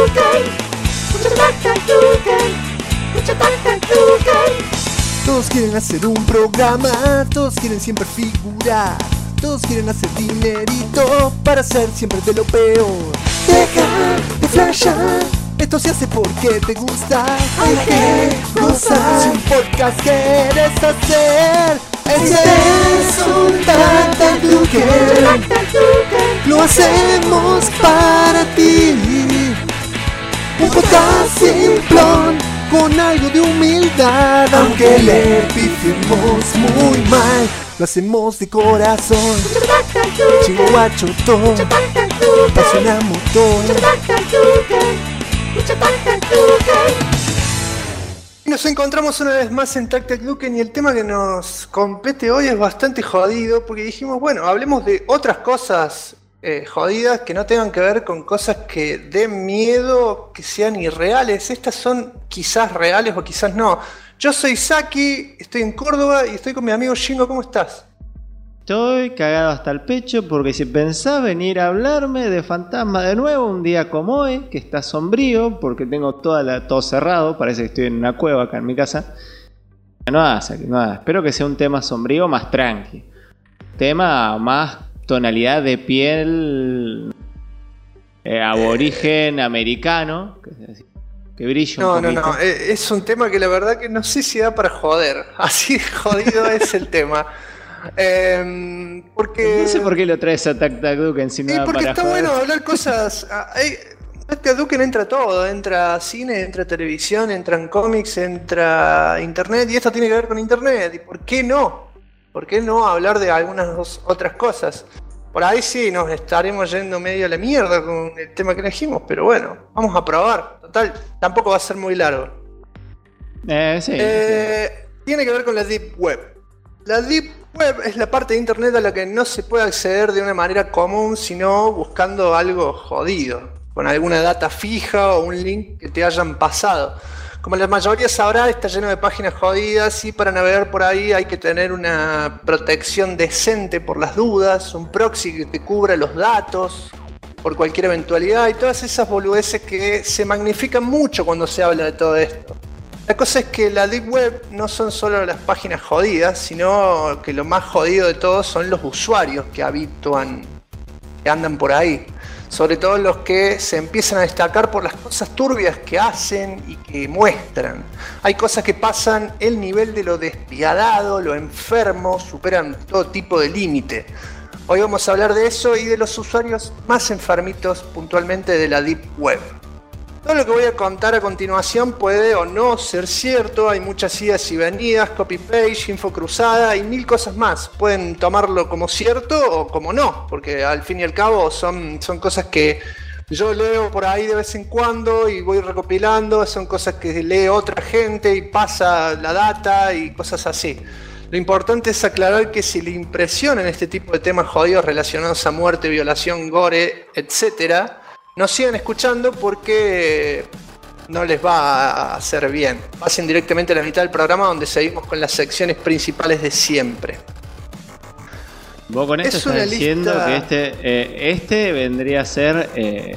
Todos quieren hacer un programa, todos quieren siempre figurar, todos quieren hacer dinerito para ser siempre de lo peor. Deja de flashar, esto se hace porque te gusta. Hay que gozar. Si un podcast quieres hacer, ese es un Tactacluken. Lo hacemos para ti. Un podcast simplón con algo de humildad. Aunque le pifiemos muy mal, lo hacemos de corazón. Chihuachotón, pasa motor. Nos encontramos una vez más en Tactacluken y el tema que nos compete hoy es bastante jodido porque dijimos, bueno, hablemos de otras cosas jodidas que no tengan que ver con cosas que den miedo, que sean irreales. Estas son quizás reales o quizás no. Yo soy Saki, estoy en Córdoba y estoy con mi amigo Shingo. ¿Cómo estás? Estoy cagado hasta el pecho porque si pensás venir a hablarme de fantasma de nuevo un día como hoy, que está sombrío porque tengo todo cerrado, parece que estoy en una cueva acá en mi casa. No hagas, no hagas. Espero que sea un tema sombrío más tranqui. Tema más tonalidad de piel aborigen americano, que brilla un poquito. No, es un tema que la verdad que no sé si da para joder. Así jodido es el tema. Porque no sé por qué lo traes a Tactacluken si no da porque para está joder. bueno hablar cosas. Tactacluken entra todo, entra cine, entra televisión, entran cómics, entra internet, y esto tiene que ver con internet. ¿Y por qué no? ¿Por qué no hablar de algunas otras cosas? Por ahí sí nos estaremos yendo medio a la mierda con el tema que elegimos, pero bueno, vamos a probar. Total, tampoco va a ser muy largo. Sí. Tiene que ver con la Deep Web. La Deep Web es la parte de internet a la que no se puede acceder de una manera común, sino buscando algo jodido, con alguna data fija o un link que te hayan pasado. Como la mayoría sabrá, está lleno de páginas jodidas y para navegar por ahí hay que tener una protección decente por las dudas, un proxy que te cubra los datos por cualquier eventualidad y todas esas boludeces que se magnifican mucho cuando se habla de todo esto. La cosa es que la Deep Web no son solo las páginas jodidas, sino que lo más jodido de todo son los usuarios que habitúan, que andan por ahí. Sobre todo los que se empiezan a destacar por las cosas turbias que hacen y que muestran. Hay cosas que pasan el nivel de lo despiadado, lo enfermo, superan todo tipo de límite. Hoy vamos a hablar de eso y de los usuarios más enfermitos puntualmente de la Deep Web. Todo lo que voy a contar a continuación puede o no ser cierto, hay muchas idas y venidas, copy-paste, info cruzada y mil cosas más. Pueden tomarlo como cierto o como no, porque al fin y al cabo son cosas que yo leo por ahí de vez en cuando y voy recopilando, son cosas que lee otra gente y pasa la data y cosas así. Lo importante es aclarar que si le impresionan este tipo de temas jodidos relacionados a muerte, violación, gore, etcétera, no sigan escuchando porque no les va a hacer bien. Pasen directamente a la mitad del programa donde seguimos con las secciones principales de siempre. Vos con esto estás diciendo que este vendría a ser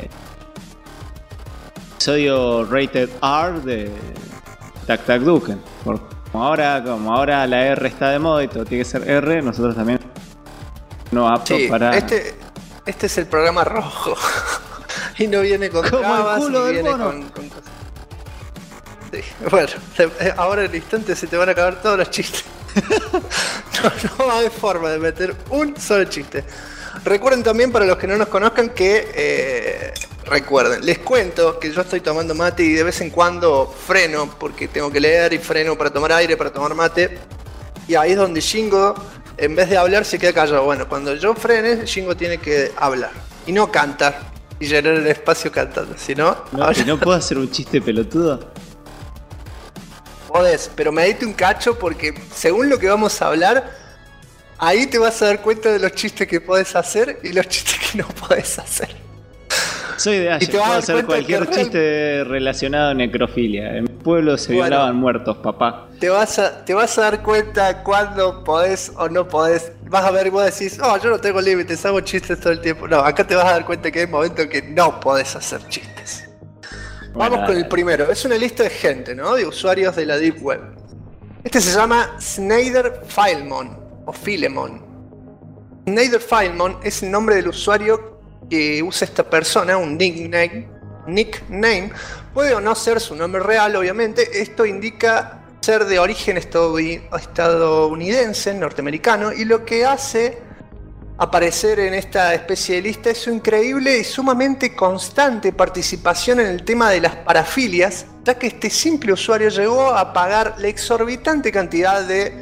episodio rated R de Tactacluken. Como ahora la R está de moda y todo tiene que ser R, nosotros también no apto para... Este es el programa rojo. Y no viene con trabas, ni viene con cosas. Sí. Bueno, ahora en el instante se te van a acabar todos los chistes. No va a haber forma de meter un solo chiste. Recuerden también, para los que no nos conozcan, que les cuento que yo estoy tomando mate y de vez en cuando freno, porque tengo que leer y freno para tomar aire, para tomar mate. Y ahí es donde Shingo, en vez de hablar, se queda callado. Bueno, cuando yo frene, Shingo tiene que hablar y no cantar. Y llenar el espacio cantando, si no... ¿No puedo hacer un chiste pelotudo? Podés, pero medite un cacho porque según lo que vamos a hablar, ahí te vas a dar cuenta de los chistes que podés hacer y los chistes que no podés hacer. Soy de Ayer, puedo hacer cualquier chiste relacionado a necrofilia. En mi pueblo se violaban muertos, papá. Te vas a dar cuenta cuándo podés o no podés. Vas a ver y vos decís, yo no tengo límites, hago chistes todo el tiempo. No, acá te vas a dar cuenta que hay momentos que no podés hacer chistes. Vamos con el primero. Es una lista de gente, ¿no? De usuarios de la Deep Web. Este se llama Snyder Filemon o Filemon. Snyder Filemon es el nombre del usuario que usa esta persona, un nickname. Puede o no ser su nombre real, obviamente. Esto indica ser de origen estadounidense, norteamericano, y lo que hace aparecer en esta especie de lista es su increíble y sumamente constante participación en el tema de las parafilias, ya que este simple usuario llegó a pagar la exorbitante cantidad de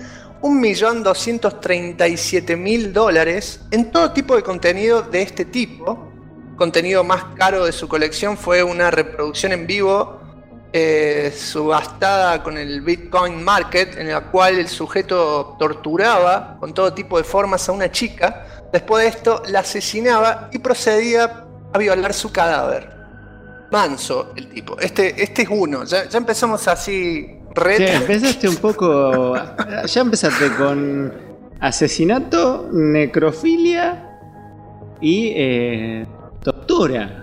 $1.237.000 en todo tipo de contenido de este tipo. El contenido más caro de su colección fue una reproducción en vivo subastada con el Bitcoin Market, en la cual el sujeto torturaba con todo tipo de formas a una chica. Después de esto la asesinaba y procedía a violar su cadáver. Manso el tipo. Este es uno. Ya empezamos así. Sí, empezaste un poco. Ya empezaste con asesinato, necrofilia y tortura.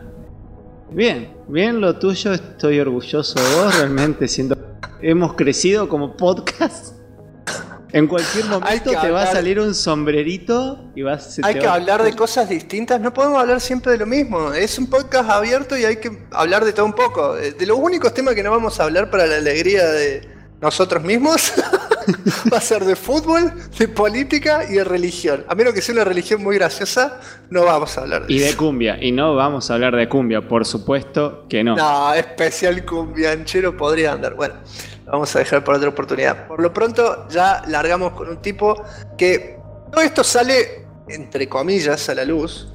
Bien lo tuyo, estoy orgulloso de vos, realmente hemos crecido como podcast. En cualquier momento te va a salir un sombrerito y hay que hablar de cosas distintas, no podemos hablar siempre de lo mismo. Es un podcast abierto y hay que hablar de todo un poco. De los únicos temas que no vamos a hablar para la alegría de nosotros mismos va a ser de fútbol, de política y de religión. A menos que sea una religión muy graciosa, no vamos a hablar de eso. Y de cumbia, y no vamos a hablar de cumbia, por supuesto que no. No, especial cumbianchero podría andar. Bueno, lo vamos a dejar para otra oportunidad. Por lo pronto ya largamos con un tipo que todo esto sale, entre comillas, a la luz,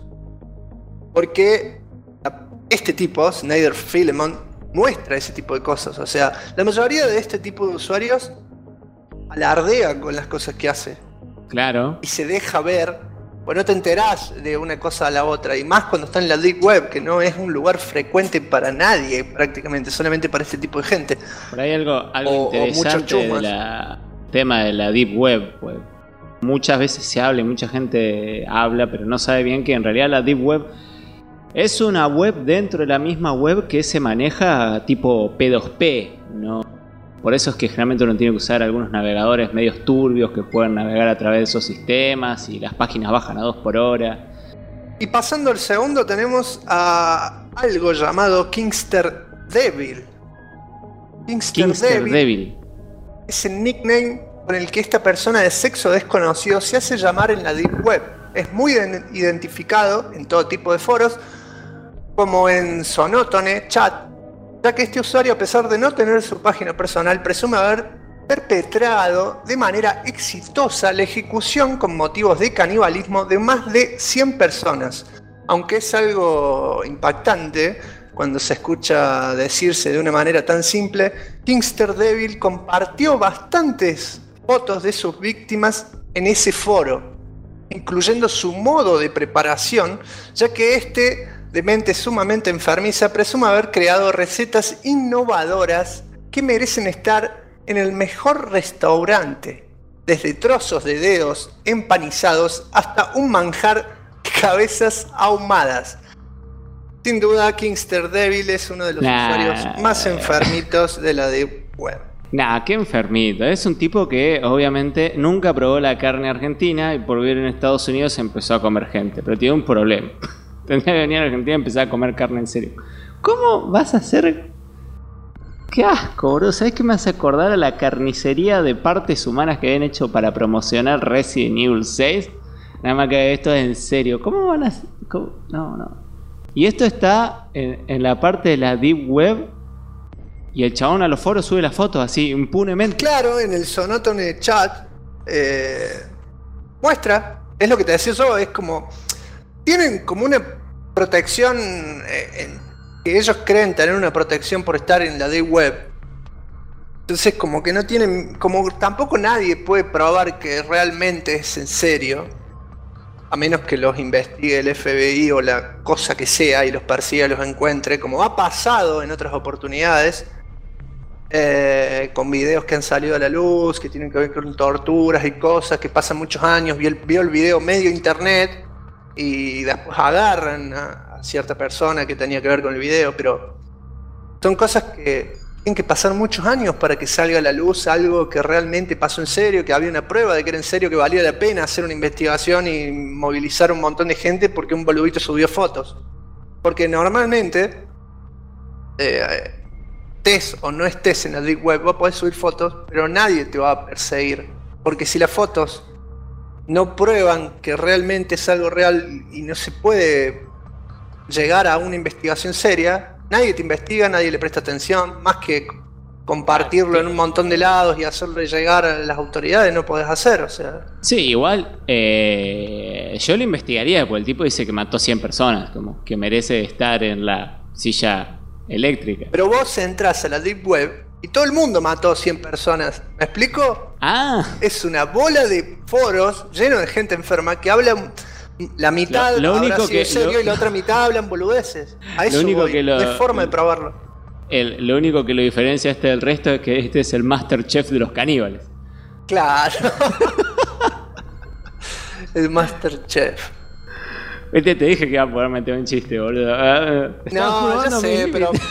porque este tipo, Snyder Filemon, muestra ese tipo de cosas. O sea, la mayoría de este tipo de usuarios alardea con las cosas que hace. Claro. Y se deja ver, pues no te enterás de una cosa a la otra. Y más cuando está en la Deep Web, que no es un lugar frecuente para nadie prácticamente, solamente para este tipo de gente. Por ahí algo interesante del tema de la Deep Web. Pues muchas veces se habla y mucha gente habla, pero no sabe bien que en realidad la Deep Web es una web dentro de la misma web que se maneja tipo P2P, ¿no? Por eso es que generalmente uno tiene que usar algunos navegadores medios turbios que pueden navegar a través de esos sistemas y las páginas bajan a 2 por hora. Y pasando al segundo tenemos a algo llamado Kingster Devil. Kingster Devil es el nickname con el que esta persona de sexo desconocido se hace llamar en la Deep Web. Es muy identificado en todo tipo de foros, como en Sonotone Chat, ya que este usuario, a pesar de no tener su página personal, presume haber perpetrado de manera exitosa la ejecución con motivos de canibalismo de más de 100 personas. Aunque es algo impactante cuando se escucha decirse de una manera tan simple, Kingster Devil compartió bastantes fotos de sus víctimas en ese foro, incluyendo su modo de preparación, ya que este, de mente sumamente enfermiza, presume haber creado recetas innovadoras que merecen estar en el mejor restaurante, desde trozos de dedos empanizados hasta un manjar de cabezas ahumadas. Sin duda, Kingster Devil es uno de los usuarios más enfermitos de la Deep Web. Qué enfermito. Es un tipo que obviamente nunca probó la carne argentina y por vivir en Estados Unidos empezó a comer gente, pero tiene un problema. Tendría que venir a Argentina y empezar a comer carne en serio. ¿Cómo vas a hacer? ¡Qué asco, bro! ¿Sabés qué me hace acordar a la carnicería de partes humanas que habían hecho para promocionar Resident Evil 6? Nada más que esto es en serio. ¿Cómo van a hacer? No. Y esto está en la parte de la Deep Web. Y el chabón a los foros sube las fotos así, impunemente. Claro, en el Sonotone Chat muestra, es lo que te decía yo, es como... Tienen como una protección, que ellos creen tener una protección por estar en la Deep Web. Entonces como que no tienen, como tampoco nadie puede probar que realmente es en serio, a menos que los investigue el FBI o la cosa que sea y los persiga y los encuentre, como ha pasado en otras oportunidades, con videos que han salido a la luz, que tienen que ver con torturas y cosas, que pasan muchos años, vio el video medio internet, y después agarran a cierta persona que tenía que ver con el video, pero Son cosas que tienen que pasar muchos años para que salga a la luz algo que realmente pasó en serio, que había una prueba de que era en serio, que valía la pena hacer una investigación y movilizar un montón de gente porque un boludito subió fotos. Porque normalmente, estés o no estés en la Deep Web, vos podés subir fotos, pero nadie te va a perseguir. Porque si las fotos no prueban que realmente es algo real y no se puede llegar a una investigación seria, nadie te investiga, nadie le presta atención, más que compartirlo en un montón de lados y hacerle llegar a las autoridades, no podés hacer, o sea. Sí, igual yo lo investigaría, porque el tipo dice que mató 100 personas, como que merece estar en la silla eléctrica. Pero vos entrás a la Deep Web y todo el mundo mató 100 personas, ¿me explico? Ah, Es una bola de foros lleno de gente enferma que hablan. La mitad Lo habrá único sido que- serio lo- y la otra mitad hablan boludeces. A eso único voy. que No hay forma de probarlo. lo único que lo diferencia este del resto es que este es el Masterchef de los caníbales. Claro. El Masterchef. Te dije que iba a poder meter un chiste, boludo. Estaba No, ya jugando a sé, mi pero límite.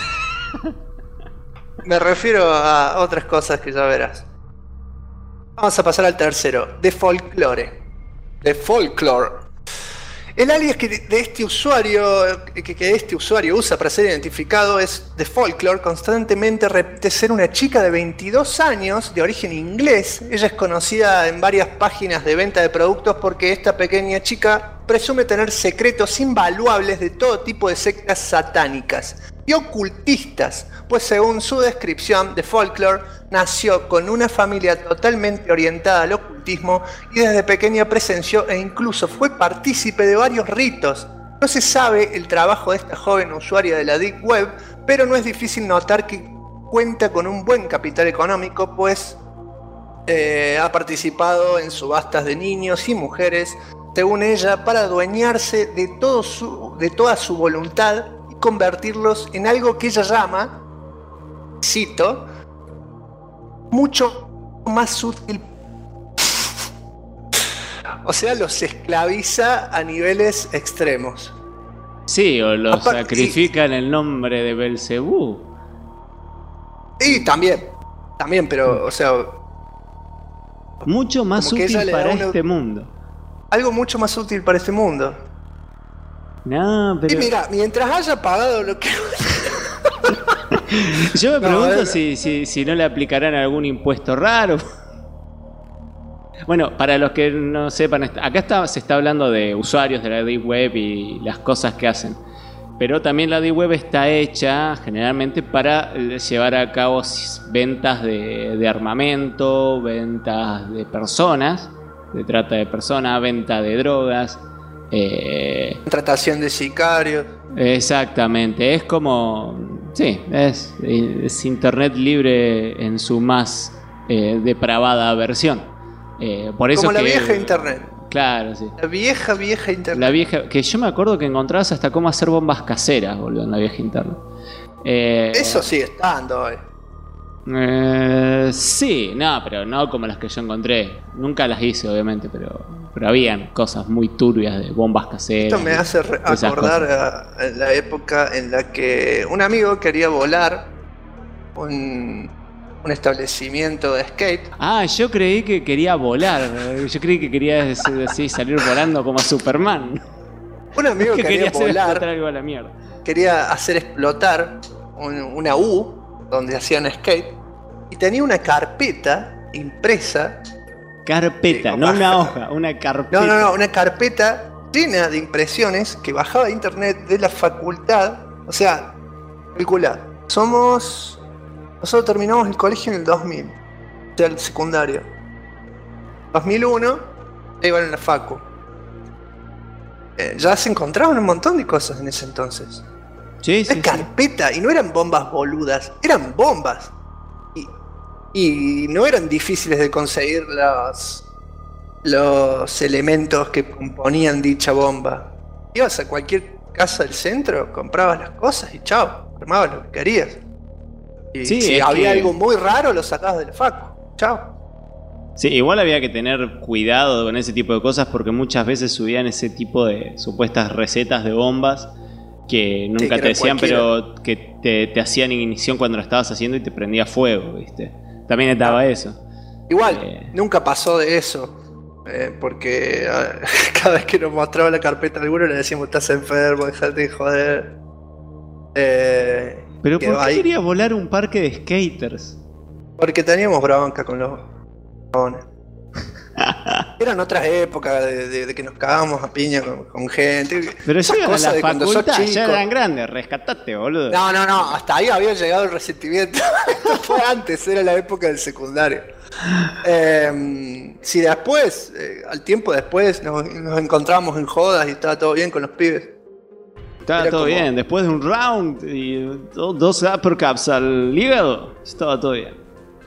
me refiero a otras cosas que ya verás. Vamos a pasar al tercero, de folclore. De folklore. El alias que de este usuario que este usuario usa para ser identificado es The Folklore. Constantemente repite ser una chica de 22 años de origen inglés. Ella es conocida en varias páginas de venta de productos porque esta pequeña chica presume tener secretos invaluables de todo tipo de sectas satánicas y ocultistas, pues según su descripción, The Folklore nació con una familia totalmente orientada al ocultismo y desde pequeña presenció e incluso fue partícipe de varios ritos. No se sabe el trabajo de esta joven usuaria de la Deep Web, pero no es difícil notar que cuenta con un buen capital económico, pues ha participado en subastas de niños y mujeres, según ella, para adueñarse de toda su voluntad y convertirlos en algo que ella llama, cito, mucho más útil. O sea, los esclaviza a niveles extremos. Sí, o lo Aparte- sacrifica en el nombre de Belcebú. Y también, pero, o sea, Mucho más Como que ella útil le da para una- este mundo. algo mucho más útil para este mundo. No, pero Y mira, mientras haya pagado lo que... yo me No, pregunto es- si no le aplicarán algún impuesto raro. Bueno, para los que no sepan, se está hablando de usuarios de la Deep Web y las cosas que hacen. Pero también la Deep Web está hecha generalmente para llevar a cabo ventas de armamento, ventas de personas, de trata de personas, venta de drogas. Tratación de sicarios. Exactamente, es como... Sí, es internet libre en su más depravada versión. Por eso Como la que, vieja internet. Claro, sí. La vieja internet. La vieja, que yo me acuerdo que encontrabas hasta cómo hacer bombas caseras, boludo, en la vieja internet. Eso sigue estando hoy. Sí, no, pero no como las que yo encontré. Nunca las hice, obviamente, pero habían cosas muy turbias de bombas caseras. Esto me hace esas acordar cosas. a la época en la que un amigo quería volar un establecimiento de skate. Ah, yo creí que quería volar. Yo creí que quería así, salir volando como Superman. Un amigo Que quería hacer explotar volar, algo a la mierda. quería hacer explotar una U donde hacían skate y tenía una carpeta impresa. Carpeta, Sí, no baja. una hoja, una carpeta. No, una carpeta llena de impresiones que bajaba de internet de la facultad. O sea, calcula, nosotros terminamos el colegio en el 2000, o sea, el secundario. 2001, ya iban en la facu. Ya se encontraban un montón de cosas en ese entonces. sí, Una sí, sí. carpeta, y no eran bombas boludas, eran bombas. Y no eran difíciles de conseguir los elementos que componían dicha bomba. Ibas a cualquier casa del centro, comprabas las cosas y chao, armabas lo que querías. Y Sí, si es había que- algo muy raro, lo sacabas del facu. Chao. Sí, igual había que tener cuidado con ese tipo de cosas porque muchas veces subían ese tipo de supuestas recetas de bombas que nunca Sí, que te era decían, cualquiera. pero que te hacían ignición cuando lo estabas haciendo y te prendía fuego, ¿viste? También estaba eso. Igual, nunca pasó de eso. Porque cada vez que nos mostraba la carpeta a alguno le decíamos, estás enfermo, dejate de joder. Pero Quedó ¿por qué ahí. quería volar un parque de skaters? Porque teníamos bronca con los chabones. Eran otras épocas de que nos cagábamos a piña con gente. Pero Esas llegan a cosas la de cuando sos facultad, ya chico. eran grandes, rescatate, boludo. No, hasta ahí había llegado el resentimiento. Esto fue antes, era la época del secundario. Si después, al tiempo después, nos encontramos en jodas y estaba todo bien con los pibes. Estaba era todo como- bien, después de un round y dos uppercuts al hígado, estaba todo bien.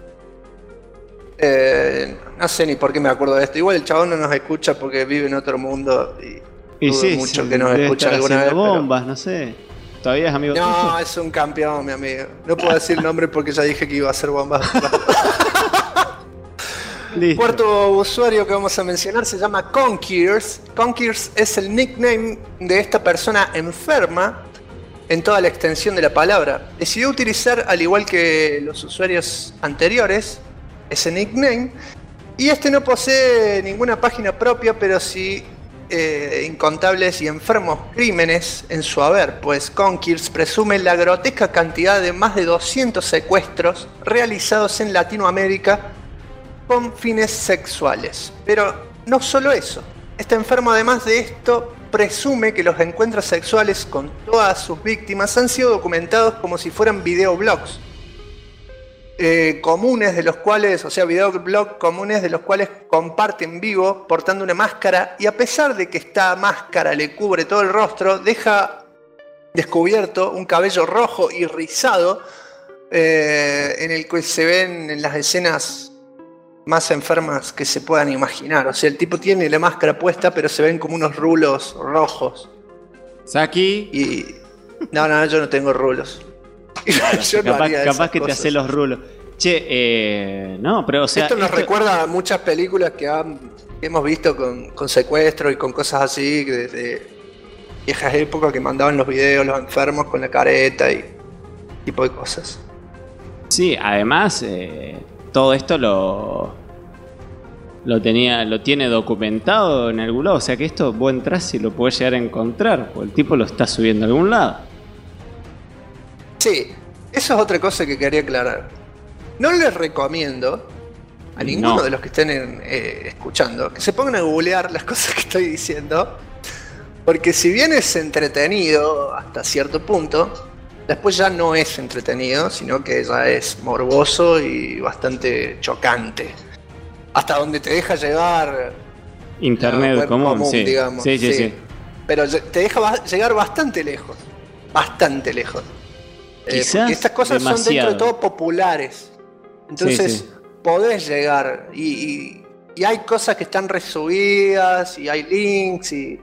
No sé ni por qué me acuerdo de esto. Igual el chabón no nos escucha porque vive en otro mundo y Y dudo sí, mucho sí, que nos debe escuche estar alguna vez. haciendo pero- bombas, no sé. ¿Todavía es amigo No, tuyo? es un campeón, mi amigo. No puedo decir el nombre porque ya dije que iba a hacer bombas. Listo. Cuarto usuario que vamos a mencionar se llama Conquers. Conquers es el nickname de esta persona enferma en toda la extensión de la palabra. Decidió utilizar, al igual que los usuarios anteriores, ese nickname. Y este no posee ninguna página propia, pero sí incontables y enfermos crímenes en su haber, pues Conquers presume la grotesca cantidad de más de 200 secuestros realizados en Latinoamérica con fines sexuales. Pero no solo eso. Este enfermo, además de esto, presume que los encuentros sexuales con todas sus víctimas han sido documentados como si fueran videoblogs comunes, de los cuales, o sea, videoblogs comunes de los cuales comparten vivo portando una máscara, y a pesar de que esta máscara le cubre todo el rostro, deja descubierto un cabello rojo y rizado en el que se ven en las escenas más enfermas que se puedan imaginar. O sea, el tipo tiene la máscara puesta, pero se ven como unos rulos rojos. Saki, Y no, yo no tengo rulos. Yo no haría esas capaz que te cosas. hace los rulos. Che, no, pero o sea. Esto nos recuerda a muchas películas que hemos visto con secuestro y con cosas así, que desde viejas épocas que mandaban los videos, los enfermos con la careta y tipo de cosas. sí, además todo esto lo tiene documentado en algún lado, o sea que esto vos entrás y lo podés llegar a encontrar, porque el tipo lo está subiendo a algún lado. Sí, eso es otra cosa que quería aclarar. No les recomiendo a ninguno No. de los que estén escuchando que se pongan a googlear las cosas que estoy diciendo, porque si bien es entretenido hasta cierto punto, después ya no es entretenido, sino que ya es morboso y bastante chocante. Hasta donde te deja llevar Internet web común, sí. digamos. Sí. Pero te deja llegar bastante lejos. Bastante lejos. Quizás Porque estas cosas son demasiado. dentro de todo populares. Entonces Sí. podés llegar. Y hay cosas que están resubidas y hay links y.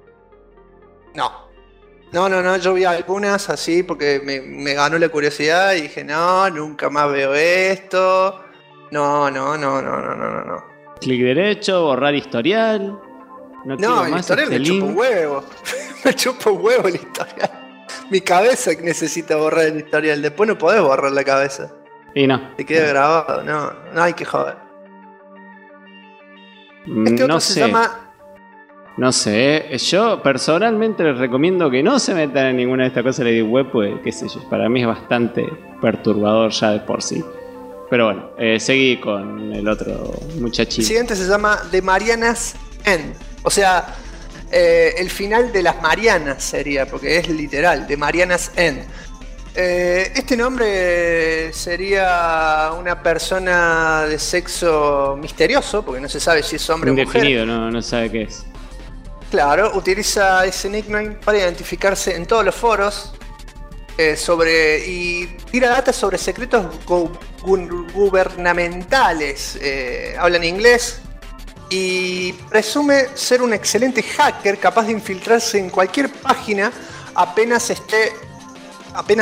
No, yo vi algunas así porque me ganó la curiosidad y dije, no, nunca más veo esto. No. Clic derecho, borrar historial. No, quiero No, el más historial este me chupa link. un huevo. Me chupa un huevo el historial. Mi cabeza que necesita borrar el historial. Después no podés borrar la cabeza. Y no. Te queda grabado. No hay que joder. Este otro No se sé. llama. No sé, yo personalmente les recomiendo que no se metan en ninguna de estas cosas de la Deep Web, pues qué sé yo, para mí es bastante perturbador ya de por sí. Pero bueno, seguí con el otro El muchachito. siguiente se llama The Marianas End. O sea, el final de las Marianas sería, porque es literal, The Marianas End. Este nombre sería una persona de sexo misterioso, porque no se sabe si es hombre o mujer. Indefinido, no sabe qué es. Claro, utiliza ese nickname para identificarse en todos los foros y tira data sobre secretos gubernamentales. Habla en inglés y presume ser un excelente hacker capaz de infiltrarse en cualquier página apenas este,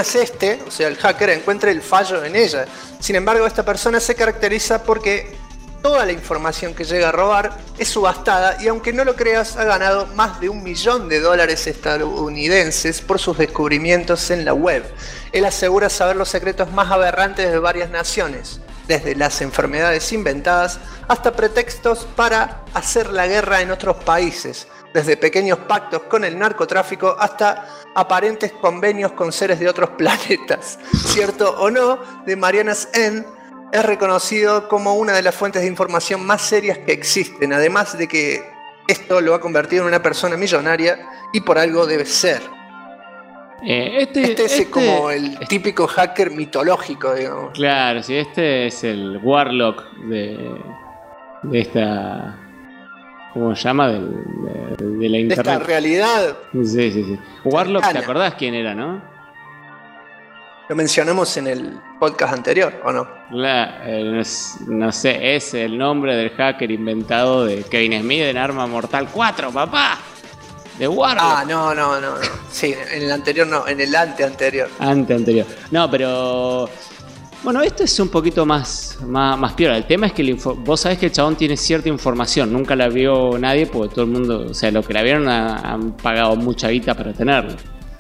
o sea, el hacker encuentre el fallo en ella. Sin embargo, esta persona se caracteriza porque Toda la información que llega a robar es subastada y aunque no lo creas, ha ganado más de $1 millón estadounidenses por sus descubrimientos en la web. Él asegura saber los secretos más aberrantes de varias naciones, desde las enfermedades inventadas hasta pretextos para hacer la guerra en otros países, desde pequeños pactos con el narcotráfico hasta aparentes convenios con seres de otros planetas. Cierto o no, The Marianas End es reconocido como una de las fuentes de información más serias que existen, además de que esto lo ha convertido en una persona millonaria y por algo debe ser. Este es como el típico hacker mitológico, digamos. Claro, sí, este es el Warlock de esta... ¿Cómo se llama? De la internet. De esta realidad. Sí. Warlock, ¿te acordás quién era, no? Lo mencionamos en el podcast anterior, ¿o no? No sé, es el nombre del hacker inventado de Kevin Smith en Arma Mortal 4, papá. De Warlock. Ah, no. Sí, en el anterior no, en el anteanterior. Anteanterior. No, pero... Bueno, esto es un poquito más piola. El tema es que vos sabés que el chabón tiene cierta información. Nunca la vio nadie porque todo el mundo... O sea, los que la vieron han pagado mucha guita para tenerla.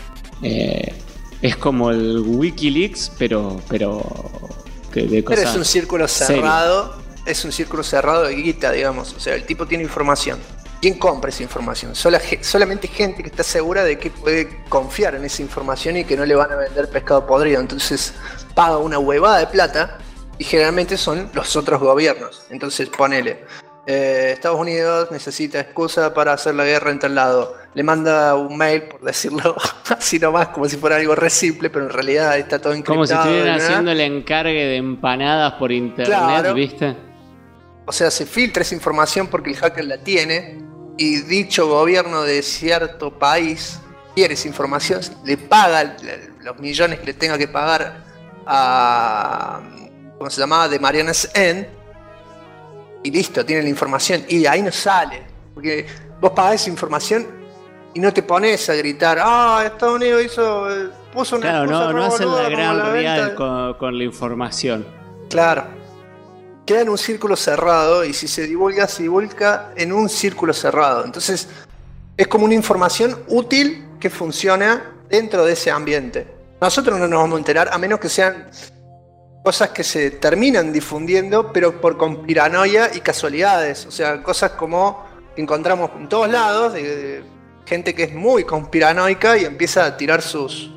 Es como el Wikileaks, pero de cosas. Pero es un círculo cerrado. Es un círculo cerrado de guita, digamos. O sea, el tipo tiene información. ¿Quién compra esa información? Solamente gente que está segura de que puede confiar en esa información y que no le van a vender pescado podrido. Entonces paga una huevada de plata y generalmente son los otros gobiernos. Entonces ponele, Estados Unidos necesita excusa para hacer la guerra en tal lado. Le manda un mail, por decirlo así nomás, como si fuera algo re simple, pero en realidad está todo encriptado. Como si estuvieran haciendo el encargue de empanadas por internet, claro. ¿Viste? O sea, se filtra esa información porque el hacker la tiene y dicho gobierno de cierto país quiere esa información, le paga los millones que le tenga que pagar a... ¿Cómo se llamaba? The Marianas End. Y listo, tiene la información. Y de ahí no sale. Porque vos pagás esa información y no te pones a gritar, Estados Unidos puso una claro, excusa no hacen la gran la real con la información. Claro. Queda en un círculo cerrado y si se divulga en un círculo cerrado. Entonces es como una información útil que funciona dentro de ese ambiente. Nosotros no nos vamos a enterar a menos que sean cosas que se terminan difundiendo pero por conspiranoia y casualidades. O sea, cosas como que encontramos en todos lados de gente que es muy conspiranoica y empieza a tirar sus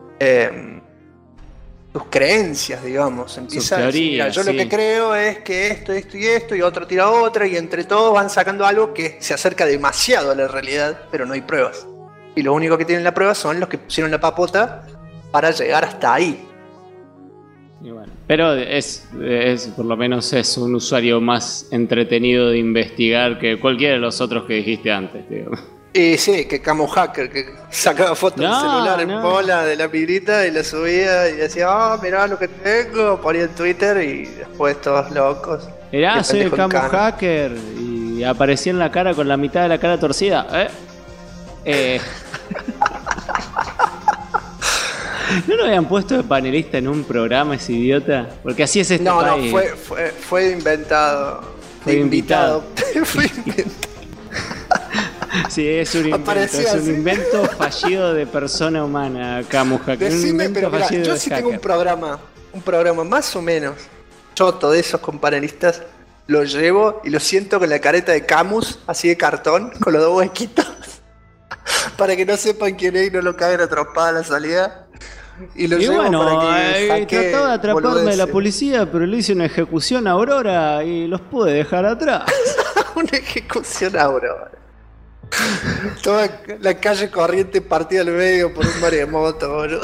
creencias, digamos. Empieza teoría, a decir, mira, yo sí. Lo que creo es que esto y otro tira otra y entre todos van sacando algo que se acerca demasiado a la realidad, pero no hay pruebas. Y lo único que tienen la prueba son los que pusieron la papota para llegar hasta ahí. Y bueno, pero es por lo menos es un usuario más entretenido de investigar que cualquiera de los otros que dijiste antes, tío. Y sí, que Camo Hacker, que sacaba fotos del celular en bola de la pibrita y la subía y decía, mirá lo que tengo, ponía en Twitter y después todos locos. Mirá, soy el Camo Hacker y aparecía en la cara con la mitad de la cara torcida. ¿No lo habían puesto de panelista en un programa ese idiota? Porque así es este país. No, fue inventado. Fue invitado. Fue inventado. Sí, es un invento. Es un invento fallido de persona humana, Camo Hacker. Decime, pero mirá, yo sí tengo un programa más o menos choto de esos con panelistas. Lo llevo y lo siento con la careta de Camus, así de cartón, con los dos huequitos, para que no sepan quién es y no lo caguen a trompada a la salida. Y lo llevo para que trataba de atraparme la policía, pero le hice una ejecución a Aurora y los pude dejar atrás. Una ejecución a Aurora. Toda la calle corriente partida al medio por un maremoto, boludo.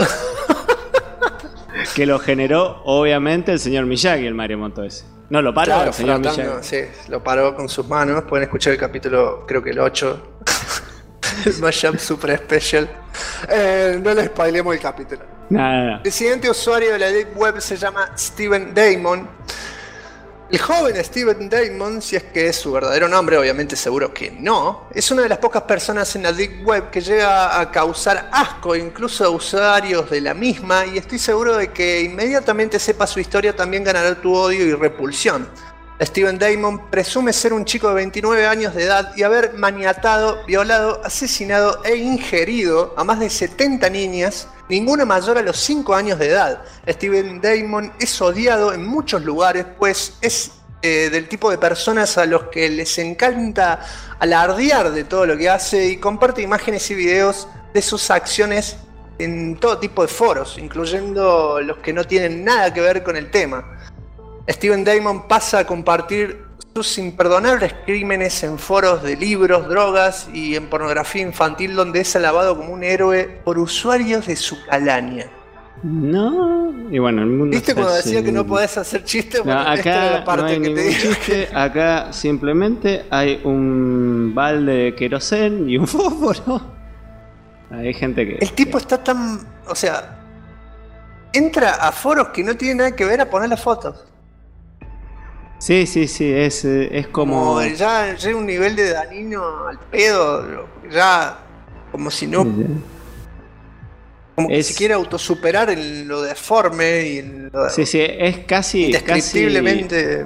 Que lo generó, obviamente, el señor Miyagi, el maremoto ese. No, lo paró el señor Miyagi. Sí, lo paró con sus manos. Pueden escuchar el capítulo, creo que el 8. El Mashup Super Special. No les spoilemos el capítulo. No. El siguiente usuario de la Deep Web se llama Steven Damon. El joven Steven Damon, si es que es su verdadero nombre, obviamente seguro que no, es una de las pocas personas en la Deep Web que llega a causar asco incluso a usuarios de la misma, y estoy seguro de que inmediatamente sepa su historia también ganará tu odio y repulsión. Steven Damon presume ser un chico de 29 años de edad y haber maniatado, violado, asesinado e ingerido a más de 70 niñas, ninguna mayor a los 5 años de edad. Steven Damon es odiado en muchos lugares, pues es del tipo de personas a los que les encanta alardear de todo lo que hace y comparte imágenes y videos de sus acciones en todo tipo de foros, incluyendo los que no tienen nada que ver con el tema. Steven Damon pasa a compartir sus imperdonables crímenes en foros de libros, drogas y en pornografía infantil, donde es alabado como un héroe por usuarios de su calaña. No, y bueno, el mundo. ¿Viste cuando decía que no podés hacer chistes? Bueno, no, esta era la parte no hay que te ningún digo. chiste. Acá simplemente hay un balde de querosén y un fósforo. Hay gente que. El tipo está tan. O sea, entra a foros que no tienen nada que ver a poner las fotos. Sí, es como. Ya llega un nivel de dañino al pedo, ya como si no. Como que se quiere autosuperar en lo deforme y en lo Sí, es casi. indescriptiblemente.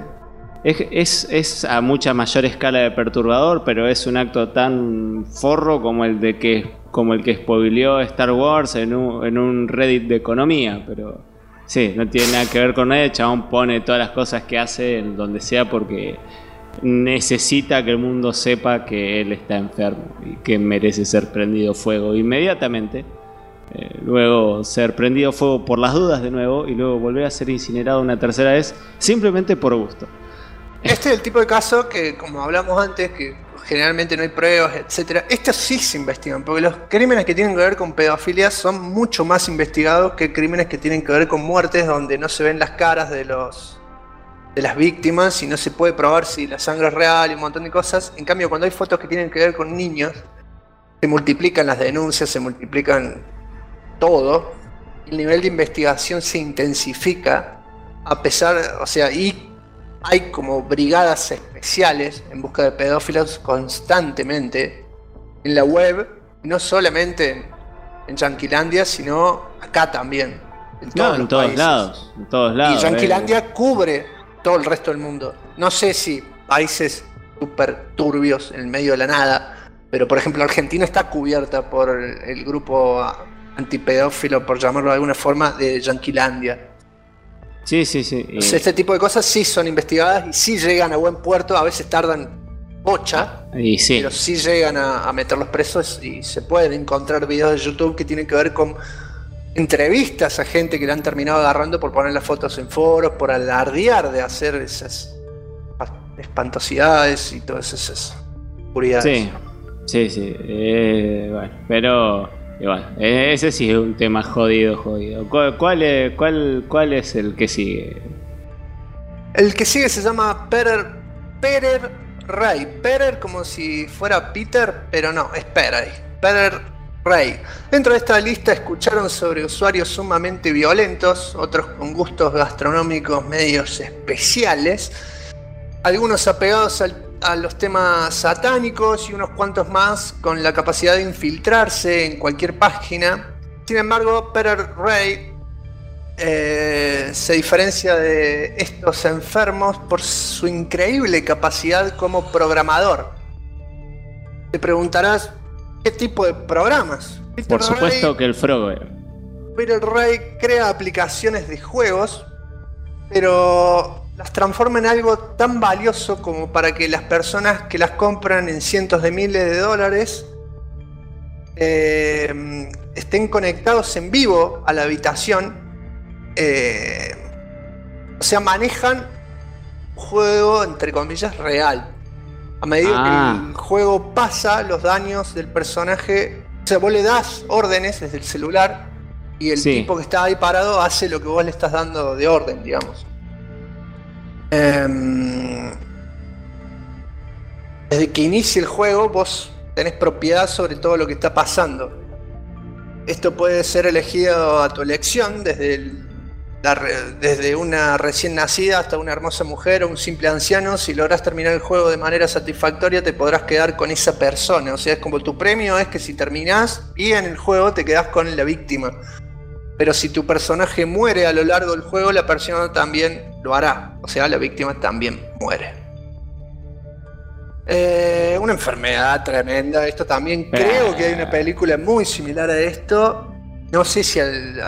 Es a mucha mayor escala de perturbador, pero es un acto tan forro como el que spoileó Star Wars en un Reddit de economía, pero. Sí, no tiene nada que ver con nadie. El chabón pone todas las cosas que hace en donde sea porque necesita que el mundo sepa que él está enfermo y que merece ser prendido fuego inmediatamente. Luego ser prendido fuego por las dudas de nuevo y luego volver a ser incinerado una tercera vez simplemente por gusto. Este es el tipo de caso que, como hablamos antes, que generalmente no hay pruebas, etcétera. Estos sí se investigan, porque los crímenes que tienen que ver con pedofilia son mucho más investigados que crímenes que tienen que ver con muertes donde no se ven las caras de las víctimas y no se puede probar si la sangre es real y un montón de cosas. En cambio, cuando hay fotos que tienen que ver con niños, se multiplican las denuncias, se multiplican todo. El nivel de investigación se intensifica a pesar, o sea, y hay como brigadas especiales en busca de pedófilos constantemente en la web, no solamente en Yanquilandia, sino acá también. En todos lados. En todos lados. Y Yanquilandia cubre todo el resto del mundo. No sé si países súper turbios en el medio de la nada, pero por ejemplo Argentina está cubierta por el grupo antipedófilo, por llamarlo de alguna forma, de Yanquilandia. Sí. Entonces, este tipo de cosas sí son investigadas y sí llegan a buen puerto. A veces tardan bocha, pero sí llegan a meterlos presos y se pueden encontrar videos de YouTube que tienen que ver con entrevistas a gente que le han terminado agarrando por poner las fotos en foros, por alardear de hacer esas espantosidades y todas esas oscuridades. Sí. Bueno, pero... Bueno, ese sí es un tema jodido. ¿Cuál es el que sigue? El que sigue se llama Peter Ray. Peter como si fuera Peter, pero no, es Peter Ray. Dentro de esta lista escucharon sobre usuarios sumamente violentos, otros con gustos gastronómicos medios especiales, algunos apegados a los temas satánicos y unos cuantos más con la capacidad de infiltrarse en cualquier página. Sin embargo, Peter Ray se diferencia de estos enfermos por su increíble capacidad como programador. Te preguntarás, ¿qué tipo de programas? Por supuesto que el Frogger. Peter Ray crea aplicaciones de juegos, pero las transforma en algo tan valioso como para que las personas que las compran en cientos de miles de dólares estén conectados en vivo a la habitación. O sea, manejan un juego, entre comillas, real. A medida que el juego pasa, los daños del personaje... O sea, vos le das órdenes desde el celular y el tipo que está ahí parado hace lo que vos le estás dando de orden, digamos. Desde que inicia el juego vos tenés propiedad sobre todo lo que está pasando. Esto puede ser elegido a tu elección, desde una recién nacida hasta una hermosa mujer o un simple anciano. Si lográs terminar el juego de manera satisfactoria te podrás quedar con esa persona. O sea, es como tu premio es que si terminás bien el juego te quedás con la víctima. Pero si tu personaje muere a lo largo del juego, la persona también lo hará. O sea, la víctima también muere. Una enfermedad tremenda. Esto también creo que hay una película muy similar a esto. No sé si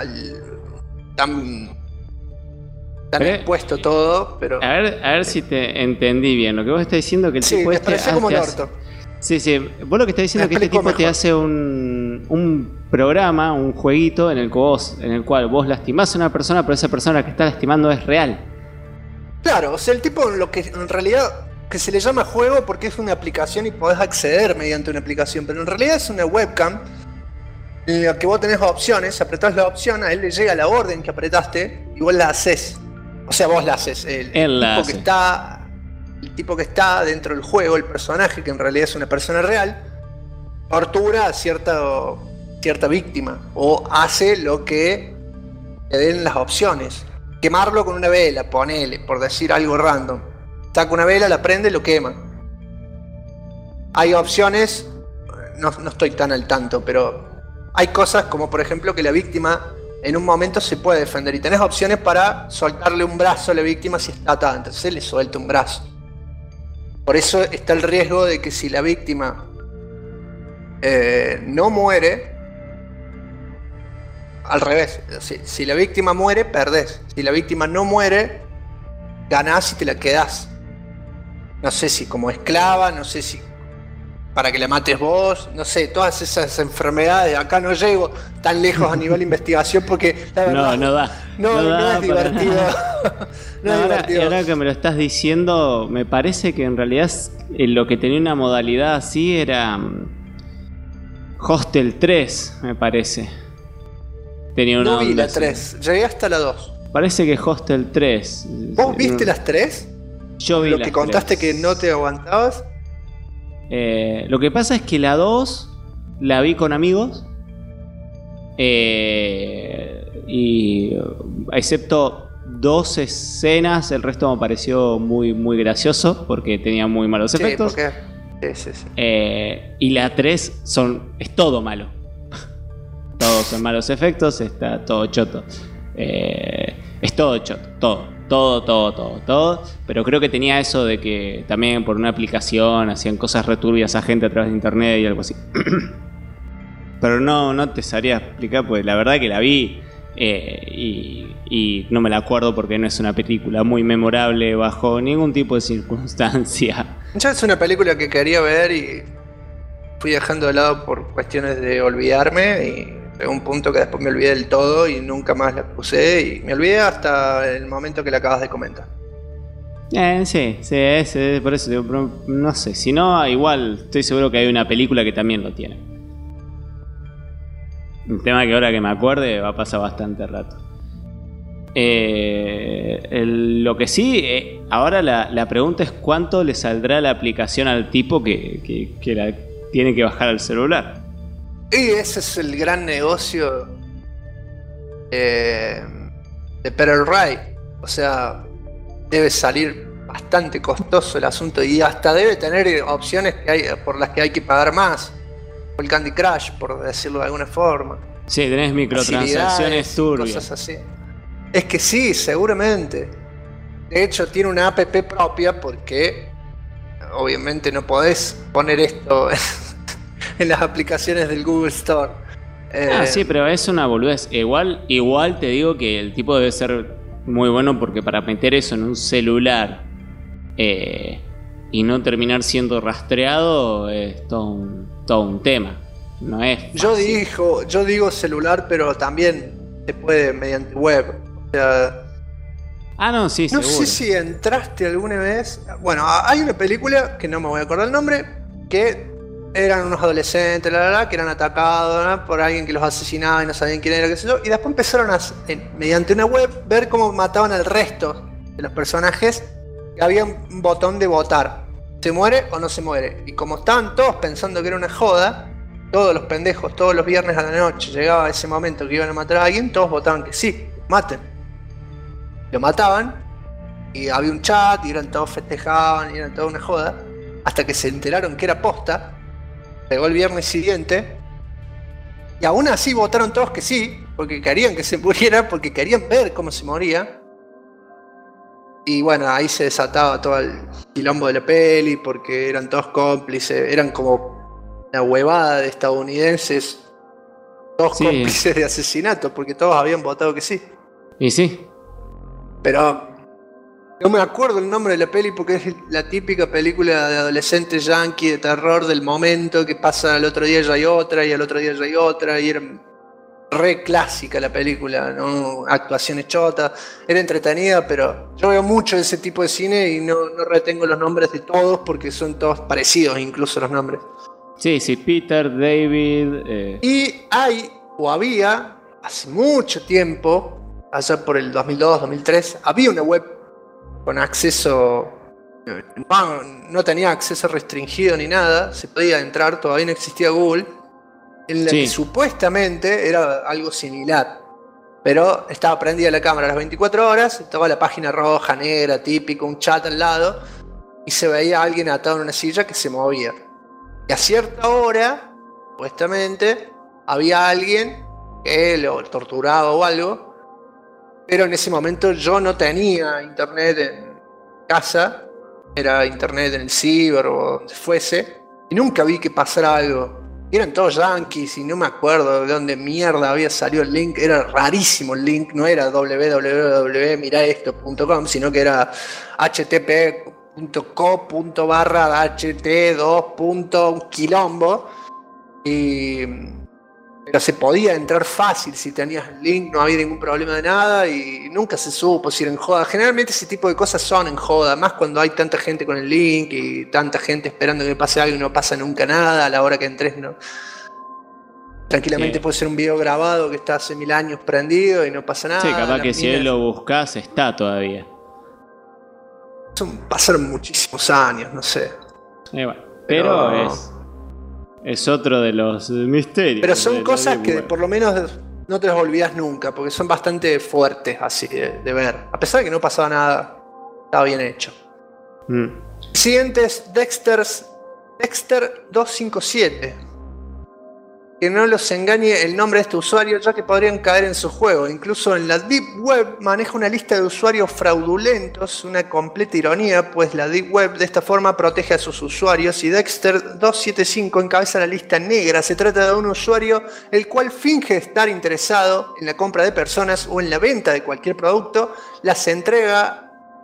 tan expuesto todo, pero... A ver si te entendí bien. Lo que vos estás diciendo que el tipo me parece como el orto. Sí, vos lo que estás diciendo es que este tipo te hace un programa, un jueguito en el cual vos lastimás a una persona, pero esa persona que está lastimando es real. Claro, o sea, el tipo lo que en realidad que se le llama juego porque es una aplicación y podés acceder mediante una aplicación, pero en realidad es una webcam en la que vos tenés opciones, apretás la opción, a él le llega la orden que apretaste y vos la haces. O sea, vos la haces. El tipo que está dentro del juego, el personaje, que en realidad es una persona real, tortura a cierta víctima o hace lo que le den las opciones. Quemarlo con una vela, ponele, por decir algo random. Saca una vela, la prende, lo quema. Hay opciones, no estoy tan al tanto, pero hay cosas como por ejemplo que la víctima en un momento se puede defender y tenés opciones para soltarle un brazo a la víctima si está atada, entonces le suelta un brazo. Por eso está el riesgo de que si la víctima no muere, al revés, si la víctima muere, perdés. Si la víctima no muere, ganás y te la quedás. No sé si como esclava, no sé si para que la mates vos, no sé, todas esas enfermedades. Acá no llego tan lejos a nivel de investigación porque la verdad no es divertido. Ahora que me lo estás diciendo, me parece que en realidad lo que tenía una modalidad así era Hostel 3, me parece. Tenía una no vi la así. 3, llegué hasta la 2. Parece que Hostel 3. ¿Vos viste las 3? Yo vi lo las que contaste 3. que no te aguantabas. Lo que pasa es que la 2 la vi con amigos. Y excepto 2 escenas, el resto me pareció muy, muy gracioso porque tenía muy malos efectos. Sí. Y la 3 es todo malo. Todos son malos efectos, está todo choto. Es todo choto, todo. Pero creo que tenía eso de que también por una aplicación hacían cosas returbias a gente a través de internet y algo así. Pero no te sabría explicar, pues la verdad que la vi y no me la acuerdo porque no es una película muy memorable bajo ningún tipo de circunstancia. Ya es una película que quería ver y fui dejando de lado por cuestiones de olvidarme y llegó un punto que después me olvidé del todo y nunca más la puse y me olvidé hasta el momento que la acabas de comentar. Sí, por eso digo, no sé, si no, igual estoy seguro que hay una película que también lo tiene. Un tema que ahora que me acuerde va a pasar bastante rato. Lo que sí, ahora la pregunta es cuánto le saldrá la aplicación al tipo que la tiene que bajar al celular. Y ese es el gran negocio de Pearl Ray. O sea, debe salir bastante costoso el asunto y hasta debe tener opciones por las que hay que pagar más. O el Candy Crush, por decirlo de alguna forma. Sí, tenés microtransacciones turbias. Cosas así. Es que sí, seguramente. De hecho, tiene una app propia porque obviamente no podés poner esto en las aplicaciones del Google Store. Sí, pero es una boludez. Igual te digo que el tipo debe ser muy bueno porque para meter eso en un celular y no terminar siendo rastreado es todo un tema. No es fácil. Yo digo celular, pero también se puede mediante web. O sea, no, sí, no seguro. sé si entraste alguna vez. Bueno, hay una película que no me voy a acordar el nombre, que eran unos adolescentes, que eran atacados por alguien que los asesinaba y no sabían quién era, qué sé yo. Y después empezaron mediante una web, ver cómo mataban al resto de los personajes. Y había un botón de votar. ¿Se muere o no se muere? Y como estaban todos pensando que era una joda, todos los pendejos, todos los viernes a la noche, llegaba ese momento que iban a matar a alguien, todos votaban que sí, maten. Lo mataban, y había un chat, y todos festejaban, y era toda una joda, hasta que se enteraron que era posta. Llegó el viernes siguiente, y aún así votaron todos que sí, porque querían que se muriera, porque querían ver cómo se moría. Y bueno, ahí se desataba todo el quilombo de la peli, porque eran todos cómplices, eran como una huevada de estadounidenses, todos cómplices de asesinato, porque todos habían votado que sí. Y sí. Pero no me acuerdo el nombre de la peli porque es la típica película de adolescente yankee de terror del momento, que pasa al otro día ya hay otra, y al otro día ya hay otra, y era re clásica la película, ¿no? Actuaciones chotas, era entretenida, pero yo veo mucho de ese tipo de cine y no retengo los nombres de todos porque son todos parecidos, incluso los nombres. Sí, Peter, David... Y hay, o había, hace mucho tiempo, allá por el 2002, 2003, había una web con acceso... No tenía acceso restringido ni nada, se podía entrar, todavía no existía Google, en la que supuestamente era algo similar, pero estaba prendida la cámara a las 24 horas, estaba la página roja, negra, típico, un chat al lado, y se veía a alguien atado en una silla que se movía. Y a cierta hora, supuestamente, había alguien que lo torturaba o algo, pero en ese momento yo no tenía internet en casa, era internet en el ciber o donde fuese, y nunca vi que pasara algo. Eran todos yankees y no me acuerdo de dónde mierda había salido el link. Era rarísimo el link, no era www.miraesto.com, sino que era http://ht2. quilombo. Pero se podía entrar fácil si tenías el link, no había ningún problema de nada y nunca se supo si era en joda. Generalmente ese tipo de cosas son en joda, más cuando hay tanta gente con el link y tanta gente esperando que pase algo y no pasa nunca nada a la hora que entres, ¿no? Tranquilamente puede ser un video grabado que está hace 1000 años prendido y no pasa nada. Sí, capaz que si él lo buscas está todavía. Pasaron muchísimos años, no sé. Bueno, pero es otro de los misterios. Pero son cosas que por lo menos no te las olvidas nunca, porque son bastante fuertes así de ver. A pesar de que no pasaba nada, estaba bien hecho. Siguiente es Dexter 257. Que no los engañe el nombre de este usuario, ya que podrían caer en su juego. Incluso en la Deep Web maneja una lista de usuarios fraudulentos, una completa ironía, pues la Deep Web de esta forma protege a sus usuarios y Dexter 275 encabeza la lista negra. Se trata de un usuario el cual finge estar interesado en la compra de personas o en la venta de cualquier producto. Las entregas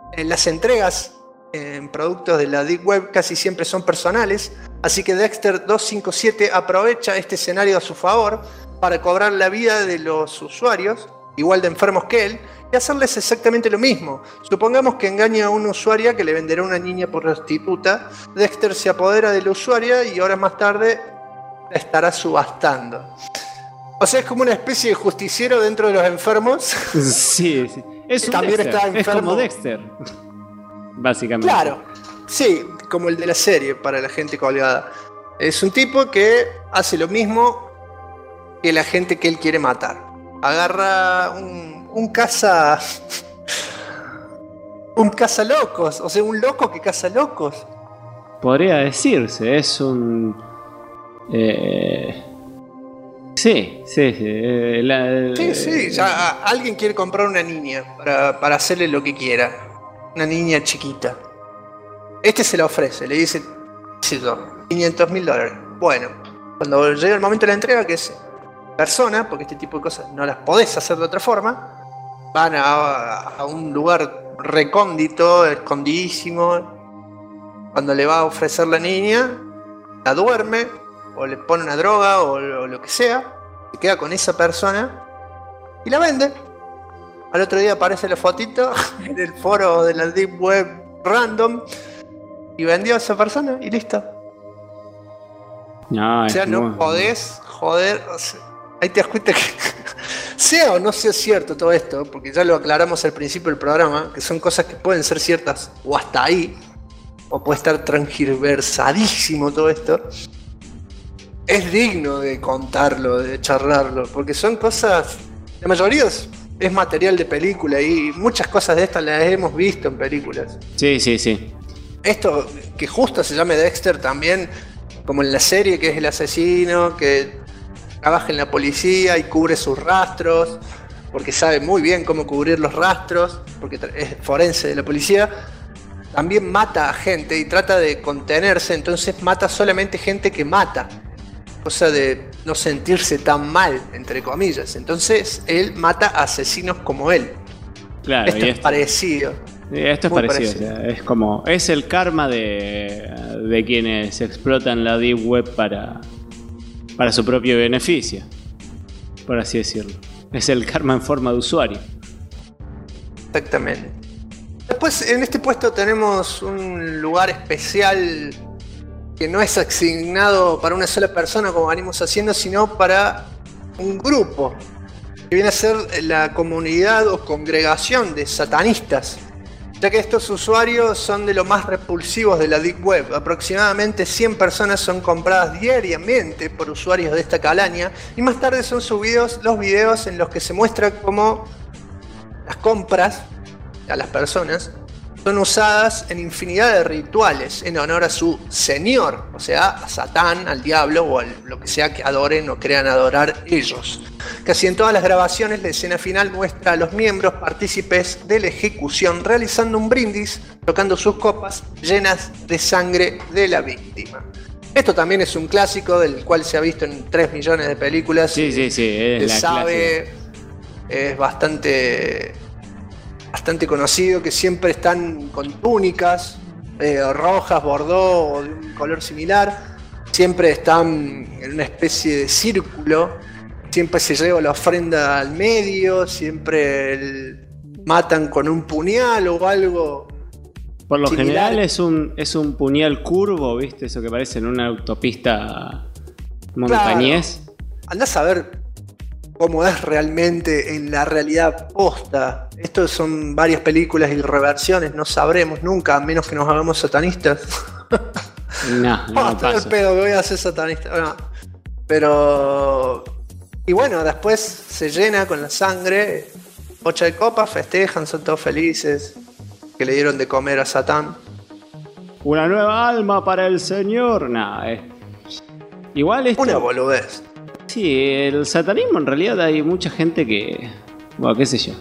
en productos de la Deep Web casi siempre son personales, así que Dexter 257 aprovecha este escenario a su favor para cobrar la vida de los usuarios, igual de enfermos que él, y hacerles exactamente lo mismo. Supongamos que engaña a una usuaria que le venderá una niña por prostituta. Dexter se apodera de la usuaria y horas más tarde la estará subastando. O sea, es como una especie de justiciero dentro de los enfermos. Sí. Es un también Dexter. Está enfermo. Es como Dexter. Básicamente. Claro, sí, como el de la serie para la gente colgada. Es un tipo que hace lo mismo que la gente que él quiere matar. Agarra un caza. Un caza locos, o sea, un loco que caza locos. Podría decirse, es un. Sí. Sí, ya alguien quiere comprar una niña para hacerle lo que quiera. Una niña chiquita. Este se la ofrece, le dice, $500.000. Bueno, cuando llega el momento de la entrega, que es persona, porque este tipo de cosas no las podés hacer de otra forma, van a un lugar recóndito, escondidísimo. Cuando le va a ofrecer la niña, la duerme, o le pone una droga, o lo que sea, se queda con esa persona y la vende. Al otro día aparece la fotito en el foro de la Deep Web random y vendió a esa persona y listo. No, o sea, no podés joder. O sea, ahí te das cuenta que sea o no sea cierto todo esto, porque ya lo aclaramos al principio del programa, que son cosas que pueden ser ciertas o hasta ahí, o puede estar transgiversadísimo todo esto. Es digno de contarlo, de charlarlo, porque son cosas, la mayoría es material de película y muchas cosas de estas las hemos visto en películas. Sí. Esto, que justo se llame Dexter también, como en la serie, que es el asesino, que trabaja en la policía y cubre sus rastros, porque sabe muy bien cómo cubrir los rastros, porque es forense de la policía. También mata a gente y trata de contenerse, entonces mata solamente gente que mata. Cosa de no sentirse tan mal, entre comillas. Entonces él mata a asesinos como él. Claro, Esto es parecido. Esto es parecido. O sea, es como. Es el karma de quienes explotan la Deep Web para su propio beneficio. Por así decirlo. Es el karma en forma de usuario. Exactamente. Después, en este puesto tenemos un lugar especial que no es asignado para una sola persona como venimos haciendo, sino para un grupo que viene a ser la comunidad o congregación de satanistas, ya que estos usuarios son de los más repulsivos de la Deep Web. Aproximadamente 100 personas son compradas diariamente por usuarios de esta calaña, y más tarde son subidos los videos en los que se muestra cómo las compras a las personas son usadas en infinidad de rituales en honor a su señor, o sea, a Satán, al diablo o a lo que sea que adoren o crean adorar ellos. Casi en todas las grabaciones la escena final muestra a los miembros partícipes de la ejecución realizando un brindis, tocando sus copas llenas de sangre de la víctima. Esto también es un clásico del cual se ha visto en 3 millones de películas. Sí, es la sabe, es bastante conocido, que siempre están con túnicas rojas, bordó o de un color similar. Siempre están en una especie de círculo. Siempre se lleva la ofrenda al medio. Siempre matan con un puñal o algo. Por lo similar. general es un puñal curvo, ¿viste? Eso que parece en una autopista montañés. Claro. Andás a ver cómo es realmente en la realidad posta. Estos son varias películas y reversiones, no sabremos nunca, a menos que nos hagamos satanistas. No pasa. El pedo que voy a ser satanista. No. Pero... Y bueno, después se llena con la sangre, 8 de copas, festejan, son todos felices, que le dieron de comer a Satán. Una nueva alma para el señor. Igual esto... Una boludez. Sí, el satanismo en realidad hay mucha gente que... Bueno, qué sé yo,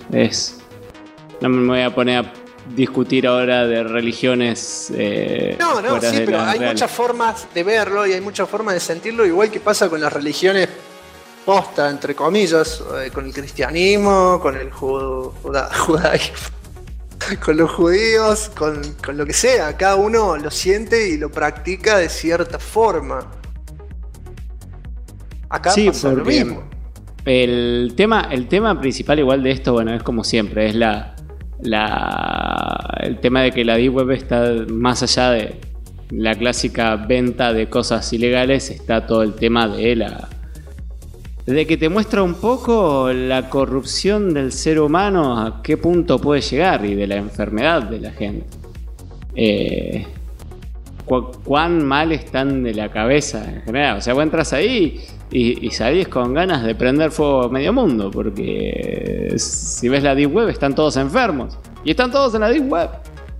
no me voy a poner a discutir ahora de religiones No, sí, pero hay muchas formas de verlo y hay muchas formas de sentirlo, igual que pasa con las religiones posta, entre comillas, con el cristianismo, con el judaísmo, con los judíos, con lo que sea. Cada uno lo siente y lo practica de cierta forma. Acá sí, pasa lo mismo. El tema principal igual de esto, bueno, es como siempre, es el tema de que la Deep Web está más allá de la clásica venta de cosas ilegales, está todo el tema de que te muestra un poco la corrupción del ser humano, a qué punto puede llegar, y de la enfermedad de la gente. Cuán mal están de la cabeza en general. O sea, vos entras ahí y salís con ganas de prender fuego a medio mundo, porque si ves la Deep Web están todos enfermos y están todos en la Deep Web.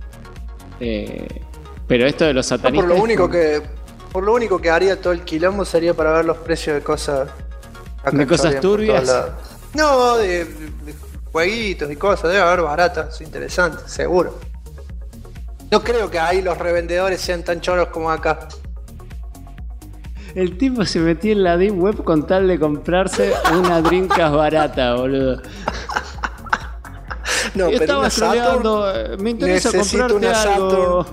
Pero esto de los satanistas, por lo único que haría todo el quilombo sería para ver los precios de cosas turbias. No, de jueguitos y cosas, debe haber baratas, interesantes, seguro. No creo que ahí los revendedores sean tan choros como acá. El tipo se metió en la Deep Web con tal de comprarse una Dreamcast barata, boludo. No, y pero estaba scrolleando, me interesa comprarte algo.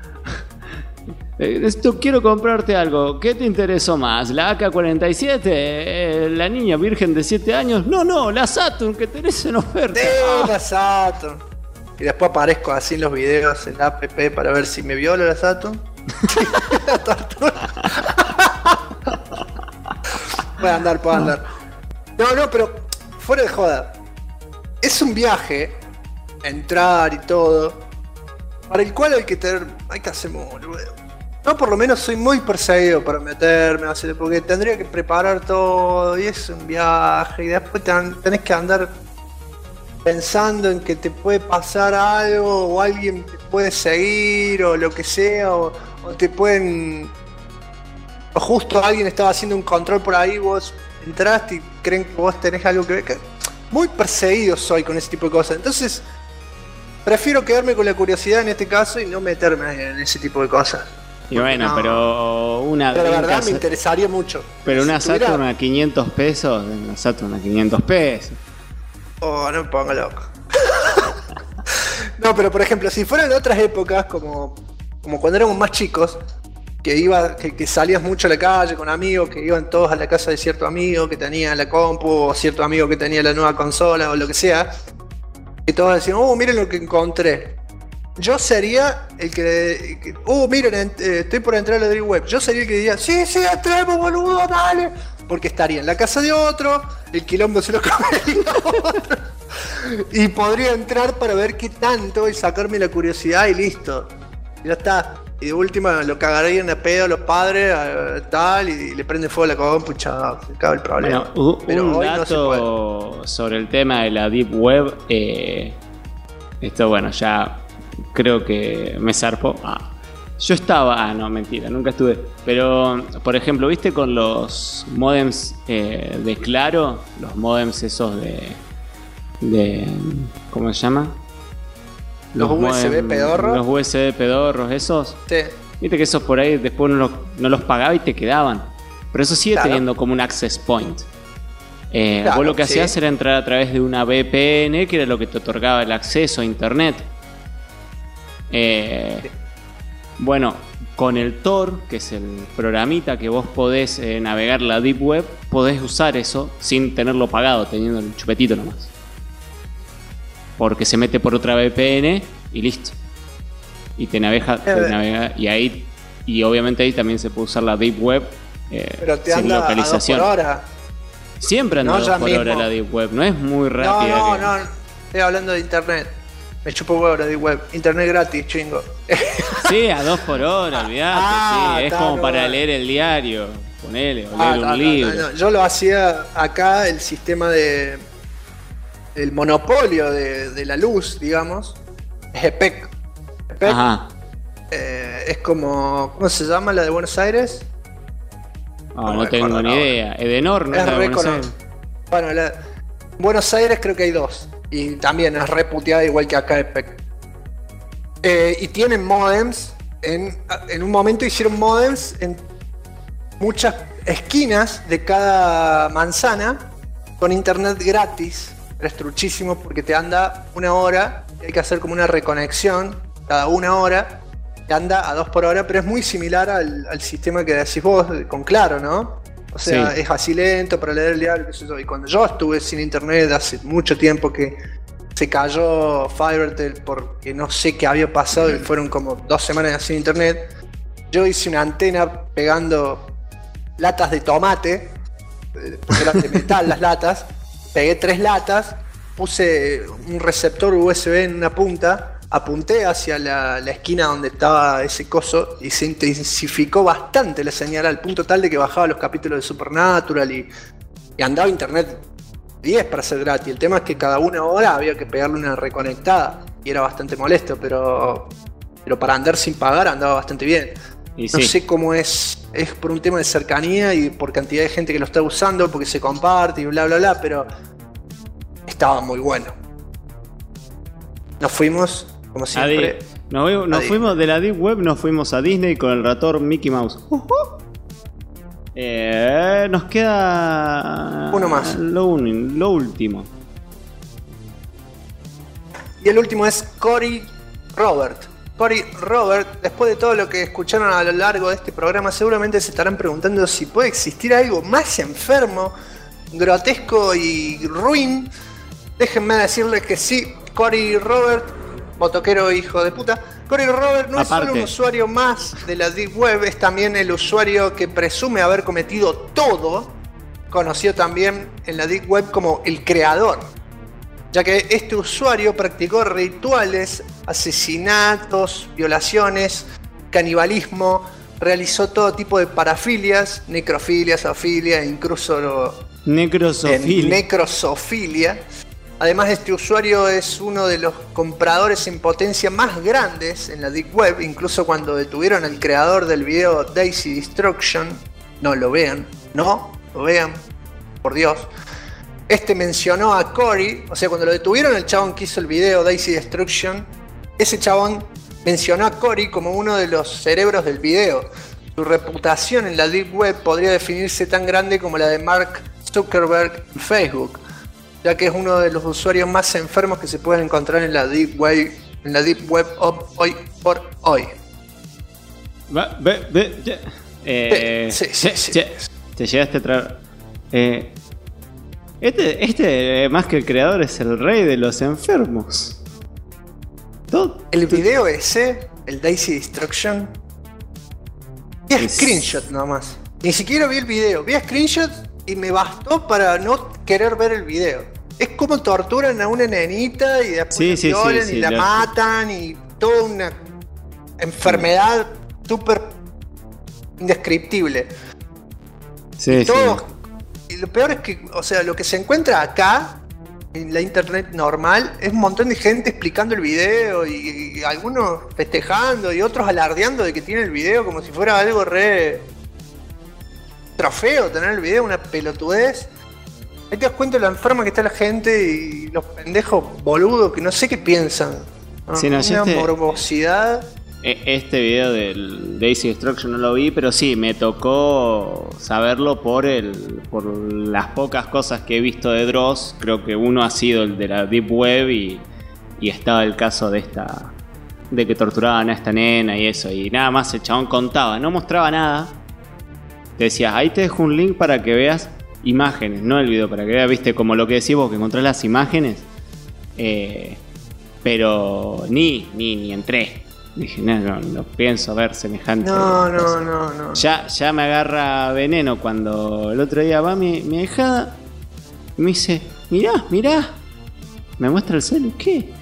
Quiero comprarte algo. ¿Qué te interesó más? ¿La AK-47? ¿La niña virgen de 7 años? No, la Saturn que tenés en oferta. La Saturn. Y después aparezco así en los videos en la app para ver si me viola la Saturn. La tortura. Puede andar. No, pero fuera de joda. Es un viaje, entrar y todo, para el cual hay que hacer boludo. Yo por lo menos soy muy perseguido para meterme, porque tendría que preparar todo y es un viaje y después tenés que andar pensando en que te puede pasar algo o alguien te puede seguir o lo que sea o te pueden... O justo alguien estaba haciendo un control por ahí, vos entraste y creen que vos tenés algo que ver. Muy perseguido soy con ese tipo de cosas. Entonces, prefiero quedarme con la curiosidad en este caso y no meterme en ese tipo de cosas. Y bueno, no. pero una Pero la verdad Dreamcast, me interesaría mucho. pero una Si tuviera- Saturn a 500 pesos, una Saturn a 500 pesos. Oh, no me pongo loco. No, pero por ejemplo, si fueran otras épocas, como cuando éramos más chicos, que salías mucho a la calle con amigos, que iban todos a la casa de cierto amigo que tenía la compu, o cierto amigo que tenía la nueva consola, o lo que sea, y todos decían, oh, miren lo que encontré. Yo sería el que miren, estoy por entrar a la Dream Web. Yo sería el que diría, sí, entremos, boludo, dale. Porque estaría en la casa de otro, el quilombo se lo comería otro. Y podría entrar para ver qué tanto y sacarme la curiosidad y listo. Ya está. Y de última lo cagarían a pedo a los padres, tal, y le prende fuego a la compu y chao, se acaba el problema. Bueno, Pero un hoy no se dato sobre el tema de la Deep Web. Esto, bueno, ya creo que me zarpó. Yo estaba. No, mentira, nunca estuve. Pero, por ejemplo, ¿viste con los modems de Claro? Los modems esos de ¿cómo se llama? Los USB pedorros. Los USB pedorros, esos. Sí. Viste que esos por ahí después no los pagaba y te quedaban. Pero eso sigue Claro. teniendo como un access point. Claro, vos lo que sí. hacías era entrar a través de una VPN, que era lo que te otorgaba el acceso a internet. Bueno, con el Tor, que es el programita que vos podés navegar la Deep Web, podés usar eso sin tenerlo pagado, teniendo el chupetito nomás. Porque se mete por otra VPN y listo. Y te navega y ahí, y obviamente ahí también se puede usar la Deep Web Pero te sin anda localización. a 2 por hora. Siempre anda No, 2 ya por hora mismo. la Deep Web, no es muy rápida. No, estoy hablando de internet. Me chupo huevo la Deep Web. Internet gratis, chingo. Sí, a 2 por hora, olvidate, sí. Es como para leer el diario, ponele, o leer un libro. No. Yo lo hacía acá, el sistema de. El monopolio de la luz, digamos. Es EPEC. EPEC Ajá. es como. ¿Cómo se llama la de Buenos Aires? No tengo ni idea. Edenor, ¿no? Es La de re Buenos cono- Aires. Bueno, en Buenos Aires creo que hay 2. Y también es reputeada igual que acá EPEC. Y tienen modems. En un momento hicieron modems en muchas esquinas de cada manzana con internet gratis. Es truchísimo porque te anda 1 hora. Y hay que hacer como una reconexión cada 1 hora. Te anda a 2 por hora, pero es muy similar al sistema que decís vos con Claro, ¿no? O sea, Sí. es así lento para leer el diario, qué sé yo. Y cuando yo estuve sin internet hace mucho tiempo que se cayó Fivertel porque no sé qué había pasado y fueron como 2 semanas sin internet, yo hice una antena pegando latas de tomate, porque eran de metal las latas, pegué 3 latas, puse un receptor USB en una punta, apunté hacia la esquina donde estaba ese coso y se intensificó bastante la señal al punto tal de que bajaba los capítulos de Supernatural y andaba internet 10 para ser gratis. El tema es que cada 1 hora había que pegarle una reconectada y era bastante molesto, pero para andar sin pagar andaba bastante bien. Y No sí. sé cómo es por un tema de cercanía y por cantidad de gente que lo está usando, porque se comparte y bla bla bla, pero estaba muy bueno. Nos fuimos, como siempre. Nos fuimos de la Deep Web, nos fuimos a Disney con el ratón Mickey Mouse. Nos queda Uno más. Lo último. Y el último es Cory Robert. Cory Robert, después de todo lo que escucharon a lo largo de este programa, seguramente se estarán preguntando si puede existir algo más enfermo, grotesco y ruin. Déjenme decirles que sí, Cory Robert, motoquero hijo de puta. Cory Robert no es solo un usuario más de la Deep Web, es también el usuario que presume haber cometido todo, conocido también en la Deep Web como el creador, ya que este usuario practicó rituales, asesinatos, violaciones, canibalismo, realizó todo tipo de parafilias, necrofilia, zoofilia, incluso necrosofilia. Además, este usuario es uno de los compradores en potencia más grandes en la Deep Web, incluso cuando detuvieron al creador del video Daisy Destruction. No lo vean, por Dios. Mencionó a Cory, o sea, cuando lo detuvieron, el chabón que hizo el video Daisy Destruction, ese chabón mencionó a Cory como uno de los cerebros del video. Su reputación en la Deep Web podría definirse tan grande como la de Mark Zuckerberg en Facebook, ya que es uno de los usuarios más enfermos que se pueden encontrar en la Deep Web, hoy por hoy. Sí. Te llegaste a traer. Más que el creador, es el rey de los enfermos. El video ese, el Daisy Destruction, es screenshot nomás. Ni siquiera vi el video, vi screenshot y me bastó para no querer ver el video. Es como torturan a una nenita y después la violan y la matan y toda una enfermedad súper indescriptible. Y lo peor es que, o sea, lo que se encuentra acá en la internet normal es un montón de gente explicando el video y algunos festejando y otros alardeando de que tienen el video como si fuera algo re trofeo tener el video, una pelotudez. Ahí te das cuenta de lo enferma que está la gente y los pendejos boludos que no sé qué piensan, ¿no? Sí, una morbosidad. Este video del Daisy Destruction no lo vi, pero sí, me tocó saberlo por las pocas cosas que he visto de Dross. Creo que uno ha sido el de la Deep Web y estaba el caso de que torturaban a esta nena y eso. Y nada más el chabón contaba, no mostraba nada. Te decía, ahí te dejo un link para que veas imágenes, no el video, para que veas, viste, como lo que decís vos, que encontrás las imágenes. Pero ni entré. Dije, no pienso ver semejante cosa. No. Ya me agarra veneno cuando el otro día va mi ahijada y me dice, mirá. Me muestra el celu, ¿qué?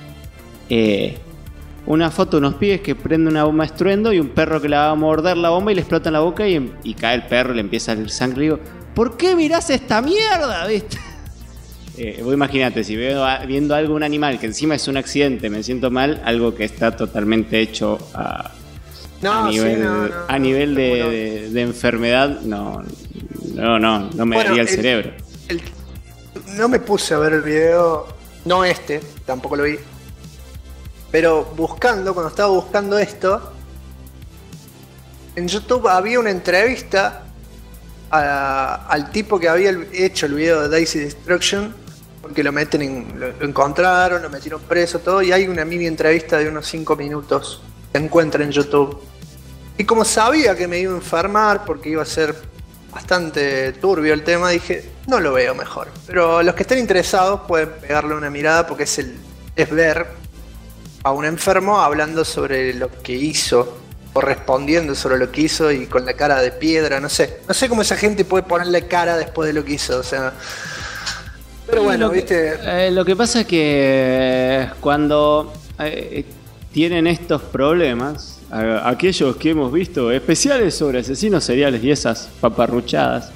Una foto de unos pibes que prende una bomba estruendo y un perro que le va a morder la bomba y le explota en la boca y cae el perro y le empieza a salir sangre. Y digo, ¿por qué mirás esta mierda? ¿Viste? Vos imaginate, si viendo algo, un animal que encima es un accidente, me siento mal, algo que está totalmente hecho a nivel de enfermedad, no me daría el cerebro. No me puse a ver el video, tampoco lo vi. Pero cuando estaba buscando esto, en YouTube había una entrevista al tipo que había hecho el video de Daisy Destruction, porque lo encontraron, lo metieron preso, todo, y hay una mini entrevista de unos 5 minutos que se encuentra en YouTube. Y como sabía que me iba a enfermar, porque iba a ser bastante turbio el tema, dije, no lo veo mejor. Pero los que estén interesados pueden pegarle una mirada, porque es ver a un enfermo hablando sobre lo que hizo, o respondiendo sobre lo que hizo y con la cara de piedra, no sé cómo esa gente puede ponerle cara después de lo que hizo, o sea. Pero bueno, viste. Lo que pasa es que cuando tienen estos problemas, aquellos que hemos visto especiales sobre asesinos seriales y esas paparruchadas,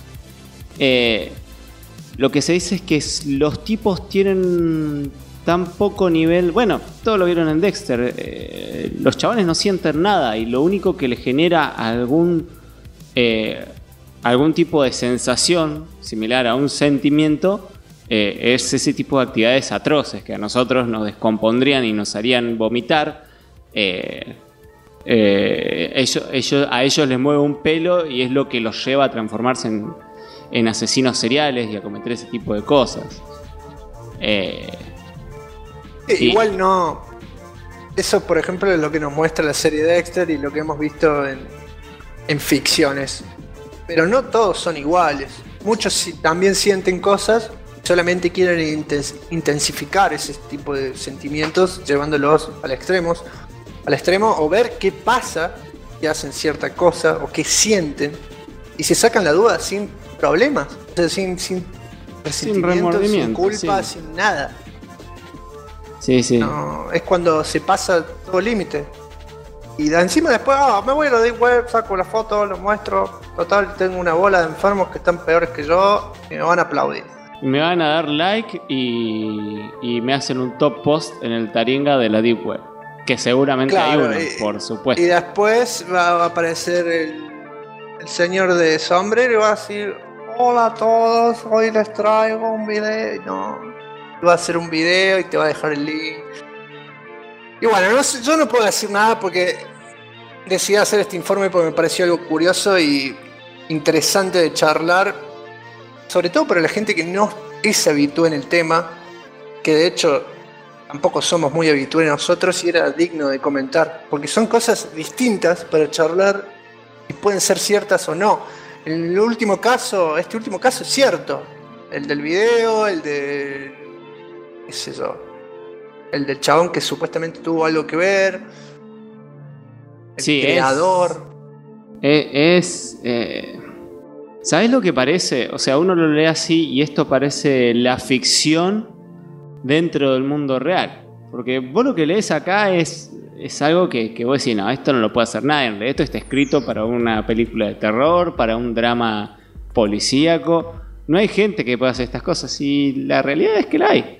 lo que se dice es que los tipos tienen tan poco nivel. Bueno, todos lo vieron en Dexter. Los chabones no sienten nada y lo único que les genera algún tipo de sensación similar a un sentimiento es ese tipo de actividades atroces que a nosotros nos descompondrían y nos harían vomitar. A ellos les mueve un pelo y es lo que los lleva a transformarse en asesinos seriales y a cometer ese tipo de cosas. Igual no. Eso, por ejemplo, es lo que nos muestra la serie Dexter y lo que hemos visto en ficciones. Pero no todos son iguales. Muchos también sienten cosas, solamente quieren intensificar ese tipo de sentimientos, llevándolos al extremo, o ver qué pasa, que hacen cierta cosa o qué sienten, y se sacan la duda sin problemas, o sea, sin resentimiento, sin culpa, sí. Sin nada. Sí. No, es cuando se pasa todo límite. Y encima después, me voy a la Deep Web, saco la foto, lo muestro. Total, tengo una bola de enfermos que están peores que yo y me van a aplaudir. Me van a dar like y me hacen un top post en el Taringa de la Deep Web. Que seguramente hay uno, por supuesto. Y después va a aparecer el señor de sombrero y va a decir, hola a todos, hoy les traigo un video. No, va a hacer un video y te va a dejar el link. Y bueno, yo no puedo decir nada porque decidí hacer este informe porque me pareció algo curioso y interesante de charlar, sobre todo para la gente que no es habitué en el tema, que de hecho tampoco somos muy habitués nosotros, y era digno de comentar, porque son cosas distintas para charlar y pueden ser ciertas o no. Este último caso es cierto, el del video, el de, qué sé yo, el del chabón que supuestamente tuvo algo que ver, el creador. ¿Sabes lo que parece? O sea, uno lo lee así y esto parece la ficción dentro del mundo real. Porque vos lo que lees acá es algo que vos decís, no, esto no lo puede hacer nadie. Esto está escrito para una película de terror, para un drama policíaco. No hay gente que pueda hacer estas cosas y la realidad es que la hay.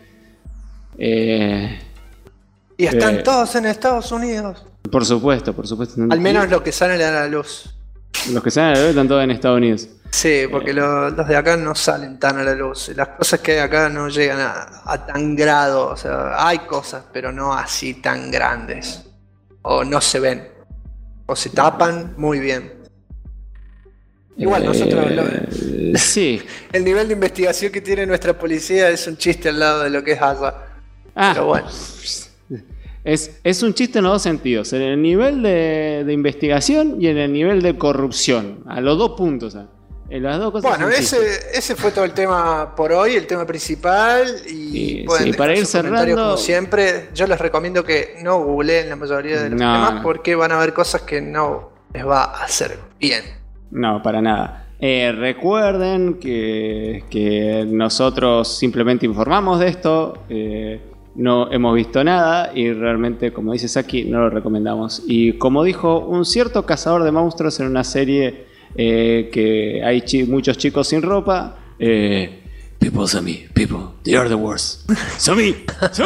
Y están todos en Estados Unidos. Por supuesto. Al menos los que salen a la luz. Los que salen a la luz están todos en Estados Unidos. Sí, porque los de acá no salen tan a la luz. Las cosas que hay acá no llegan a tan grado. O sea, hay cosas, pero no así tan grandes. O no se ven. O se tapan muy bien. Igual nosotros sí. El nivel de investigación que tiene nuestra policía es un chiste al lado de lo que es allá. Pero bueno. Es un chiste en los dos sentidos, en el nivel de investigación y en el nivel de corrupción, a los dos puntos. En las dos cosas. Bueno, ese fue todo el tema por hoy, el tema principal. Y sí, para ir cerrando, como siempre, yo les recomiendo que no googleen la mayoría de los temas porque van a ver cosas que no les va a hacer bien. No, para nada. Recuerden que nosotros simplemente informamos de esto. No hemos visto nada y realmente, como dices aquí, no lo recomendamos. Y como dijo un cierto cazador de monstruos en una serie que hay muchos chicos sin ropa, people are me, people, they are the worst. So me.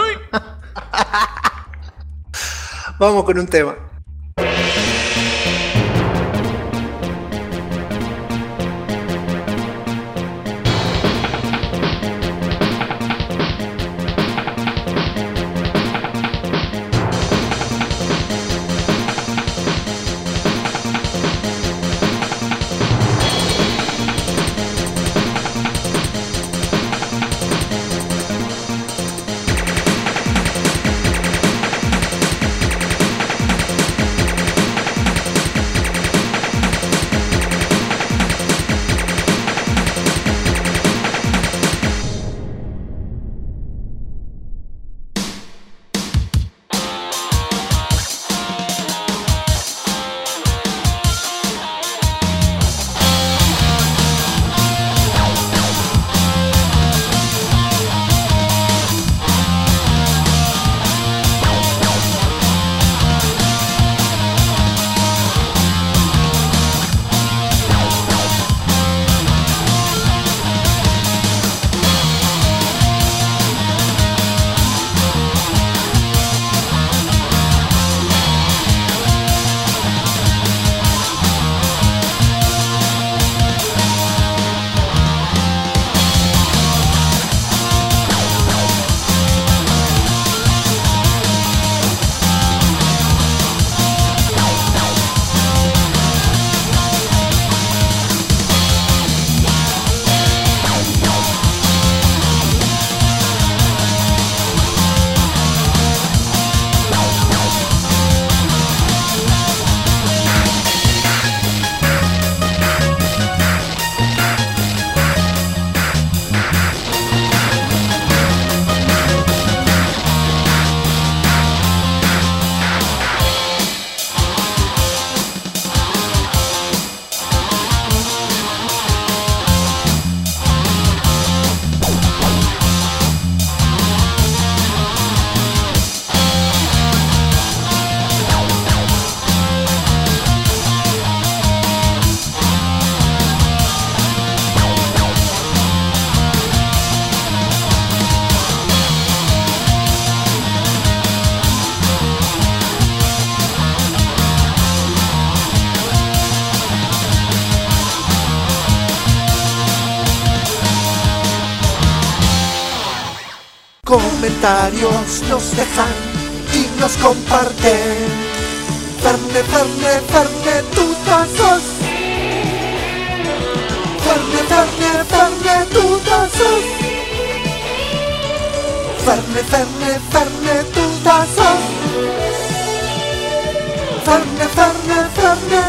Vamos con un tema. Comentarios nos dejan y nos comparten. Ferne, Ferne, Ferne, tutazos. Ferne, Ferne, Ferne, tutazos. Ferne, Ferne, Ferne, tutazos. Ferne, Ferne, Ferne,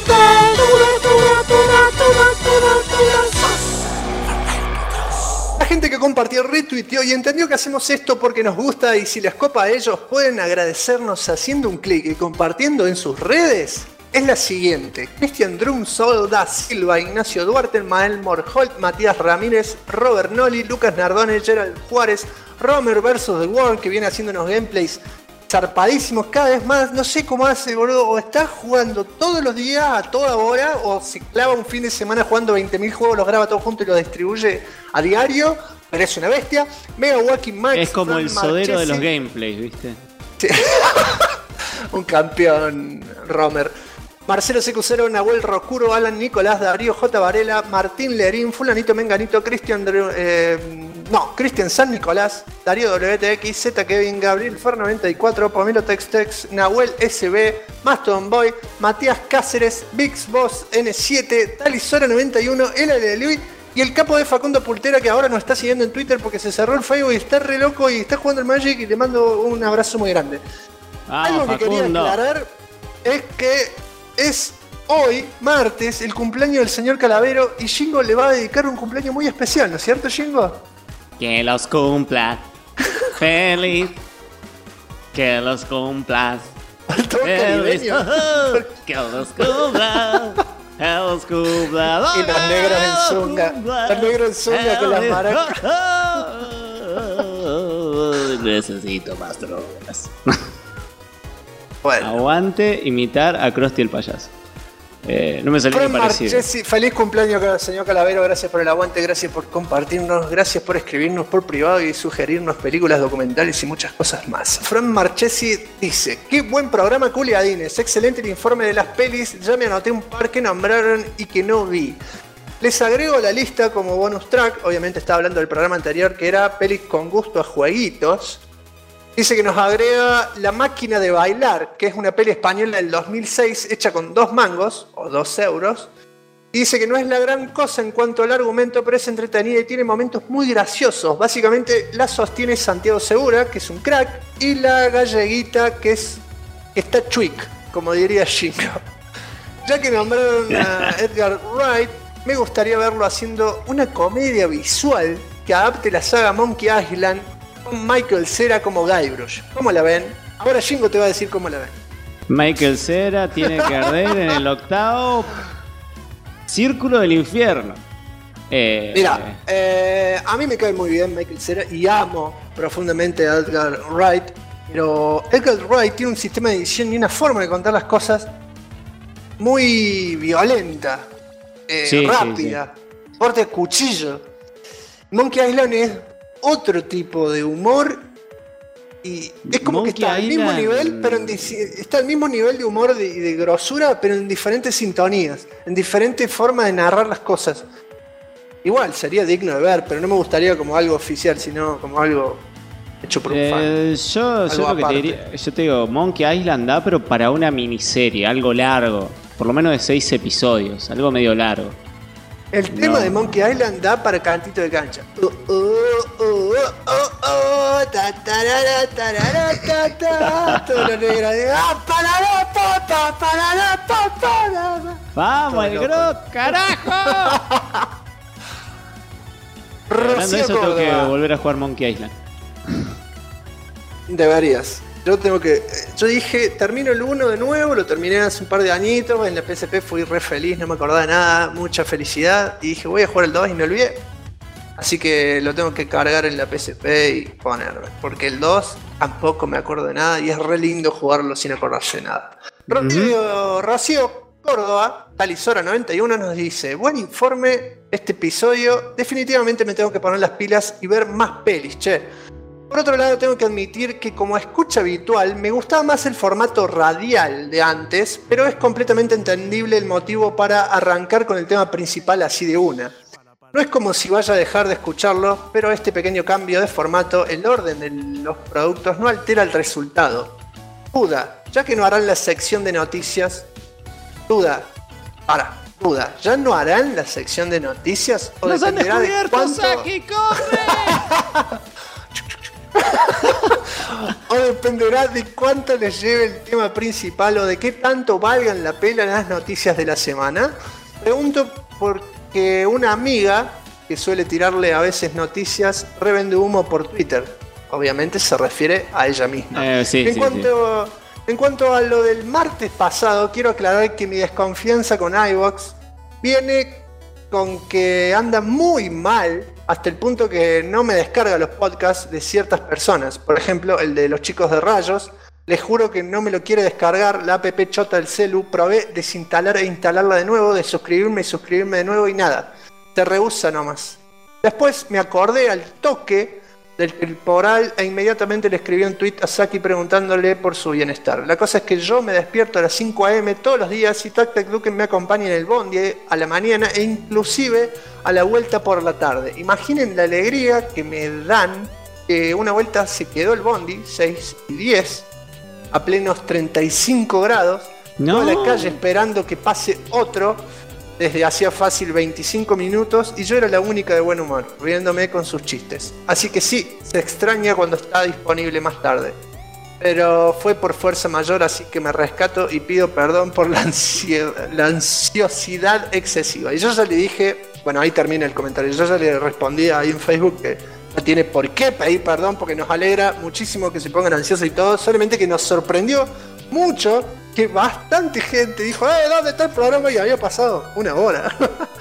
La gente que compartió, retuiteó y entendió que hacemos esto porque nos gusta y si les copa a ellos pueden agradecernos haciendo un clic y compartiendo en sus redes es la siguiente: Cristian Drum, Solda Silva, Ignacio Duarte, Mael Morholt, Matías Ramírez, Robert Noli, Lucas Nardone, Gerald Juárez, Romer vs. The World, que viene haciendo unos gameplays zarpadísimos cada vez más. No sé cómo hace, boludo. O está jugando todos los días a toda hora, o se clava un fin de semana jugando 20.000 juegos, los graba todos juntos y los distribuye a diario. Pero es una bestia. Mega Walking Max. Es como Fran el sodero de Marchesi. los gameplays, ¿viste? Sí. Un campeón, Romer. Marcelo CQ0, Nahuel Rocuro, Alan Nicolás, Darío J. Varela, Martín Lerín, Fulanito Menganito, Cristian San Nicolás, Darío WTX, Z Kevin, Gabriel Fer 94, Pomelo Textex, Nahuel SB, Mastodon Boy, Matías Cáceres, Bix Boss N7, Talisora 91, El y el capo de Facundo Pultera, que ahora nos está siguiendo en Twitter porque se cerró el Facebook y está re loco y está jugando el Magic, y le mando un abrazo muy grande. Algo que quería aclarar es que es hoy, martes, el cumpleaños del señor Calavero y Jingo le va a dedicar un cumpleaños muy especial, ¿no es cierto, Jingo? Que los cumpla feliz. Que los cumplas Faltó feliz. caribeño. Que los cumpla. Que los cumpla. Y los negros en zunga. Los negros en zunga con las maracas. Necesito más drogas. Bueno. Aguante imitar a Krusty el payaso. No me salió Fran parecido. Marchesi, feliz cumpleaños, señor Calavero. Gracias por el aguante, gracias por compartirnos, gracias por escribirnos por privado y sugerirnos películas, documentales y muchas cosas más. Fran Marchesi dice: qué buen programa, culiadines. Excelente el informe de las pelis. Ya me anoté un par que nombraron y que no vi. Les agrego a la lista como bonus track. Obviamente estaba hablando del programa anterior, que era pelis con gusto a jueguitos. Dice que nos agrega La máquina de bailar, que es una peli española del 2006 hecha con 2 mangos o 2 euros. Y dice que no es la gran cosa en cuanto al argumento, pero es entretenida y tiene momentos muy graciosos. Básicamente la sostiene Santiago Segura, que es un crack, y la galleguita, que está chuic, como diría Shingo. Ya que nombraron a Edgar Wright, me gustaría verlo haciendo una comedia visual que adapte la saga Monkey Island con Michael Cera como Guybrush. ¿Cómo la ven? Ahora Jingo te va a decir cómo la ven. Michael Cera tiene que arder en el 8º círculo del infierno. Mira, a mí me cae muy bien Michael Cera y amo profundamente a Edgar Wright, pero Edgar Wright tiene un sistema de edición y una forma de contar las cosas muy violenta, rápida, corte de cuchillo. Monkey Island es otro tipo de humor y es como Monkey que está al mismo Island. nivel, pero está al mismo nivel de humor y de grosura, pero en diferentes sintonías, en diferentes formas de narrar las cosas. Igual sería digno de ver, pero no me gustaría como algo oficial, sino como algo hecho por un fan. Yo lo que te diría, yo te digo, Monkey Island da, pero para una miniserie, algo largo, por lo menos de 6 episodios, algo medio largo. El tema de Monkey Island da para cantito de cancha. Todo lo negro de ¡Vamos, el Grot, carajo! Hablando de eso, tengo que volver a jugar Monkey Island. Deberías. Yo dije, termino el 1 de nuevo, lo terminé hace un par de añitos, en la PSP fui re feliz, no me acordaba de nada, mucha felicidad, y dije, voy a jugar el 2 y me olvidé. Así que lo tengo que cargar en la PSP y ponerlo, porque el 2 tampoco me acuerdo de nada y es re lindo jugarlo sin acordarse de nada. Rocío Córdoba, Talisora 91 nos dice: buen informe este episodio, definitivamente me tengo que poner las pilas y ver más pelis, che. Por otro lado, tengo que admitir que como escucha habitual me gustaba más el formato radial de antes, pero es completamente entendible el motivo para arrancar con el tema principal así de una. No es como si vaya a dejar de escucharlo, pero este pequeño cambio de formato, el orden de los productos no altera el resultado. Duda, ya que no harán la sección de noticias. Duda, ¿ya no harán la sección de noticias? ¿O ¡Nos han dependerá de descubierto, cuánto... Saki! ¡Corre! O dependerá de cuánto les lleve el tema principal o de qué tanto valgan la pena las noticias de la semana. Pregunto porque una amiga que suele tirarle a veces noticias revende humo por Twitter. Obviamente se refiere a ella misma. En cuanto a lo del martes pasado, quiero aclarar que mi desconfianza con iVoox viene con que anda muy mal, hasta el punto que no me descarga los podcasts de ciertas personas. Por ejemplo, el de los chicos de Rayos. Les juro que no me lo quiere descargar, la app chota del celu. Probé desinstalar e instalarla de nuevo, de suscribirme y suscribirme de nuevo y nada. Se rehúsa nomás. Después me acordé al toque del temporal e inmediatamente le escribí un tweet a Saki preguntándole por su bienestar. La cosa es que yo me despierto a las 5 AM todos los días y Tac Duken me acompaña en el bondi a la mañana e inclusive a la vuelta por la tarde. Imaginen la alegría que me dan que una vuelta se quedó el bondi, 6 y 10, a plenos 35 grados, No. toda la calle esperando que pase otro. Desde hacía fácil 25 minutos y yo era la única de buen humor, riéndome con sus chistes. Así que sí, se extraña cuando está disponible más tarde. Pero fue por fuerza mayor, así que me rescato y pido perdón por la ansiosidad excesiva. Y yo ya le dije, bueno, ahí termina el comentario, yo ya le respondí ahí en Facebook que no tiene por qué pedir perdón porque nos alegra muchísimo que se pongan ansiosos y todo, solamente que nos sorprendió mucho que bastante gente dijo, ¿dónde está el programa? Y había pasado una hora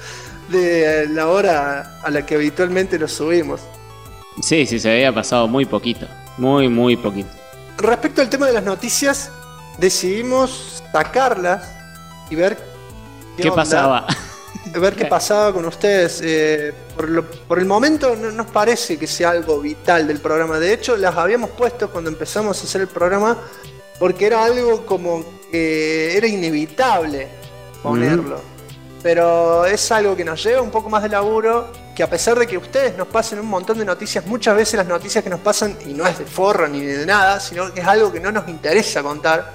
de la hora a la que habitualmente lo subimos. Sí, se había pasado muy poquito. Muy poquito. Respecto al tema de las noticias, decidimos sacarlas y ver ¿Qué onda, pasaba? ver qué pasaba con ustedes. Por el momento no nos parece que sea algo vital del programa. De hecho, las habíamos puesto cuando empezamos a hacer el programa porque era algo como que era inevitable ponerlo. Pero es algo que nos lleva un poco más de laburo, que a pesar de que ustedes nos pasen un montón de noticias, muchas veces las noticias que nos pasan, y no es de forro ni de nada, sino que es algo que no nos interesa contar,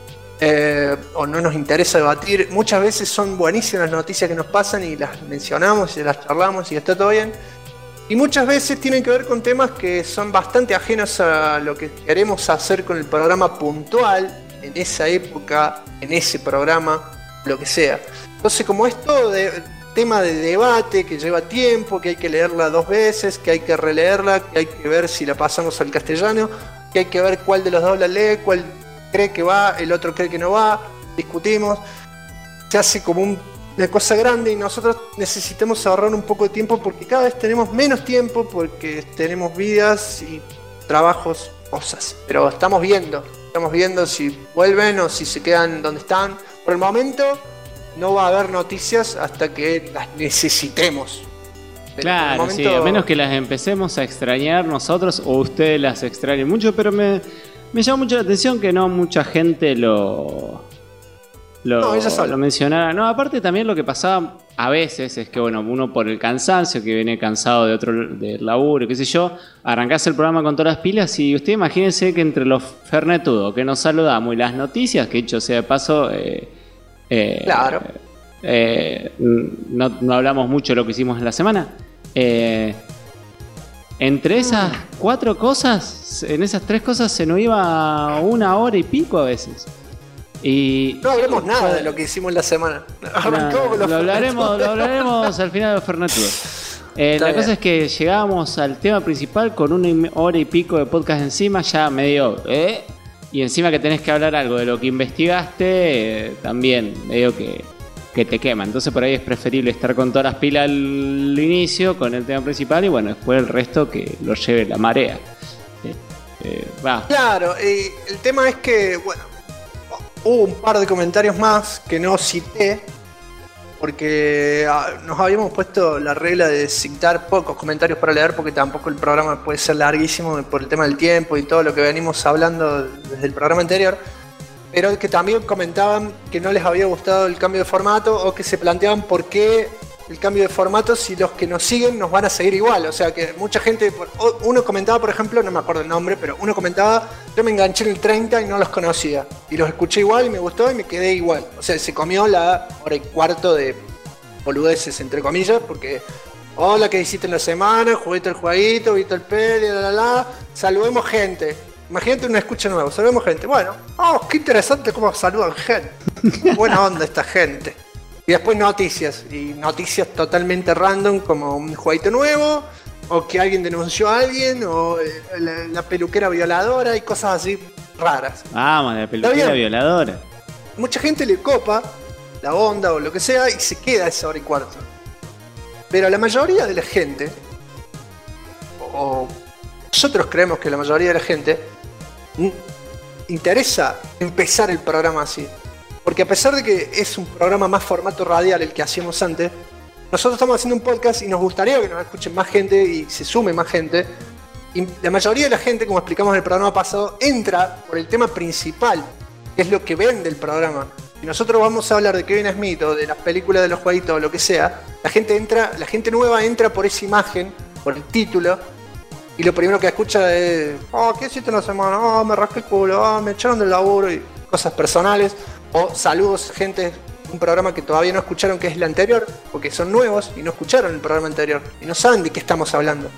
o no nos interesa debatir, muchas veces son buenísimas las noticias que nos pasan y las mencionamos y las charlamos y está todo bien. Y muchas veces tienen que ver con temas que son bastante ajenos a lo que queremos hacer con el programa puntual, en esa época, en ese programa, lo que sea. Entonces, como es todo tema de debate que lleva tiempo, que hay que leerla 2 veces, que hay que releerla, que hay que ver si la pasamos al castellano, que hay que ver cuál de los dos la lee, cuál cree que va, el otro cree que no va, discutimos, se hace como una cosa grande y nosotros necesitamos ahorrar un poco de tiempo porque cada vez tenemos menos tiempo porque tenemos vidas y trabajos, cosas. Pero estamos viendo si vuelven o si se quedan donde están. Por el momento no va a haber noticias hasta que las necesitemos. Pero Claro, por el sí, momento, a menos que las empecemos a extrañar nosotros o ustedes las extrañen mucho, pero me llama mucho la atención que no mucha gente lo ella sola. lo mencionara. No, aparte también lo que pasaba a veces es que, bueno, uno por el cansancio, que viene cansado del laburo, qué sé yo, arrancás el programa con todas las pilas y usted imagínense que entre los fernetudos que nos saludamos y las noticias, que dicho sea de paso, claro. No hablamos mucho de lo que hicimos en la semana. Entre esas 4 cosas, en esas 3 cosas se nos iba 1 hora y pico a veces. Y No hablemos nada de lo que hicimos la semana. Arrancamos con los lo hablaremos al final de los fernetudos. La cosa es que llegábamos al tema principal con 1 hora y pico de podcast encima, ya medio... Y encima que tenés que hablar algo de lo que investigaste, también medio que te quema. Entonces por ahí es preferible estar con todas las pilas al inicio, con el tema principal, y bueno, después el resto que lo lleve la marea. Claro, el tema es que, bueno, hubo un par de comentarios más que no cité, porque nos habíamos puesto la regla de citar pocos comentarios para leer, porque tampoco el programa puede ser larguísimo por el tema del tiempo y todo lo que venimos hablando desde el programa anterior, pero que también comentaban que no les había gustado el cambio de formato o que se planteaban por qué el cambio de formato si los que nos siguen nos van a seguir igual. O sea que mucha gente, uno comentaba, por ejemplo, no me acuerdo el nombre, pero uno comentaba, yo me enganché en el 30 y no los conocía. Y los escuché igual y me gustó y me quedé igual. O sea, se comió la hora y cuarto de boludeces, entre comillas, porque hola, ¿qué hiciste en la semana? Jugué el jueguito, viste el peli, saludemos gente. Imagínate una escucha nueva, saludemos gente. Bueno, qué interesante cómo saludan gente. Buena onda esta gente. Y después noticias, y noticias totalmente random, como un jueguito nuevo, o que alguien denunció a alguien, o la peluquera violadora, y cosas así raras. Vamos, la peluquera violadora. Mucha gente le copa la onda o lo que sea, y se queda esa hora y cuarto. Pero la mayoría de la gente, o nosotros creemos que la mayoría de la gente, interesa empezar el programa así. Porque a pesar de que es un programa más formato radial el que hacíamos antes, nosotros estamos haciendo un podcast y nos gustaría que nos escuchen más gente y se sume más gente. Y la mayoría de la gente, como explicamos en el programa pasado, entra por el tema principal, que es lo que vende el programa. Si nosotros vamos a hablar de Kevin Smith o de las películas de los jueguitos o lo que sea, la gente nueva entra por esa imagen, por el título, y lo primero que escucha es ¿qué hiciste una semana? Me rasqué el culo, me echaron del laburo, y cosas personales. O saludos, gente, un programa que todavía no escucharon, que es el anterior, porque son nuevos y no escucharon el programa anterior y no saben de qué estamos hablando.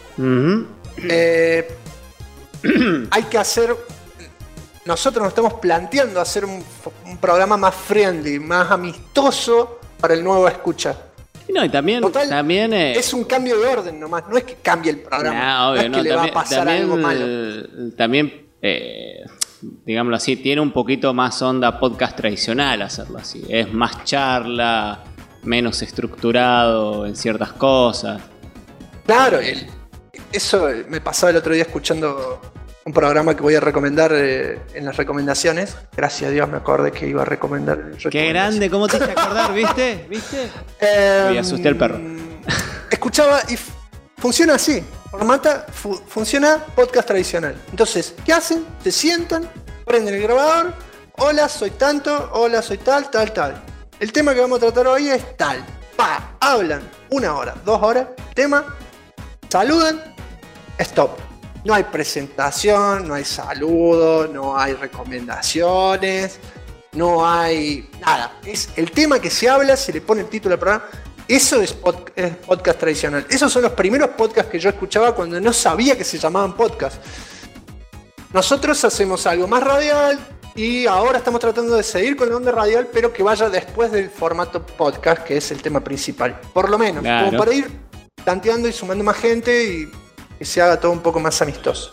Hay que hacer, nosotros nos estamos planteando hacer un programa más friendly, más amistoso para el nuevo escucha. No, y también, total, también es un cambio de orden nomás, no es que cambie el programa, obvio, no es que le va a pasar algo malo. También, digámoslo así, tiene un poquito más onda podcast tradicional hacerlo así. Es más charla, menos estructurado en ciertas cosas. Claro, eso me pasó el otro día escuchando un programa que voy a recomendar en las recomendaciones. Gracias a Dios me acordé que iba a recomendar. Qué grande, ¿cómo te hiciste acordar? ¿Viste? Me asusté al perro. Escuchaba y funciona así. Funciona podcast tradicional. Entonces, ¿qué hacen? Se sientan, prenden el grabador. Hola, soy tanto. Hola, soy tal. El tema que vamos a tratar hoy es tal. Hablan 1 hora, 2 horas. Tema. Saludan. Stop. No hay presentación, no hay saludo, no hay recomendaciones, no hay nada. Es el tema que se habla, se le pone el título al programa. Eso es podcast tradicional. Esos son los primeros podcasts que yo escuchaba cuando no sabía que se llamaban podcast. Nosotros hacemos algo más radial y ahora estamos tratando de seguir con la onda radial, pero que vaya después del formato podcast, que es el tema principal. Por lo menos, claro, como para ir tanteando y sumando más gente y que se haga todo un poco más amistoso.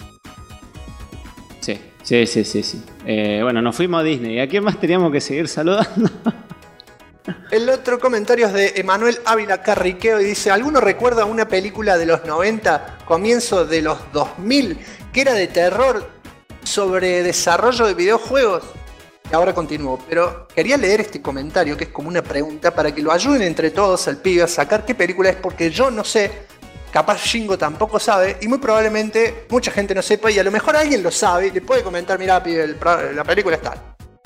Sí. Bueno, nos fuimos a Disney. ¿A quién más teníamos que seguir saludando? El otro comentario es de Emanuel Ávila Carriqueo y dice: ¿alguno recuerda una película de los 90, comienzo de los 2000, que era de terror sobre desarrollo de videojuegos? Y ahora continúo, pero quería leer este comentario que es como una pregunta para que lo ayuden entre todos al pibe a sacar qué película es, porque yo no sé, capaz Shingo tampoco sabe y muy probablemente mucha gente no sepa y a lo mejor alguien lo sabe y le puede comentar: mirá, pibe, la película es tal.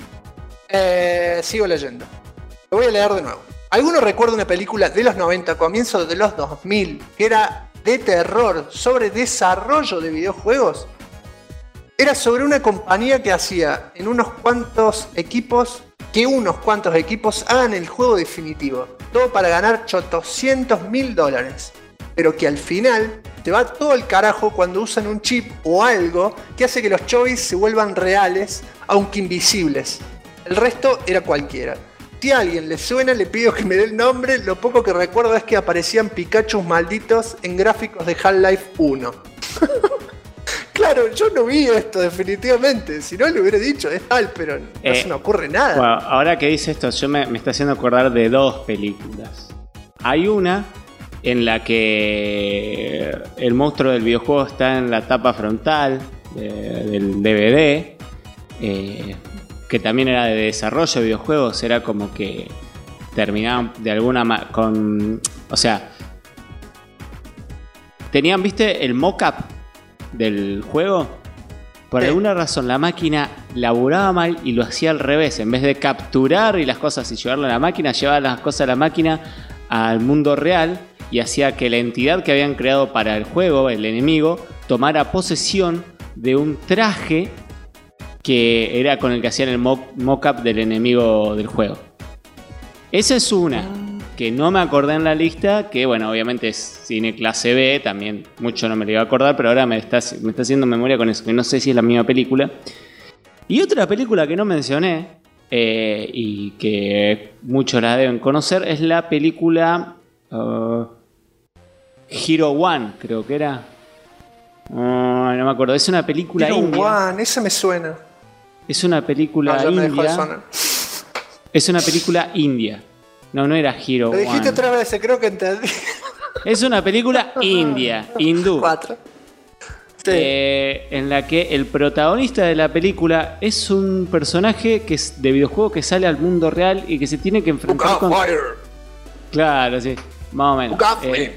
Sigo leyendo. Lo voy a leer de nuevo. ¿Alguno recuerda una película de los 90, comienzo de los 2000, que era de terror sobre desarrollo de videojuegos? Era sobre una compañía que hacía en unos cuantos equipos hagan el juego definitivo. Todo para ganar $800.000. Pero que al final te va todo el carajo cuando usan un chip o algo que hace que los chovis se vuelvan reales, aunque invisibles. El resto era cualquiera. Si a alguien le suena, le pido que me dé el nombre. Lo poco que recuerdo es que aparecían Pikachus malditos en gráficos de Half-Life 1. Claro, yo no vi esto definitivamente. Si no, le hubiera dicho, es tal, pero no se me ocurre nada. Bueno, ahora que dice esto, yo me está haciendo acordar de 2 películas. Hay una en la que el monstruo del videojuego está en la tapa frontal del DVD. Que también era de desarrollo de videojuegos, era como que terminaban de alguna manera con... O sea, tenían, ¿viste? El mock-up del juego. Por alguna razón la máquina laburaba mal y lo hacía al revés. En vez de capturar y las cosas y llevarlo a la máquina, llevaba las cosas a la máquina al mundo real y hacía que la entidad que habían creado para el juego, el enemigo, tomara posesión de un traje que era con el que hacían el mock-up del enemigo del juego. Esa es una que no me acordé en la lista, que bueno, obviamente es cine clase B, también mucho no me lo iba a acordar, pero ahora me está haciendo memoria con eso, que no sé si es la misma película. Y otra película que no mencioné, y que muchos la deben conocer, es la película Hero One, creo que era. No me acuerdo, es una película Hero india. One, esa me suena. Es una película Ya me dejó de india. sonar. Es una película india. No era Hero Lo dijiste One. otra vez, creo que entendí. Es una película india, hindú. 4. Sí. En la que el protagonista de la película es un personaje que es de videojuego que sale al mundo real y que se tiene que enfrentar con... Claro, sí, más o menos.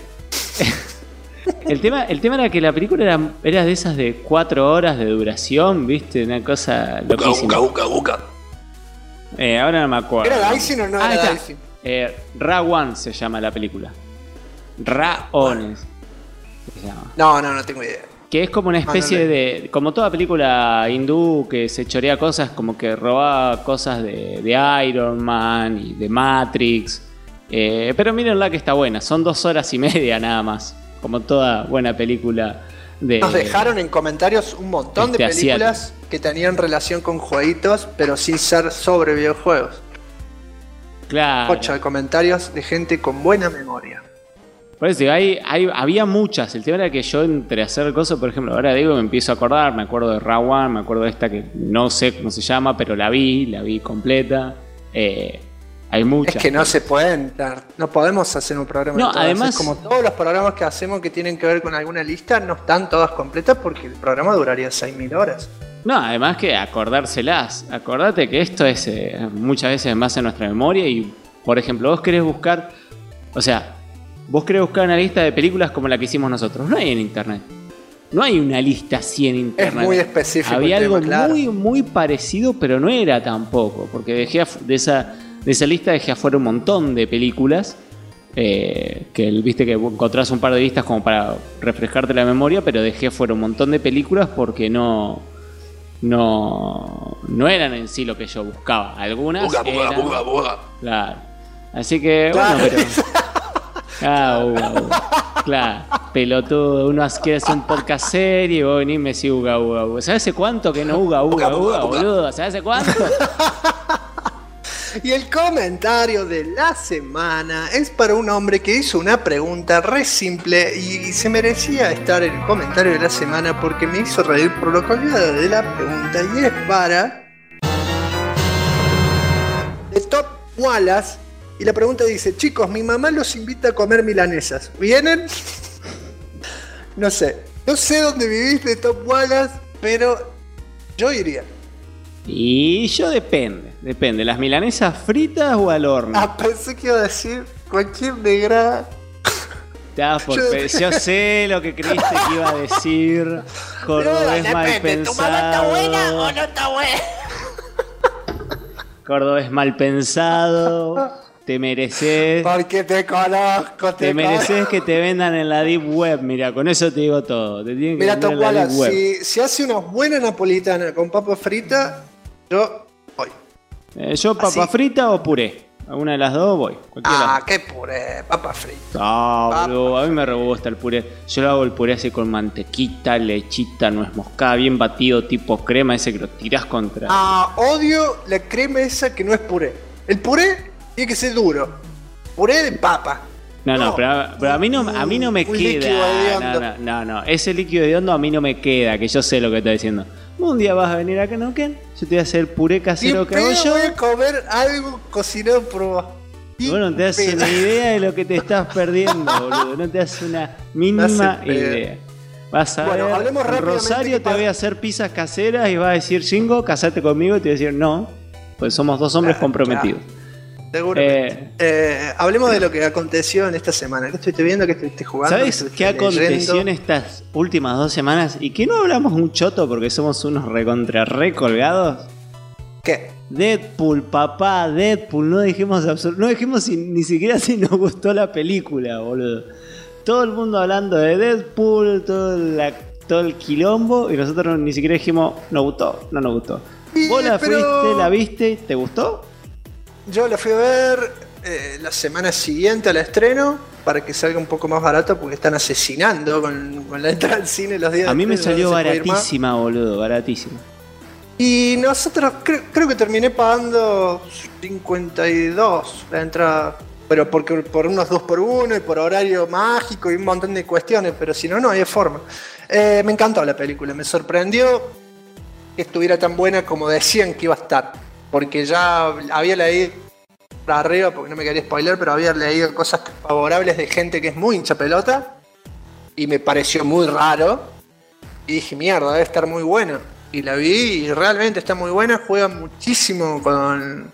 El tema era que la película era de esas de 4 horas de duración, ¿viste? Una cosa loquísima. Ahora no me acuerdo. ¿Era Dicing o no Ah, era está. Dicing? Ra-One se llama la película. Ra-Ones se llama. No tengo idea. Que es como una especie no. de... Como toda película hindú que se chorea cosas, como que roba cosas de Iron Man y de Matrix. Pero mírenla que está buena. Son 2 horas y media nada más. Como toda buena película de... Nos dejaron en comentarios un montón de películas que tenían relación con jueguitos, pero sin ser sobre videojuegos. Claro. 8 de comentarios de gente con buena memoria. Por eso había muchas. El tema era que yo entre hacer cosas, por ejemplo, ahora digo, me empiezo a acordar. Me acuerdo de Ra-One, me acuerdo de esta que no sé cómo se llama, pero la vi completa. Hay muchas. Es que no se pueden dar. No podemos hacer un programa No, de todas. además- Es como todos los programas que hacemos que tienen que ver con alguna lista, no están todas completas porque el programa duraría 6.000 horas. No, además que acordárselas. Acordate que esto es muchas veces más en nuestra memoria y, por ejemplo, vos querés buscar una lista de películas como la que hicimos nosotros. No hay en internet. No hay una lista así en internet. Es muy específico. Había el tema, algo claro. muy, muy parecido, pero no era tampoco. Porque de esa lista dejé afuera un montón de películas. Viste que encontrás un par de listas como para refrescarte la memoria, pero dejé afuera un montón de películas porque no eran en sí lo que yo buscaba. Algunas eran... Claro. Así que, Claro. bueno, pero... Claro, pelotudo. Uno quiere hacer un podcast serio y vos venís y me decís uga, uga, uga. ¿Sabes hace cuánto que no uga, boludo? ¿Sabes hace cuánto? Y el comentario de la semana es para un hombre que hizo una pregunta re simple y se merecía estar en el comentario de la semana porque me hizo reír por lo colgado de la pregunta y es para... de Top Wallace. Y la pregunta dice: chicos, mi mamá los invita a comer milanesas. ¿Vienen? No sé dónde vivís de Top Wallace, pero yo iría. Y yo depende. ¿Las milanesas fritas o al horno? Ah, pensé que iba a decir cualquier negra. Yo sé lo que creíste que iba a decir. Cordobés mal pensado. no está buena? Cordobés mal pensado. Te mereces. Porque te conozco, Te mereces que te vendan en la Deep Web. Mira, con eso te digo todo. Te tienen que Mira, vender Top en la Deep Wallace, Web. si hace una buena napolitana con papa frita, yo voy. Yo papa Así. frita o puré. Alguna de las dos voy. Cualquiera de las Ah, qué puré, papa frita. Ah, boludo, a mí me re gusta el puré. Yo lo hago el puré así con mantequita, lechita, nuez moscada, bien batido, tipo crema, ese que lo tirás contra. Ah, odio la crema esa que no es puré. El puré tiene que ser duro. Puré de papa. No, pero a mí no me un líquido queda. hediondo. No. Ese líquido hediondo a mí no me queda, que yo sé lo que está diciendo. Un día vas a venir acá, ¿no? Ken? Yo te voy a hacer el puré casero que hago yo. voy a comer algo cocinado por vos. Y vos no te das Ni una pedo. idea de lo que te estás perdiendo, boludo. No te das una mínima hace pedo. idea. Vas a Bueno, ver, hablemos en rápidamente Rosario que te voy a hacer pizzas caseras y vas a decir, Jingo, casate conmigo, y te voy a decir, no, pues somos dos hombres comprometidos. Seguramente. Hablemos de lo que aconteció en esta semana. ¿Qué estuviste viendo? ¿Qué estuviste jugando? ¿Sabes qué aconteció en estas últimas 2 semanas? Y que no hablamos un choto porque somos unos recontra recolgados. ¿Qué? Deadpool, papá, Deadpool. No dijimos ni siquiera si nos gustó la película, boludo. Todo el mundo hablando de Deadpool, todo el quilombo, y nosotros ni siquiera dijimos, nos gustó, no nos gustó. ¿Vos la fuiste, la viste, te gustó? Yo la fui a ver la semana siguiente al estreno para que salga un poco más barato porque están asesinando con la entrada al cine los días. A mí me después, salió no se puede ir más. baratísima, boludo, baratísima. Y nosotros creo que terminé pagando 52 la entrada. Pero porque por unos 2x1 y por horario mágico y un montón de cuestiones. Pero si no, no había forma. Me encantó la película. Me sorprendió que estuviera tan buena como decían que iba a estar. Porque ya había leído para arriba, porque no me quería spoiler, pero había leído cosas favorables de gente que es muy hincha pelota. Y me pareció muy raro. Y dije, mierda, debe estar muy buena. Y la vi y realmente está muy buena. Juega muchísimo con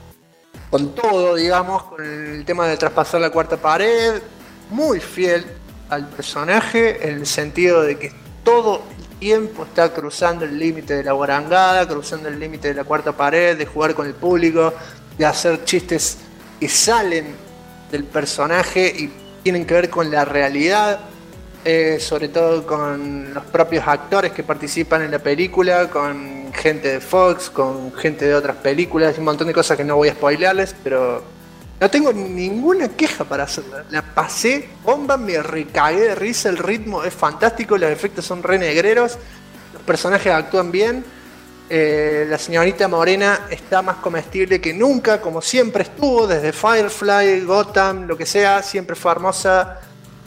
todo, digamos, con el tema de traspasar la cuarta pared. Muy fiel al personaje en el sentido de que todo el tiempo está cruzando el límite de la guarangada, cruzando el límite de la cuarta pared, de jugar con el público, de hacer chistes que salen del personaje y tienen que ver con la realidad. Sobre todo con los propios actores que participan en la película, con gente de Fox, con gente de otras películas, un montón de cosas que no voy a spoilearles, pero no tengo ninguna queja para hacerla. La pasé bomba, me recagué de risa, el ritmo es fantástico, los efectos son re negreros, los personajes actúan bien, la señorita Morena está más comestible que nunca, como siempre estuvo, desde Firefly, Gotham, lo que sea, siempre fue hermosa.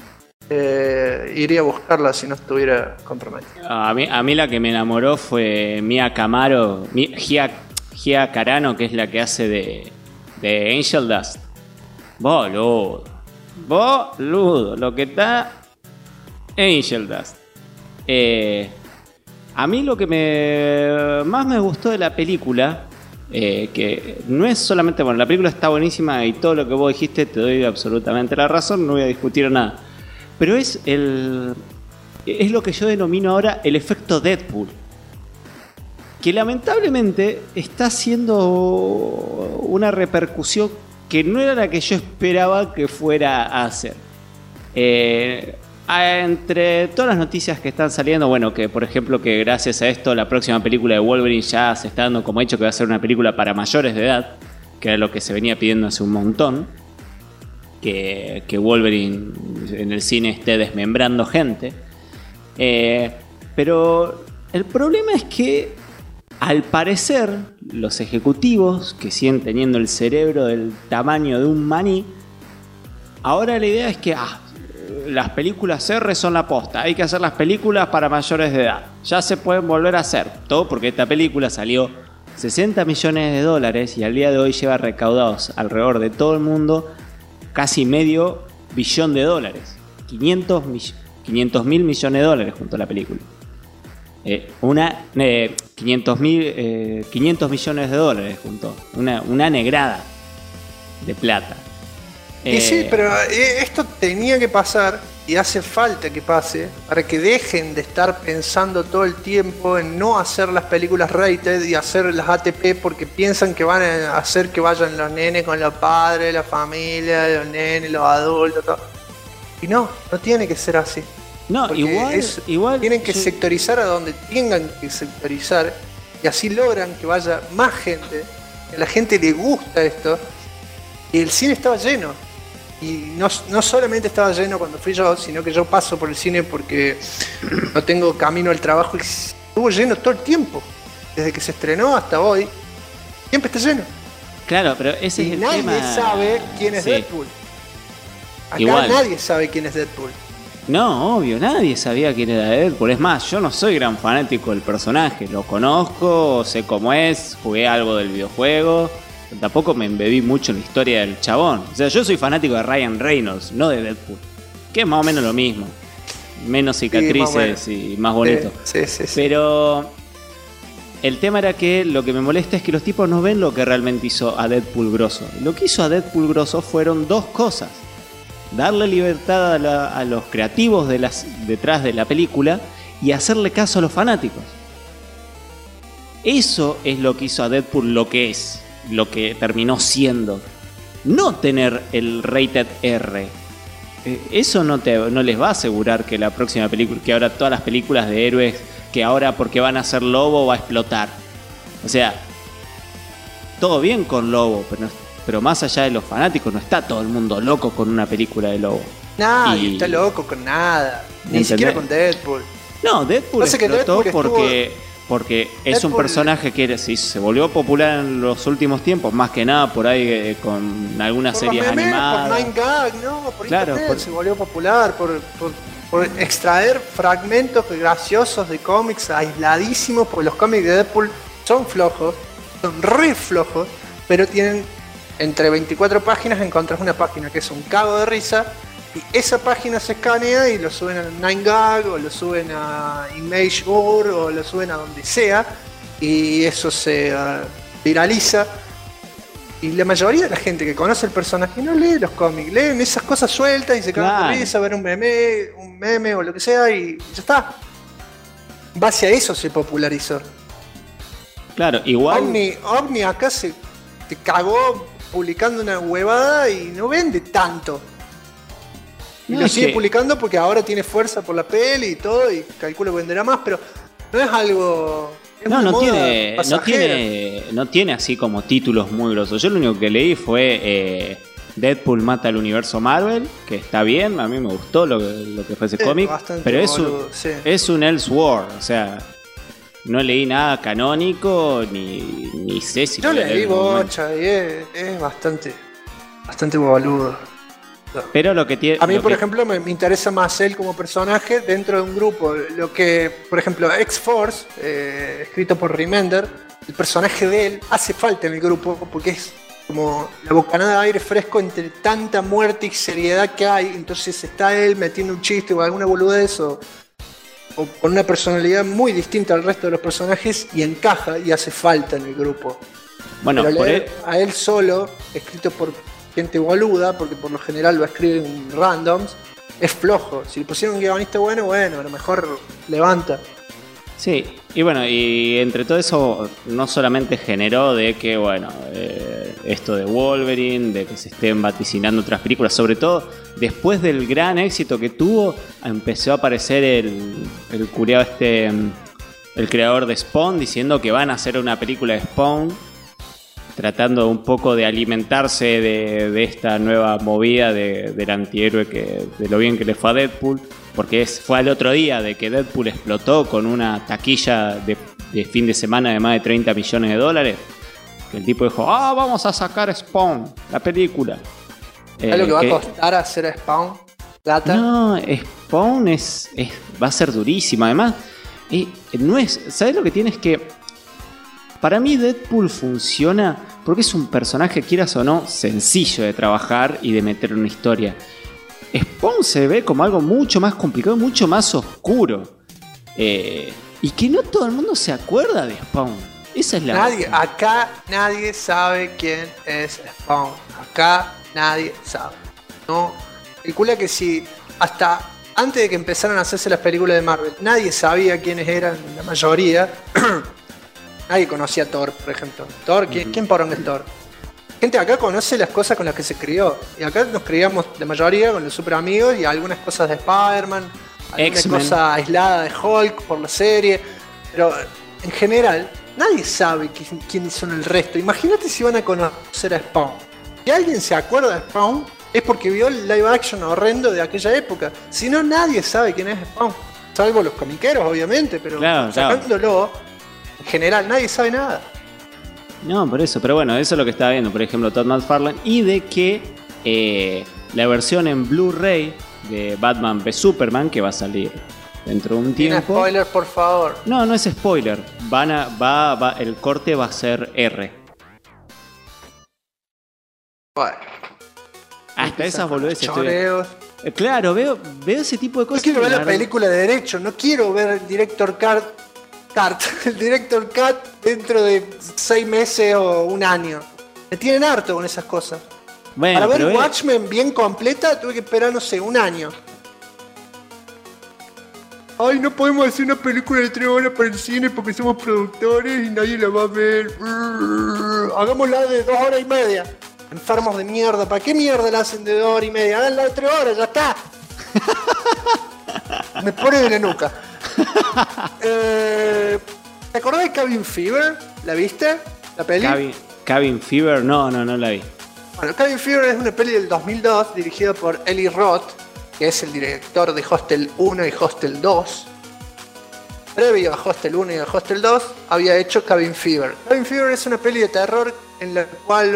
Iría a buscarla si no estuviera comprometida. A mí la que me enamoró fue Mia Camaro, Gia Carano, que es la que hace de Angel Dust. Boludo, lo que está Angel Dust. A mí lo que más me gustó de la película, que no es solamente, bueno, la película está buenísima y todo lo que vos dijiste te doy absolutamente la razón, no voy a discutir nada. Pero es lo que yo denomino ahora el efecto Deadpool. Que lamentablemente está haciendo una repercusión que no era la que yo esperaba que fuera a hacer. Entre todas las noticias que están saliendo, bueno, que por ejemplo que gracias a esto la próxima película de Wolverine ya se está dando como hecho que va a ser una película para mayores de edad, que era lo que se venía pidiendo hace un montón. Que Wolverine en el cine esté desmembrando gente. Pero el problema es que al parecer los ejecutivos que siguen teniendo el cerebro del tamaño de un maní, ahora la idea es que las películas R son la posta, hay que hacer las películas para mayores de edad, ya se pueden volver a hacer. Todo porque esta película salió $60 millones y al día de hoy lleva recaudados alrededor de todo el mundo casi $500 millones. 500 mil millones de dólares junto a la película. 500 millones de dólares junto. Una negrada de plata. Y sí, pero esto tenía que pasar y hace falta que pase para que dejen de estar pensando todo el tiempo en no hacer las películas rated y hacer las ATP porque piensan que van a hacer que vayan los nenes con los padres, la familia, los nenes, los adultos, todo. Y no tiene que ser así. No, igual tienen que sectorizar a donde tengan que sectorizar y así logran que vaya más gente, que a la gente le gusta esto. Y el cine estaba lleno. Y no solamente estaba lleno cuando fui yo, sino que yo paso por el cine porque no tengo camino al trabajo y estuvo lleno todo el tiempo. Desde que se estrenó hasta hoy, siempre está lleno. Claro, pero ese es el nadie tema. Nadie sabe quién es Deadpool. Acá nadie sabe quién es Deadpool. No, obvio, nadie sabía quién era Deadpool. Es más, yo no soy gran fanático del personaje. Lo conozco, sé cómo es, jugué algo del videojuego. Tampoco me embebí mucho en la historia del chabón. O sea, yo soy fanático de Ryan Reynolds, no de Deadpool. Que es más o menos lo mismo. Menos cicatrices y más bonito. Sí. Pero el tema era que lo que me molesta es que los tipos no ven lo que realmente hizo a Deadpool grosso. Lo que hizo a Deadpool grosso fueron dos cosas. Darle libertad a los creativos detrás de la película y hacerle caso a los fanáticos. Eso es lo que hizo a Deadpool lo que es, lo que terminó siendo. No tener el rated R. Eso no les va a asegurar que la próxima película, que ahora todas las películas de héroes, que ahora porque van a ser Lobo va a explotar. O sea, todo bien con Lobo, pero más allá de los fanáticos, no está todo el mundo loco con una película de Lobo. Nadie está loco con nada. Ni siquiera con Deadpool. No, Deadpool explotó porque es Deadpool, un personaje que se volvió popular en los últimos tiempos, más que nada por ahí con algunas series animadas. Por Nine Gag, ¿no? Por claro, internet se volvió popular, por extraer fragmentos graciosos de cómics aisladísimos, porque los cómics de Deadpool son flojos, son re flojos, pero tienen entre 24 páginas encontrás una página que es un cago de risa. Y esa página se escanea y lo suben a 9gag o lo suben a Imageboard o lo suben a donde sea y eso se viraliza. Y la mayoría de la gente que conoce el personaje no lee los cómics, leen esas cosas sueltas y se cagan de risa, ver un meme o lo que sea y ya está. En base a eso se popularizó. Claro, igual. Omni acá se cagó publicando una huevada y no vende tanto. Y lo sigue publicando porque ahora tiene fuerza por la peli y todo, y calculo que venderá más, pero no es algo. No tiene así como títulos muy grosos. Yo lo único que leí fue Deadpool mata al universo Marvel, que está bien, a mí me gustó lo que fue ese cómic, pero es un Elseworld, o sea, no leí nada canónico, ni sé si. Yo leí bocha y es bastante boludo. Pero lo que tiene. A mí, por ejemplo, me interesa más él como personaje dentro de un grupo. Lo que, por ejemplo, X-Force, escrito por Remender, el personaje de él hace falta en el grupo porque es como la bocanada de aire fresco entre tanta muerte y seriedad que hay. Entonces está él metiendo un chiste o alguna boludez o con una personalidad muy distinta al resto de los personajes y encaja y hace falta en el grupo. Bueno, pero a él solo, escrito por gente boluda, porque por lo general lo escriben randoms, es flojo. Si le pusieron un guionista bueno, a lo mejor levanta. Sí, y bueno, y entre todo eso no solamente generó de que, esto de Wolverine, de que se estén vaticinando otras películas, sobre todo después del gran éxito que tuvo, empezó a aparecer el culiao el creador de Spawn, diciendo que van a hacer una película de Spawn, tratando un poco de alimentarse de esta nueva movida del antihéroe, de lo bien que le fue a Deadpool, porque fue al otro día de que Deadpool explotó con una taquilla de fin de semana de más de $30 millones, que el tipo dijo, vamos a sacar Spawn, la película. ¿Sabes lo que va a costar hacer Spawn? ¿Plata? No, Spawn va a ser durísima, además, ¿sabes lo que tiene? Es que para mí Deadpool funciona porque es un personaje, quieras o no, sencillo de trabajar y de meter en una historia. Spawn se ve como algo mucho más complicado, mucho más oscuro. Y que no todo el mundo se acuerda de Spawn. Esa es la acá nadie sabe quién es Spawn. Acá nadie sabe. No, calcula que si hasta antes de que empezaran a hacerse las películas de Marvel, nadie sabía quiénes eran la mayoría. Nadie conocía a Thor, por ejemplo. Thor, ¿quién porón es Thor? Gente acá conoce las cosas con las que se crió. Y acá nos criamos la mayoría con los super amigos y algunas cosas de Spider-Man, alguna cosa aislada de Hulk por la serie. Pero en general, nadie sabe quiénes son el resto. Imagínate si van a conocer a Spawn. Si alguien se acuerda de Spawn, es porque vio el live action horrendo de aquella época. Si no, nadie sabe quién es Spawn. Salvo los comiqueros, obviamente, pero sacándolo. En general, nadie sabe nada. No, por eso, pero bueno, eso es lo que estaba viendo, por ejemplo, Todd McFarlane, y de que la versión en Blu-ray de Batman v Superman, que va a salir dentro de un tiempo. Spoiler, por favor. No, no es spoiler. El corte va a ser R. Bueno. Hasta esas boludeces. Claro, veo ese tipo de cosas. Yo quiero ver la película de derecho, no quiero ver el Director Cut dentro de 6 meses o un año. Me tienen harto con esas cosas. Bueno, para ver Watchmen bien completa tuve que esperar, no sé, un año. ay, no podemos hacer una película de 3 horas para el cine porque somos productores y nadie la va a ver. Hagámosla de 2 horas y media. Enfermos de mierda, ¿para qué mierda la hacen de 2 horas y media? Háganla de 3 horas, ya está. Me pone de la nuca. ¿Te acordás de Cabin Fever? ¿La viste? ¿La peli? Cabin Fever, no la vi. Bueno, Cabin Fever es una peli del 2002 dirigida por Eli Roth, que es el director de Hostel 1 y Hostel 2. Previo a Hostel 1 y a Hostel 2 había hecho Cabin Fever. Cabin Fever es una peli de terror en la cual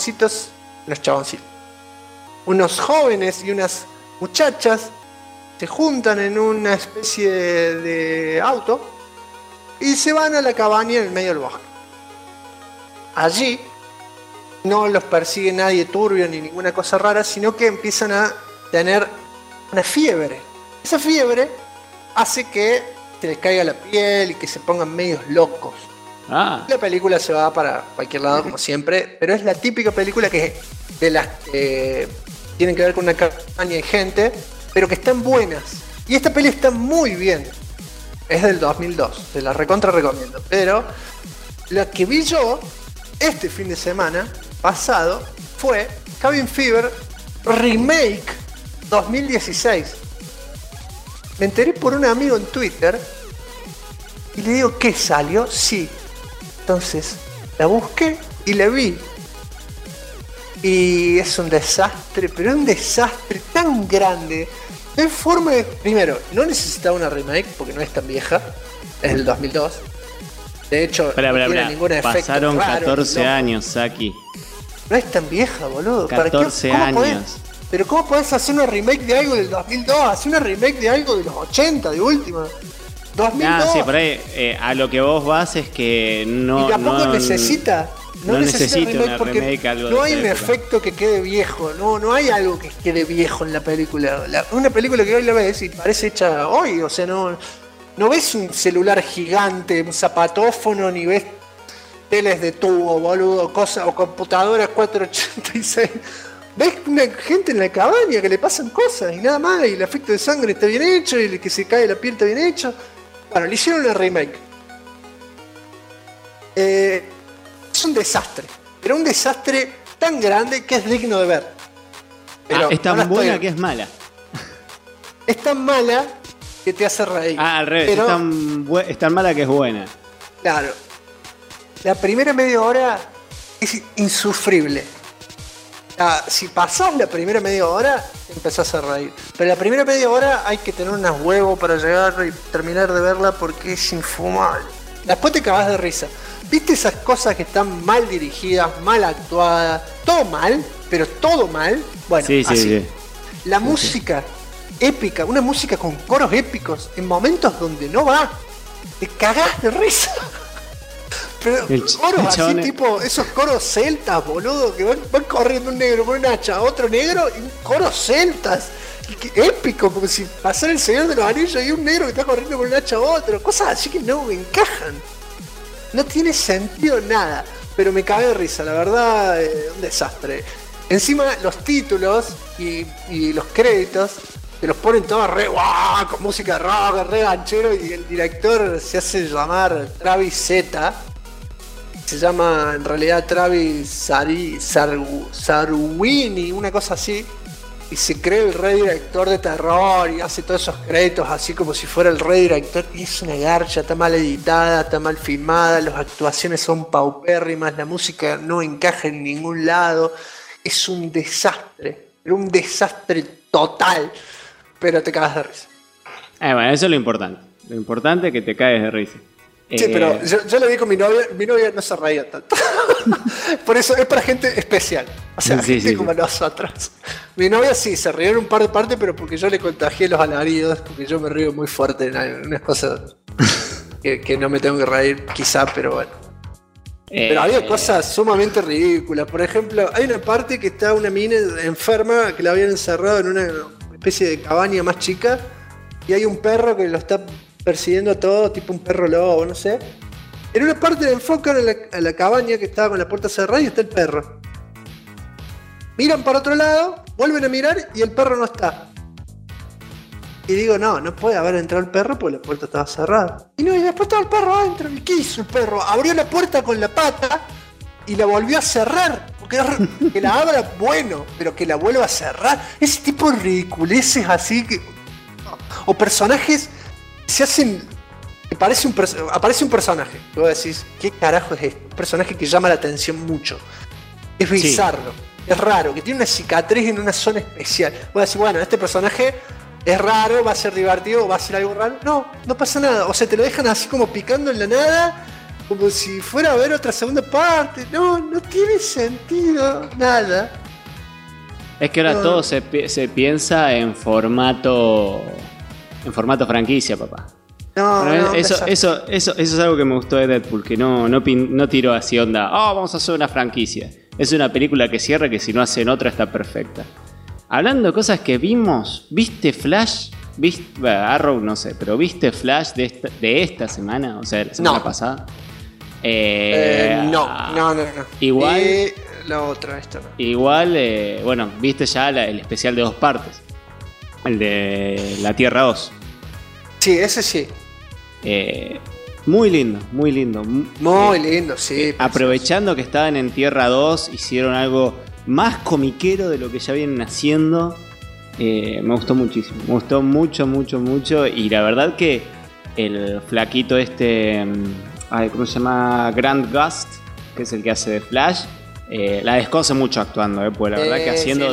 unos jóvenes y unas muchachas se juntan en una especie de auto y se van a la cabaña en el medio del bosque. Allí no los persigue nadie turbio ni ninguna cosa rara, sino que empiezan a tener una fiebre. Esa fiebre hace que se les caiga la piel y que se pongan medios locos. La película se va para cualquier lado, como siempre, pero es la típica película de las que tienen que ver con una cabaña y gente, pero que están buenas. Y esta peli está muy bien. Es del 2002, se la recontra recomiendo. Pero la que vi yo este fin de semana pasado fue Cabin Fever Remake 2016. Me enteré por un amigo en Twitter y le digo, ¿qué salió? Sí. Entonces la busqué y la vi. Y es un desastre, pero un desastre tan grande. No hay forma de... Primero, no necesitaba una remake porque no es tan vieja. Es del 2002. De hecho, no tiene ningún efecto. Pasaron raro, 14 años, Saki. No es tan vieja, boludo. 14 años. Pero ¿cómo podés hacer una remake de algo del 2002? Hacer una remake de algo de los 80, de última. 2002. Sí, por ahí a lo que vos vas es que no... Y tampoco necesita... No necesita una remake, algo no hay un efecto que quede viejo, no hay algo que quede viejo en la película. Una película que hoy la ves y parece hecha hoy, o sea, no ves un celular gigante, un zapatófono, ni ves teles de tubo, boludo, cosas, o computadoras 486. Ves una gente en la cabaña que le pasan cosas y nada más, y el efecto de sangre está bien hecho, y el que se cae la piel está bien hecho. Bueno, le hicieron una remake. Es un desastre, pero un desastre tan grande que es digno de ver. Pero es tan buena que es mala. Es tan mala que te hace reír. Al revés, pero, es tan mala que es buena. Claro. La primera media hora es insufrible. Si pasás la primera media hora, te empezás a reír. Pero la primera media hora hay que tener unos huevos para llegar y terminar de verla porque es infumable. Después te cagás de risa. ¿Viste esas cosas que están mal dirigidas, mal actuadas? Todo mal, pero todo mal. Bueno, sí, así. Sí. La música épica, una música con coros épicos en momentos donde no va. Te cagás de risa. Pero coros así, tipo esos coros celtas, boludo, que van corriendo un negro con un hacha, otro negro y un coro celtas. Épico, como si pasara el Señor de los Anillos y un negro que está corriendo con un hacha a otro. Cosas así que no me encajan. No tiene sentido nada, pero me cagué de risa, la verdad, un desastre. Encima los títulos y los créditos te los ponen todos re guau, con música de rock, re ganchero, y el director se hace llamar Travis Z. Se llama en realidad Travis Sarwini, una cosa así. Y se cree el rey director de terror y hace todos esos créditos así como si fuera el rey director. Y es una garcha, está mal editada, está mal filmada, las actuaciones son paupérrimas, la música no encaja en ningún lado. Es un desastre, pero un desastre total. Pero te cagas de risa. Bueno, eso es lo importante. Lo importante es que te caes de risa. Sí, pero yo lo vi con mi novia no se reía tanto. Por eso es para gente especial. O sea, gente como nosotros. Mi novia sí, se rió en un par de partes, pero porque yo le contagié los alaridos, porque yo me río muy fuerte en unas cosas que no me tengo que reír, quizá, pero bueno. Pero había cosas sumamente ridículas. Por ejemplo, hay una parte que está una mina enferma que la habían encerrado en una especie de cabaña más chica y hay un perro que lo está persiguiendo a todo, tipo un perro lobo, no sé. En una parte le enfocan a la cabaña que estaba con la puerta cerrada y está el perro. Miran para otro lado, vuelven a mirar y el perro no está. Y digo, no puede haber entrado el perro porque la puerta estaba cerrada. Y después estaba el perro adentro. ¿Y qué hizo el perro? Abrió la puerta con la pata y la volvió a cerrar. Porque que la abra, bueno, pero que la vuelva a cerrar. Ese tipo de ridiculeces así que. O personajes se hacen. Aparece un personaje. Y vos decís, ¿qué carajo es esto? Un personaje que llama la atención mucho. Es bizarro, es raro, que tiene una cicatriz en una zona especial. Vos decís, bueno, este personaje es raro, va a ser divertido, va a ser algo raro. No pasa nada. O sea, te lo dejan así como picando en la nada, como si fuera a ver otra segunda parte. No tiene sentido, nada. Es que ahora todo se piensa en formato franquicia, papá. Eso es algo que me gustó de Deadpool, que no tiró así onda, vamos a hacer una franquicia. Es una película que cierra, que si no hacen otra está perfecta. Hablando de cosas que vimos, ¿viste Flash? Arrow no sé, pero ¿viste Flash de esta semana? O sea, la semana pasada. No. Igual. La otra, esta no. Igual, bueno, viste ya el especial de 2 partes. El de la Tierra 2. Sí, ese sí. Muy lindo, muy lindo. Muy lindo, sí. Aprovechando que estaban en Tierra 2, hicieron algo más comiquero de lo que ya vienen haciendo. Me gustó muchísimo. Me gustó mucho. Y la verdad que el flaquito ¿cómo se llama? Grant Gust, que es el que hace de Flash, la descoce mucho actuando, porque la verdad que haciendo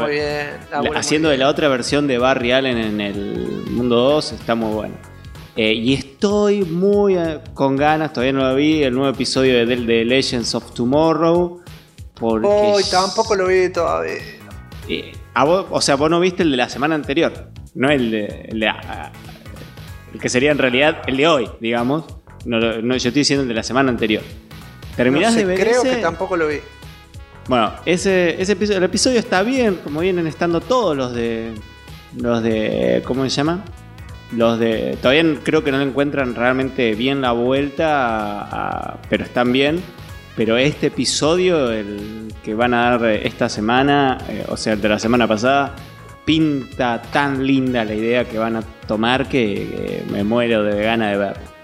de la otra versión de Barry Allen en el Mundo 2 está muy bueno. Y estoy muy con ganas, todavía no lo vi, el nuevo episodio de Legends of Tomorrow. Porque tampoco lo vi todavía. Vos no viste el de la semana anterior, no el que sería en realidad el de hoy, digamos. No, yo estoy diciendo el de la semana anterior. ¿Terminás de ver creo que tampoco lo vi. Bueno, ese episodio, el episodio está bien, como vienen estando todos los de ¿cómo se llama? Todavía creo que no le encuentran realmente bien la vuelta, pero están bien. Pero este episodio, el que van a dar esta semana, o sea, el de la semana pasada, pinta tan linda la idea que van a tomar que me muero de ganas de verlo.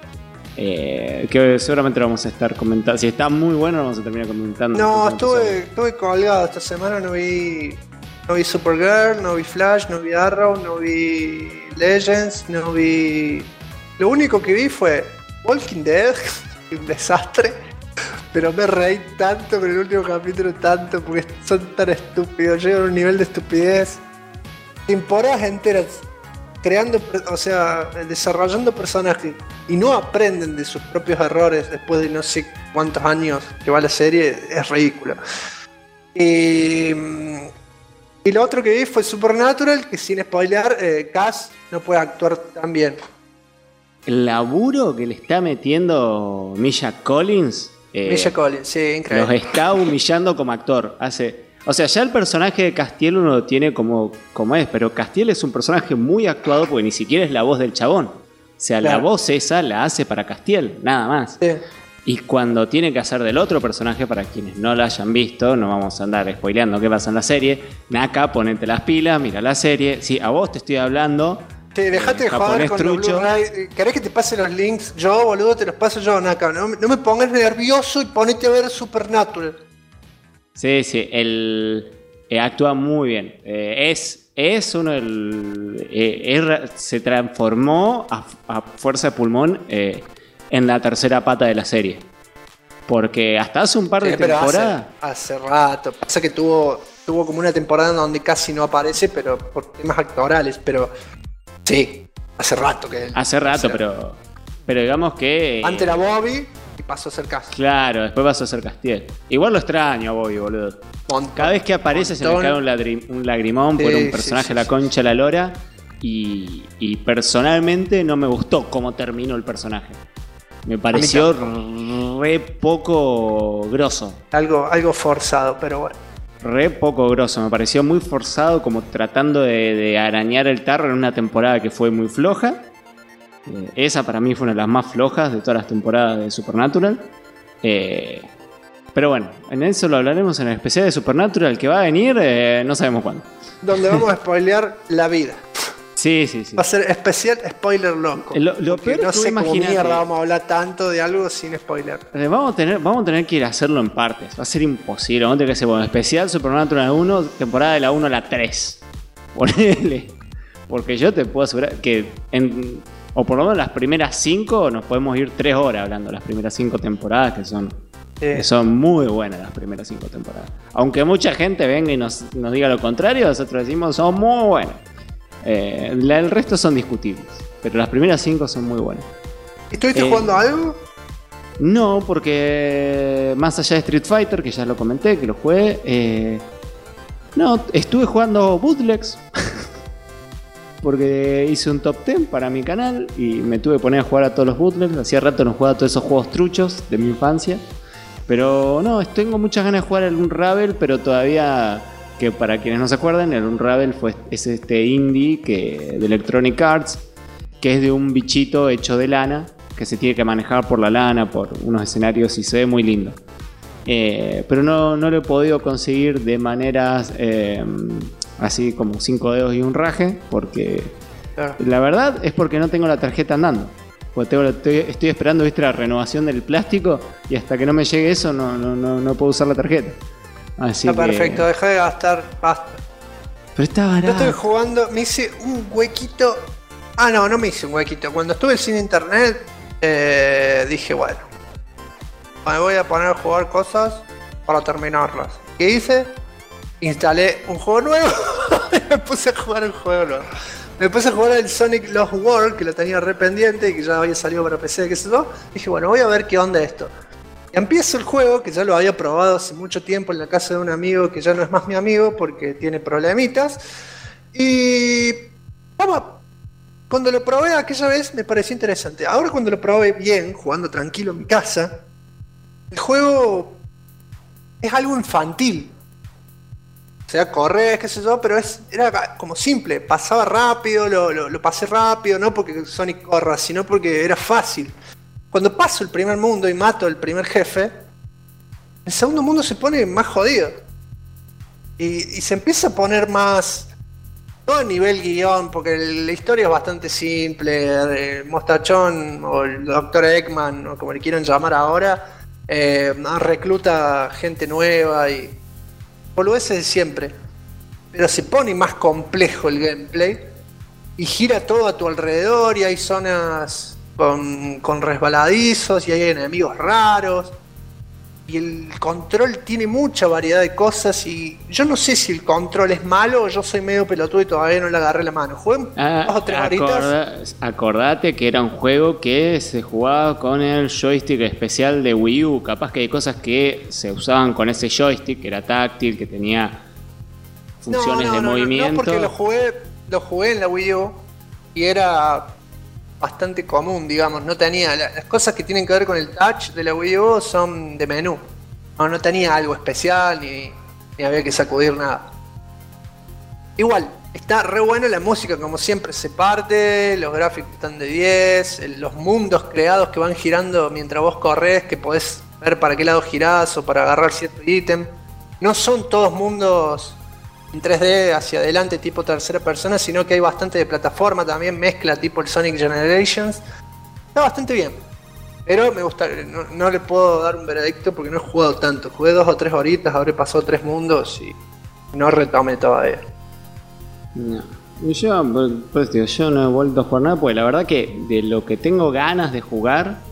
Que seguramente lo vamos a estar comentando. Si está muy bueno, lo vamos a terminar comentando. No, estuve colgado esta semana. No vi Supergirl, no vi Flash, no vi Arrow, no vi Legends, no vi. Lo único que vi fue Walking Dead, un desastre. Pero me reí tanto con el último capítulo, tanto, porque son tan estúpidos. Llegan a un nivel de estupidez. Temporadas enteras desarrollando personajes y no aprenden de sus propios errores después de no sé cuántos años que va la serie, es ridículo. Y lo otro que vi fue Supernatural, que sin spoilear, Cass no puede actuar tan bien. El laburo que le está metiendo Misha Collins. Misha Collins, sí, increíble. Los está humillando como actor. O sea, ya el personaje de Castiel uno lo tiene como es, pero Castiel es un personaje muy actuado porque ni siquiera es la voz del chabón. O sea, claro, la voz esa la hace para Castiel, nada más. Sí. Y cuando tiene que hacer del otro personaje, para quienes no la hayan visto, no vamos a andar spoileando qué pasa en la serie. Naka, ponete las pilas, mira la serie. Sí, a vos te estoy hablando. Sí, dejate de joder con los Blu-ray. ¿Querés que te pase los links? Yo, boludo, te los paso yo, Naka. No me pongas nervioso y ponete a ver Supernatural. Sí, actúa muy bien. Es uno se transformó a fuerza de pulmón en la tercera pata de la serie. Porque hasta hace un par de temporadas. Hace rato. Pasa que tuvo como una temporada donde casi no aparece, pero por temas actorales. Pero sí, hace rato que. Pero digamos que. Antes era Bobby. Pasó a ser Cass. Claro, después pasó a ser Castiel. Igual lo extraño a Bobby, boludo. Cada vez que aparece se me cae un lagrimón por un personaje la concha la lora. Y personalmente no me gustó cómo terminó el personaje. Me pareció re poco grosso. Algo forzado, pero bueno. Re poco grosso. Me pareció muy forzado, como tratando de arañar el tarro en una temporada que fue muy floja. Esa para mí fue una de las más flojas de todas las temporadas de Supernatural. Pero bueno, en eso lo hablaremos en el especial de Supernatural que va a venir, no sabemos cuándo. Donde vamos a spoilear la vida. Sí, sí, sí. Va a ser especial spoiler loco. Lo porque peor no es que sé cómo imagínate. mierda vamos a hablar tanto de algo sin spoiler. Vamos a tener que ir a hacerlo en partes. Va a ser imposible. Vamos a tener que hacer bueno, especial Supernatural 1, temporada de la 1 a la 3. Ponele. Porque yo te puedo asegurar que o por lo menos las primeras 5 nos podemos ir 3 horas hablando. Las primeras 5 temporadas que son muy buenas las primeras 5 temporadas. Aunque mucha gente venga y nos diga lo contrario, nosotros decimos son muy buenas. El resto son discutibles. Pero las primeras 5 son muy buenas. ¿Estuviste jugando algo? No, porque más allá de Street Fighter, que ya lo comenté, que lo jugué, no, estuve jugando bootlegs. Porque hice un top 10 para mi canal y me tuve que poner a jugar a todos los bootlegs. Hacía rato no jugaba a todos esos juegos truchos de mi infancia. Pero no, tengo muchas ganas de jugar el Unravel, pero todavía, que para quienes no se acuerdan, el Unravel es este indie de Electronic Arts, que es de un bichito hecho de lana, que se tiene que manejar por la lana, por unos escenarios y se ve muy lindo. Pero no lo he podido conseguir de maneras así como 5 dedos y un raje, porque la verdad es porque no tengo la tarjeta andando. Porque estoy esperando, ¿viste? La renovación del plástico y hasta que no me llegue eso no puedo usar la tarjeta. Así Está perfecto, deja de gastar, basta. Pero está barato. Yo estoy jugando, me hice un huequito. No me hice un huequito. Cuando estuve sin internet, dije, bueno, me voy a poner a jugar cosas para terminarlas. ¿Qué hice? Instalé un juego nuevo y me puse a jugar un juego nuevo. Me puse a jugar el Sonic Lost World, que lo tenía re pendiente y que ya había salido para PC, qué sé yo. Dije, bueno, voy a ver qué onda esto. Y empiezo el juego, que ya lo había probado hace mucho tiempo en la casa de un amigo que ya no es más mi amigo porque tiene problemitas. Y cuando lo probé aquella vez me pareció interesante. Ahora cuando lo probé bien, jugando tranquilo en mi casa, el juego es algo infantil. O sea, corres, qué sé yo, pero era como simple. Pasaba rápido, lo pasé rápido, no porque Sonic corra, sino porque era fácil. Cuando paso el primer mundo y mato el primer jefe, el segundo mundo se pone más jodido. Y se empieza a poner más... todo a nivel guión, porque la historia es bastante simple. El mostachón o el Dr. Eggman, o como le quieran llamar ahora, recluta gente nueva y... boludeces de siempre. Pero se pone más complejo el gameplay y gira todo a tu alrededor y hay zonas con resbaladizos y hay enemigos raros y el control tiene mucha variedad de cosas y yo no sé si el control es malo o yo soy medio pelotudo y todavía no le agarré la mano. Jugué 2 o 3 horitas. Acordate que era un juego que se jugaba con el joystick especial de Wii U. Capaz que hay cosas que se usaban con ese joystick, que era táctil, que tenía funciones de movimiento. No, porque lo jugué en la Wii U y era bastante común, digamos. No tenía las cosas que tienen que ver con el touch de la Wii U son de menú. No tenía algo especial ni había que sacudir nada. Igual, está re buena la música, como siempre se parte, los gráficos están de 10, los mundos creados que van girando mientras vos corres, que podés ver para qué lado girás o para agarrar cierto ítem. No son todos mundos en 3D hacia adelante tipo tercera persona, sino que hay bastante de plataforma también, mezcla tipo el Sonic Generations. Está bastante bien, pero me gusta, no le puedo dar un veredicto porque no he jugado tanto. Jugué 2 o 3 horitas, habré pasado 3 mundos y no retomé todavía. No. Yo no he vuelto a jugar nada porque la verdad que de lo que tengo ganas de jugar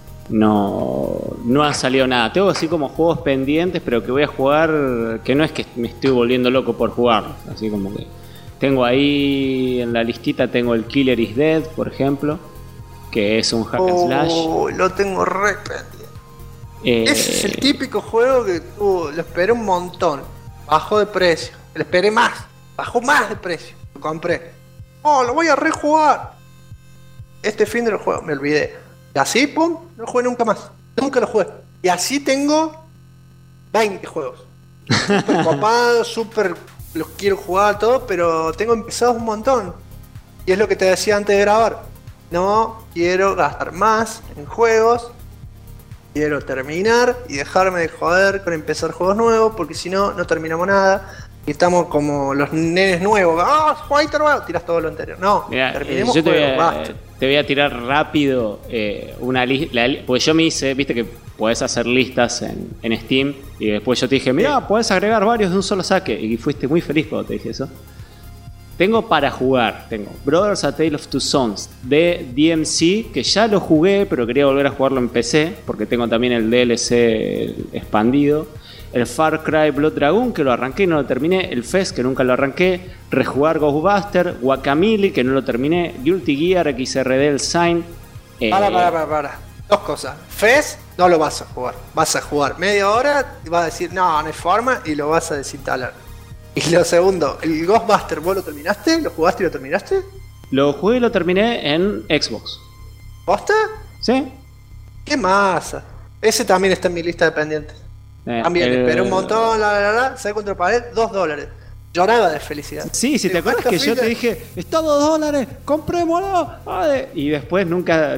no ha salido nada. Tengo así como juegos pendientes, pero que voy a jugar, que no es que me estoy volviendo loco por jugarlos. Así como que tengo ahí en la listita, tengo el Killer is Dead, por ejemplo, que es un hack and slash. Lo tengo re pendiente. Ese es el típico juego que lo esperé un montón, bajó de precio, lo esperé más, bajó más de precio, lo compré. Lo voy a rejugar. Este fin del juego me olvidé. Y así, pum, no jugué nunca más. Nunca lo jugué. Y así tengo 20 juegos. Súper copados, los quiero jugar todo, pero tengo empezados un montón. Y es lo que te decía antes de grabar. No quiero gastar más en juegos. Quiero terminar y dejarme de joder con empezar juegos nuevos, porque si no, no terminamos nada. Y estamos como los nenes nuevos. ¡Ah, jueguito nuevo! Tirás todo lo anterior. No, Mirá, terminemos yo juego, basta. te voy a tirar rápido una lista. Pues yo me hice, viste que podés hacer listas en Steam. Y después yo te dije, mirá, podés agregar varios de un solo saque. Y fuiste muy feliz cuando te dije eso. Tengo para jugar, tengo Brothers A Tale of Two Sons de DMC, que ya lo jugué, pero quería volver a jugarlo en PC, porque tengo también el DLC expandido. El Far Cry Blood Dragon, que lo arranqué y no lo terminé. El Fez, que nunca lo arranqué. Rejugar Ghostbuster. Guacamelee, que no lo terminé. Guilty Gear, XRD, el Sign. Para. Dos cosas. Fez, no lo vas a jugar. Vas a jugar media hora y vas a decir, no hay forma, y lo vas a desinstalar. Y lo segundo, el Ghostbuster, ¿vos lo terminaste? ¿Lo jugaste y lo terminaste? Lo jugué y lo terminé en Xbox. ¿Posta? ¿Sí? ¡Qué masa! Ese también está en mi lista de pendientes. También, esperé un montón, ¿sabes cuánto lo pagué? $2. Lloraba de felicidad. Sí, si te acuerdas que yo te dije, está $2, comprémoslo. Y después nunca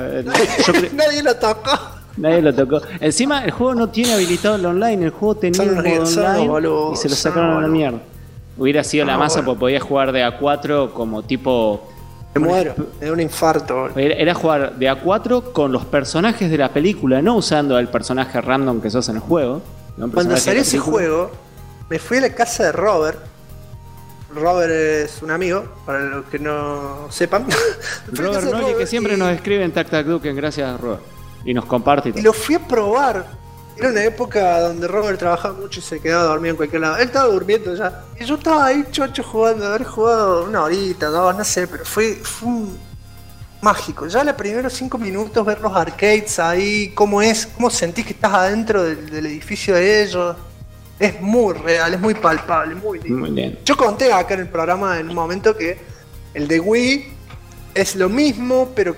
Nadie lo tocó. Nadie lo tocó. Encima, el juego no tiene habilitado el online. El juego tenía un modo online y se lo sacaron a la mierda. Hubiera sido la masa porque podías jugar de A4 como tipo... Me muero, me da un infarto. Era jugar de A4 con los personajes de la película, no usando el personaje random que sos en el juego. Cuando salió ese juego, me fui a la casa de Robert. Robert es un amigo, para los que no sepan. Robert Nolly, que siempre nos escribe en Tac Tac Duken, gracias Robert. Y nos comparte y todo. Y lo fui a probar. Era una época donde Robert trabajaba mucho y se quedaba dormido en cualquier lado. Él estaba durmiendo ya. Y yo estaba ahí chocho jugando, haber jugado una horita, dos, no sé, pero fue mágico. Ya los primeros 5 minutos ver los arcades ahí, cómo sentís que estás adentro del edificio de ellos. Es muy real, es muy palpable, muy lindo. Muy bien. Yo conté acá en el programa en un momento que el de Wii es lo mismo, pero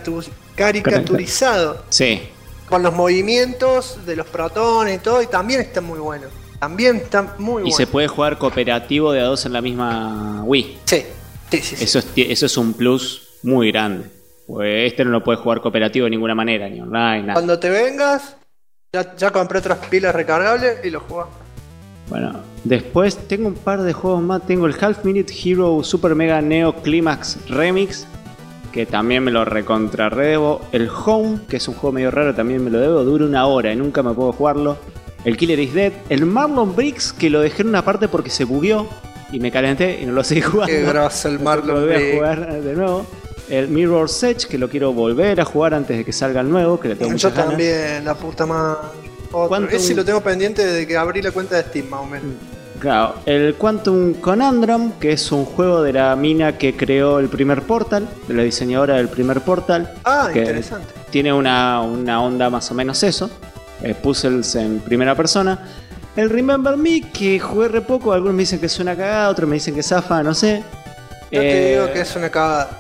caricaturizado. Sí. Con los movimientos de los protones y todo, y también está muy bueno. También está muy bueno. Y se puede jugar cooperativo de a dos en la misma Wii. Sí. Eso es un plus muy grande. Pues este no lo puedes jugar cooperativo de ninguna manera, ni online, nada. Cuando te vengas, ya compré otras pilas recargables y lo jugamos. Bueno, después tengo un par de juegos más. Tengo el Half Minute Hero Super Mega Neo Climax Remix, que también me lo recontra redebo. El Home, que es un juego medio raro, también me lo debo. Dura 1 hora y nunca me puedo jugarlo. El Killer is Dead. El Marlon Briggs, que lo dejé en una parte porque se bugueó y me calenté y no lo seguí jugando. Qué grosso el Marlon Briggs. Lo voy a jugar de nuevo. El Mirror's Edge, que lo quiero volver a jugar antes de que salga el nuevo, que le tengo muchas ganas. Yo también, la puta madre. Ese lo tengo pendiente desde que abrí la cuenta de Steam, más o menos. Claro, el Quantum Conundrum, que es un juego de la mina que creó el primer Portal, de la diseñadora del primer Portal. Ah, interesante. Tiene una onda más o menos eso. Puzzles en primera persona. El Remember Me, que jugué re poco, algunos me dicen que es una cagada, otros me dicen que zafa, no sé. Yo te digo que es una cagada.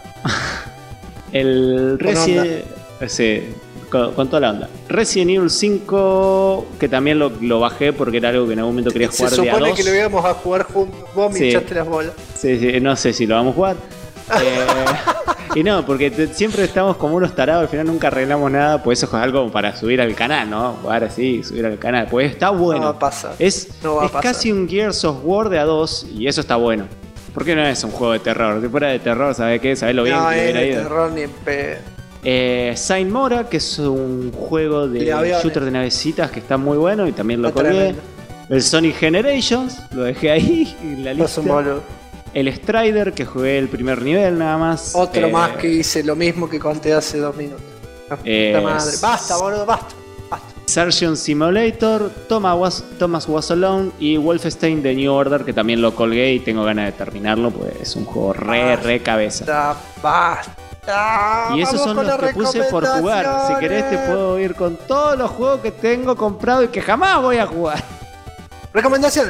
El Resident... Sí, con toda la onda. Resident Evil 5, que también lo bajé porque era algo que en algún momento quería jugar de a dos. Se supone que lo íbamos a jugar juntos. Vos me echaste las bolas. Sí, no sé si lo vamos a jugar. Y no, porque siempre estamos como unos tarados, al final nunca arreglamos nada, pues eso es algo para subir al canal, ¿no? Jugar así, subir al canal. Pues está bueno. No va a pasar. Es casi un Gears of War de a dos y eso está bueno. Porque no es un juego de terror. Si fuera de terror, ¿sabes qué? ¿Sabes lo bien que hubiera ido? No, es de terror ni en pedo. Saint Mora, que es un juego de shooter de navecitas que está muy bueno y también lo colgué. El Sonic Generations, lo dejé ahí en la lista. El Strider, que jugué el primer nivel nada más. Otro más que hice lo mismo que conté hace 2 minutos. Puta madre. Basta, boludo, basta. Surgeon Simulator, Thomas Was Alone y Wolfenstein The New Order, que también lo colgué y tengo ganas de terminarlo, pues es un juego re cabeza. Basta. Y esos son los que puse por jugar. Si querés te puedo ir con todos los juegos que tengo comprado y que jamás voy a jugar. Recomendaciones.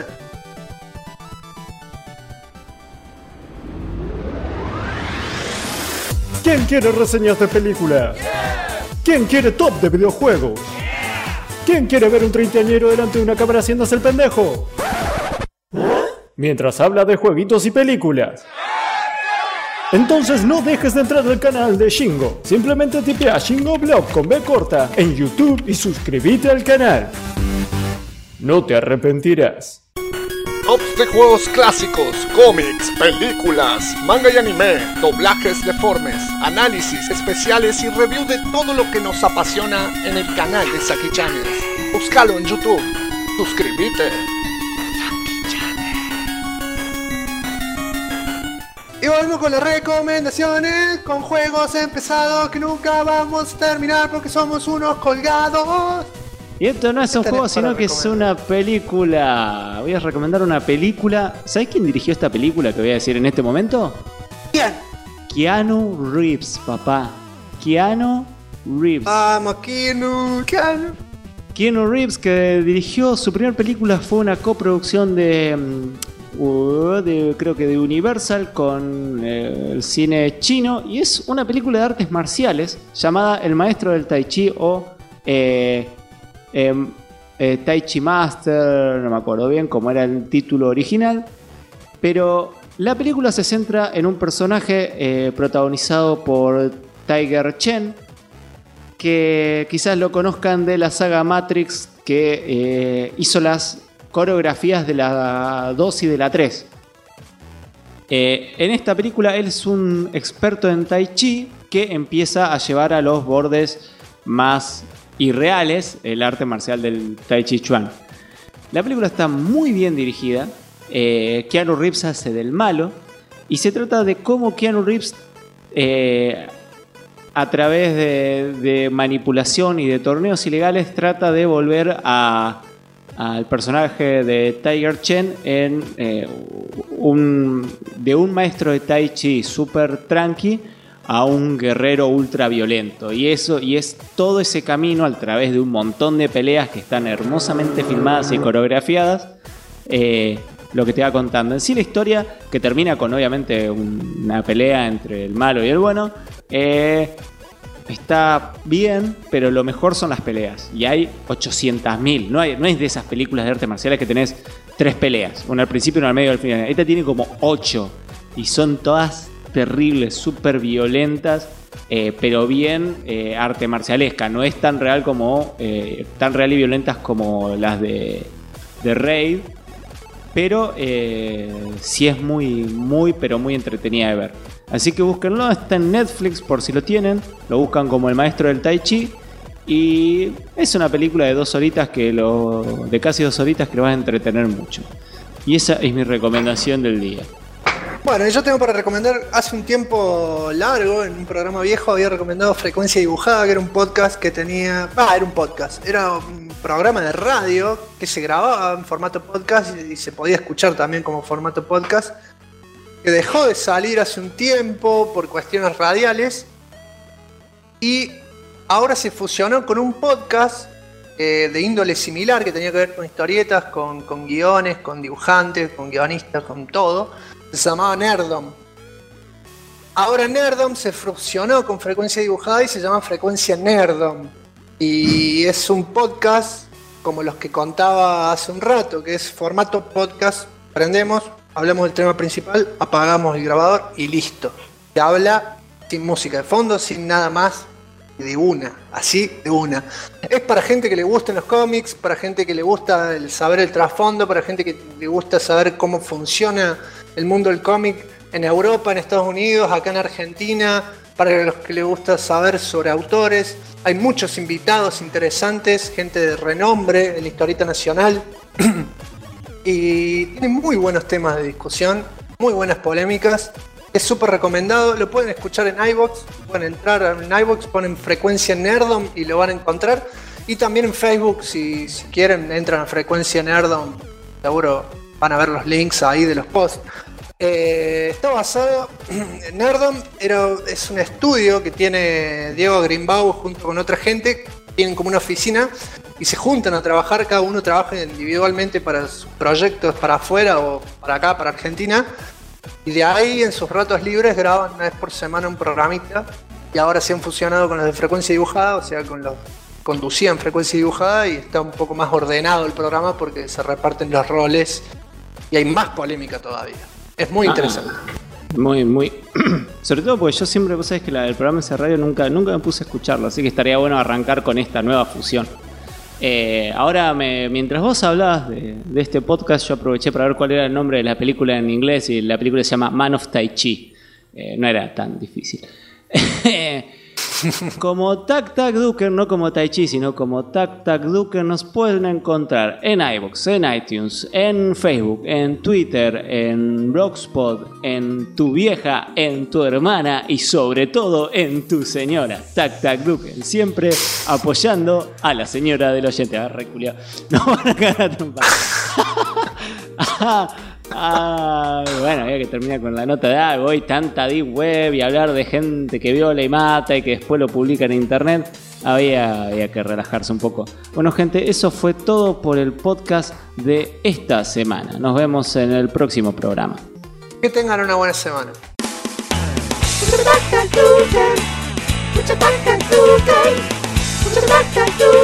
¿Quién quiere reseñas de película? ¿Quién quiere top de videojuegos? ¿Quién quiere ver un treintañero delante de una cámara haciéndose el pendejo? Mientras habla de jueguitos y películas. Entonces no dejes de entrar al canal de Shingo. Simplemente tipea Shingo Blog con B corta en YouTube y suscríbete al canal. No te arrepentirás. Tops de juegos clásicos, cómics, películas, manga y anime, doblajes deformes, análisis especiales y review de todo lo que nos apasiona en el canal de Saki Channel. Búscalo en YouTube. Suscríbete. Y volvemos con las recomendaciones, con juegos empezados que nunca vamos a terminar porque somos unos colgados. Y esto no es un juego, sino que es una película. Voy a recomendar una película. ¿Sabes quién dirigió esta película que voy a decir en este momento? ¿Quién? Keanu Reeves, papá. Keanu Reeves. Vamos, Keanu. Keanu Reeves, que dirigió su primera película, fue una coproducción creo que de Universal con el cine chino, y es una película de artes marciales llamada El Maestro del Tai Chi o Tai Chi Master, no me acuerdo bien cómo era el título original, pero la película se centra en un personaje protagonizado por Tiger Chen, que quizás lo conozcan de la saga Matrix, que hizo las coreografías de la 2 y de la 3. En esta película él es un experto en Tai Chi que empieza a llevar a los bordes más irreales el arte marcial del Tai Chi Chuan. La película está muy bien dirigida. Keanu Reeves hace del malo y se trata de cómo Keanu Reeves a través de manipulación y de torneos ilegales trata de volver al personaje de Tiger Chen de un maestro de Tai Chi super tranqui a un guerrero ultra violento, y es todo ese camino a través de un montón de peleas que están hermosamente filmadas y coreografiadas, lo que te va contando. En sí, la historia, que termina con obviamente una pelea entre el malo y el bueno, está bien, pero lo mejor son las peleas. Y hay 800.000. No es de esas películas de artes marciales que tenés 3 peleas. Una al principio, una al medio y al final. Esta tiene como 8. Y son todas terribles, súper violentas, pero bien arte marcialesca. No es tan real y violentas como las de Raid. Pero sí es muy, pero muy entretenida de ver. Así que búsquenlo, está en Netflix por si lo tienen. Lo buscan como El Maestro del Tai Chi. Y es una película de 2 horitas de casi 2 horitas que lo vas a entretener mucho. Y esa es mi recomendación del día. Bueno, yo tengo para recomendar, hace un tiempo largo, en un programa viejo, había recomendado Frecuencia Dibujada, que era un podcast que tenía... era un programa de radio que se grababa en formato podcast y se podía escuchar también como formato podcast, que dejó de salir hace un tiempo por cuestiones radiales y ahora se fusionó con un podcast de índole similar que tenía que ver con historietas, con guiones, con dibujantes, con guionistas, con todo. Se llamaba Nerdom. Ahora Nerdom se fusionó con Frecuencia Dibujada y se llama Frecuencia Nerdom. Y es un podcast como los que contaba hace un rato, que es formato podcast. Prendemos, hablamos del tema principal, apagamos el grabador y listo. Se habla sin música de fondo, sin nada más, de una, así de una. Es para gente que le gustan los cómics, para gente que le gusta saber el trasfondo, para gente que le gusta saber cómo funciona el mundo del cómic en Europa, en Estados Unidos, acá en Argentina, para los que les gusta saber sobre autores. Hay muchos invitados interesantes, gente de renombre en la historieta nacional. Y tiene muy buenos temas de discusión, muy buenas polémicas. Es súper recomendado, lo pueden escuchar en iVoox, pueden entrar en iVoox, ponen Frecuencia Nerdom y lo van a encontrar. Y también en Facebook, si quieren, entran a Frecuencia Nerdom, seguro van a ver los links ahí de los posts. Está basado en Nerdom, es un estudio que tiene Diego Greenbaum junto con otra gente, tienen como una oficina y se juntan a trabajar, cada uno trabaja individualmente para sus proyectos para afuera o para acá, para Argentina, y de ahí en sus ratos libres graban una vez por semana un programita, y ahora se han fusionado con los de Frecuencia Dibujada, o sea, con los conducían Frecuencia Dibujada, y está un poco más ordenado el programa porque se reparten los roles y hay más polémica todavía. Es muy interesante. Muy. Sobre todo porque yo siempre, vos sabés que el programa de radio nunca me puse a escucharlo, así que estaría bueno arrancar con esta nueva fusión. Ahora, mientras vos hablabas de este podcast, yo aproveché para ver cuál era el nombre de la película en inglés, y la película se llama Man of Tai Chi. No era tan difícil. Como Tac Tac Duker, no como Tai Chi, sino como Tac Tac Duker, nos pueden encontrar en iVoox, en iTunes, en Facebook, en Twitter, en Blogspot, en tu vieja, en tu hermana y sobre todo en tu señora. Tac Tac Duker, siempre apoyando a la señora del oyente. Agarre, culiao. No van a cagar a trompa. Bueno, había que terminar con la nota de hoy, tanta deep web y hablar de gente que viola y mata y que después lo publica en internet. Había que relajarse un poco. Bueno, gente, eso fue todo por el podcast de esta semana. Nos vemos en el próximo programa. Que tengan una buena semana. Mucha taca,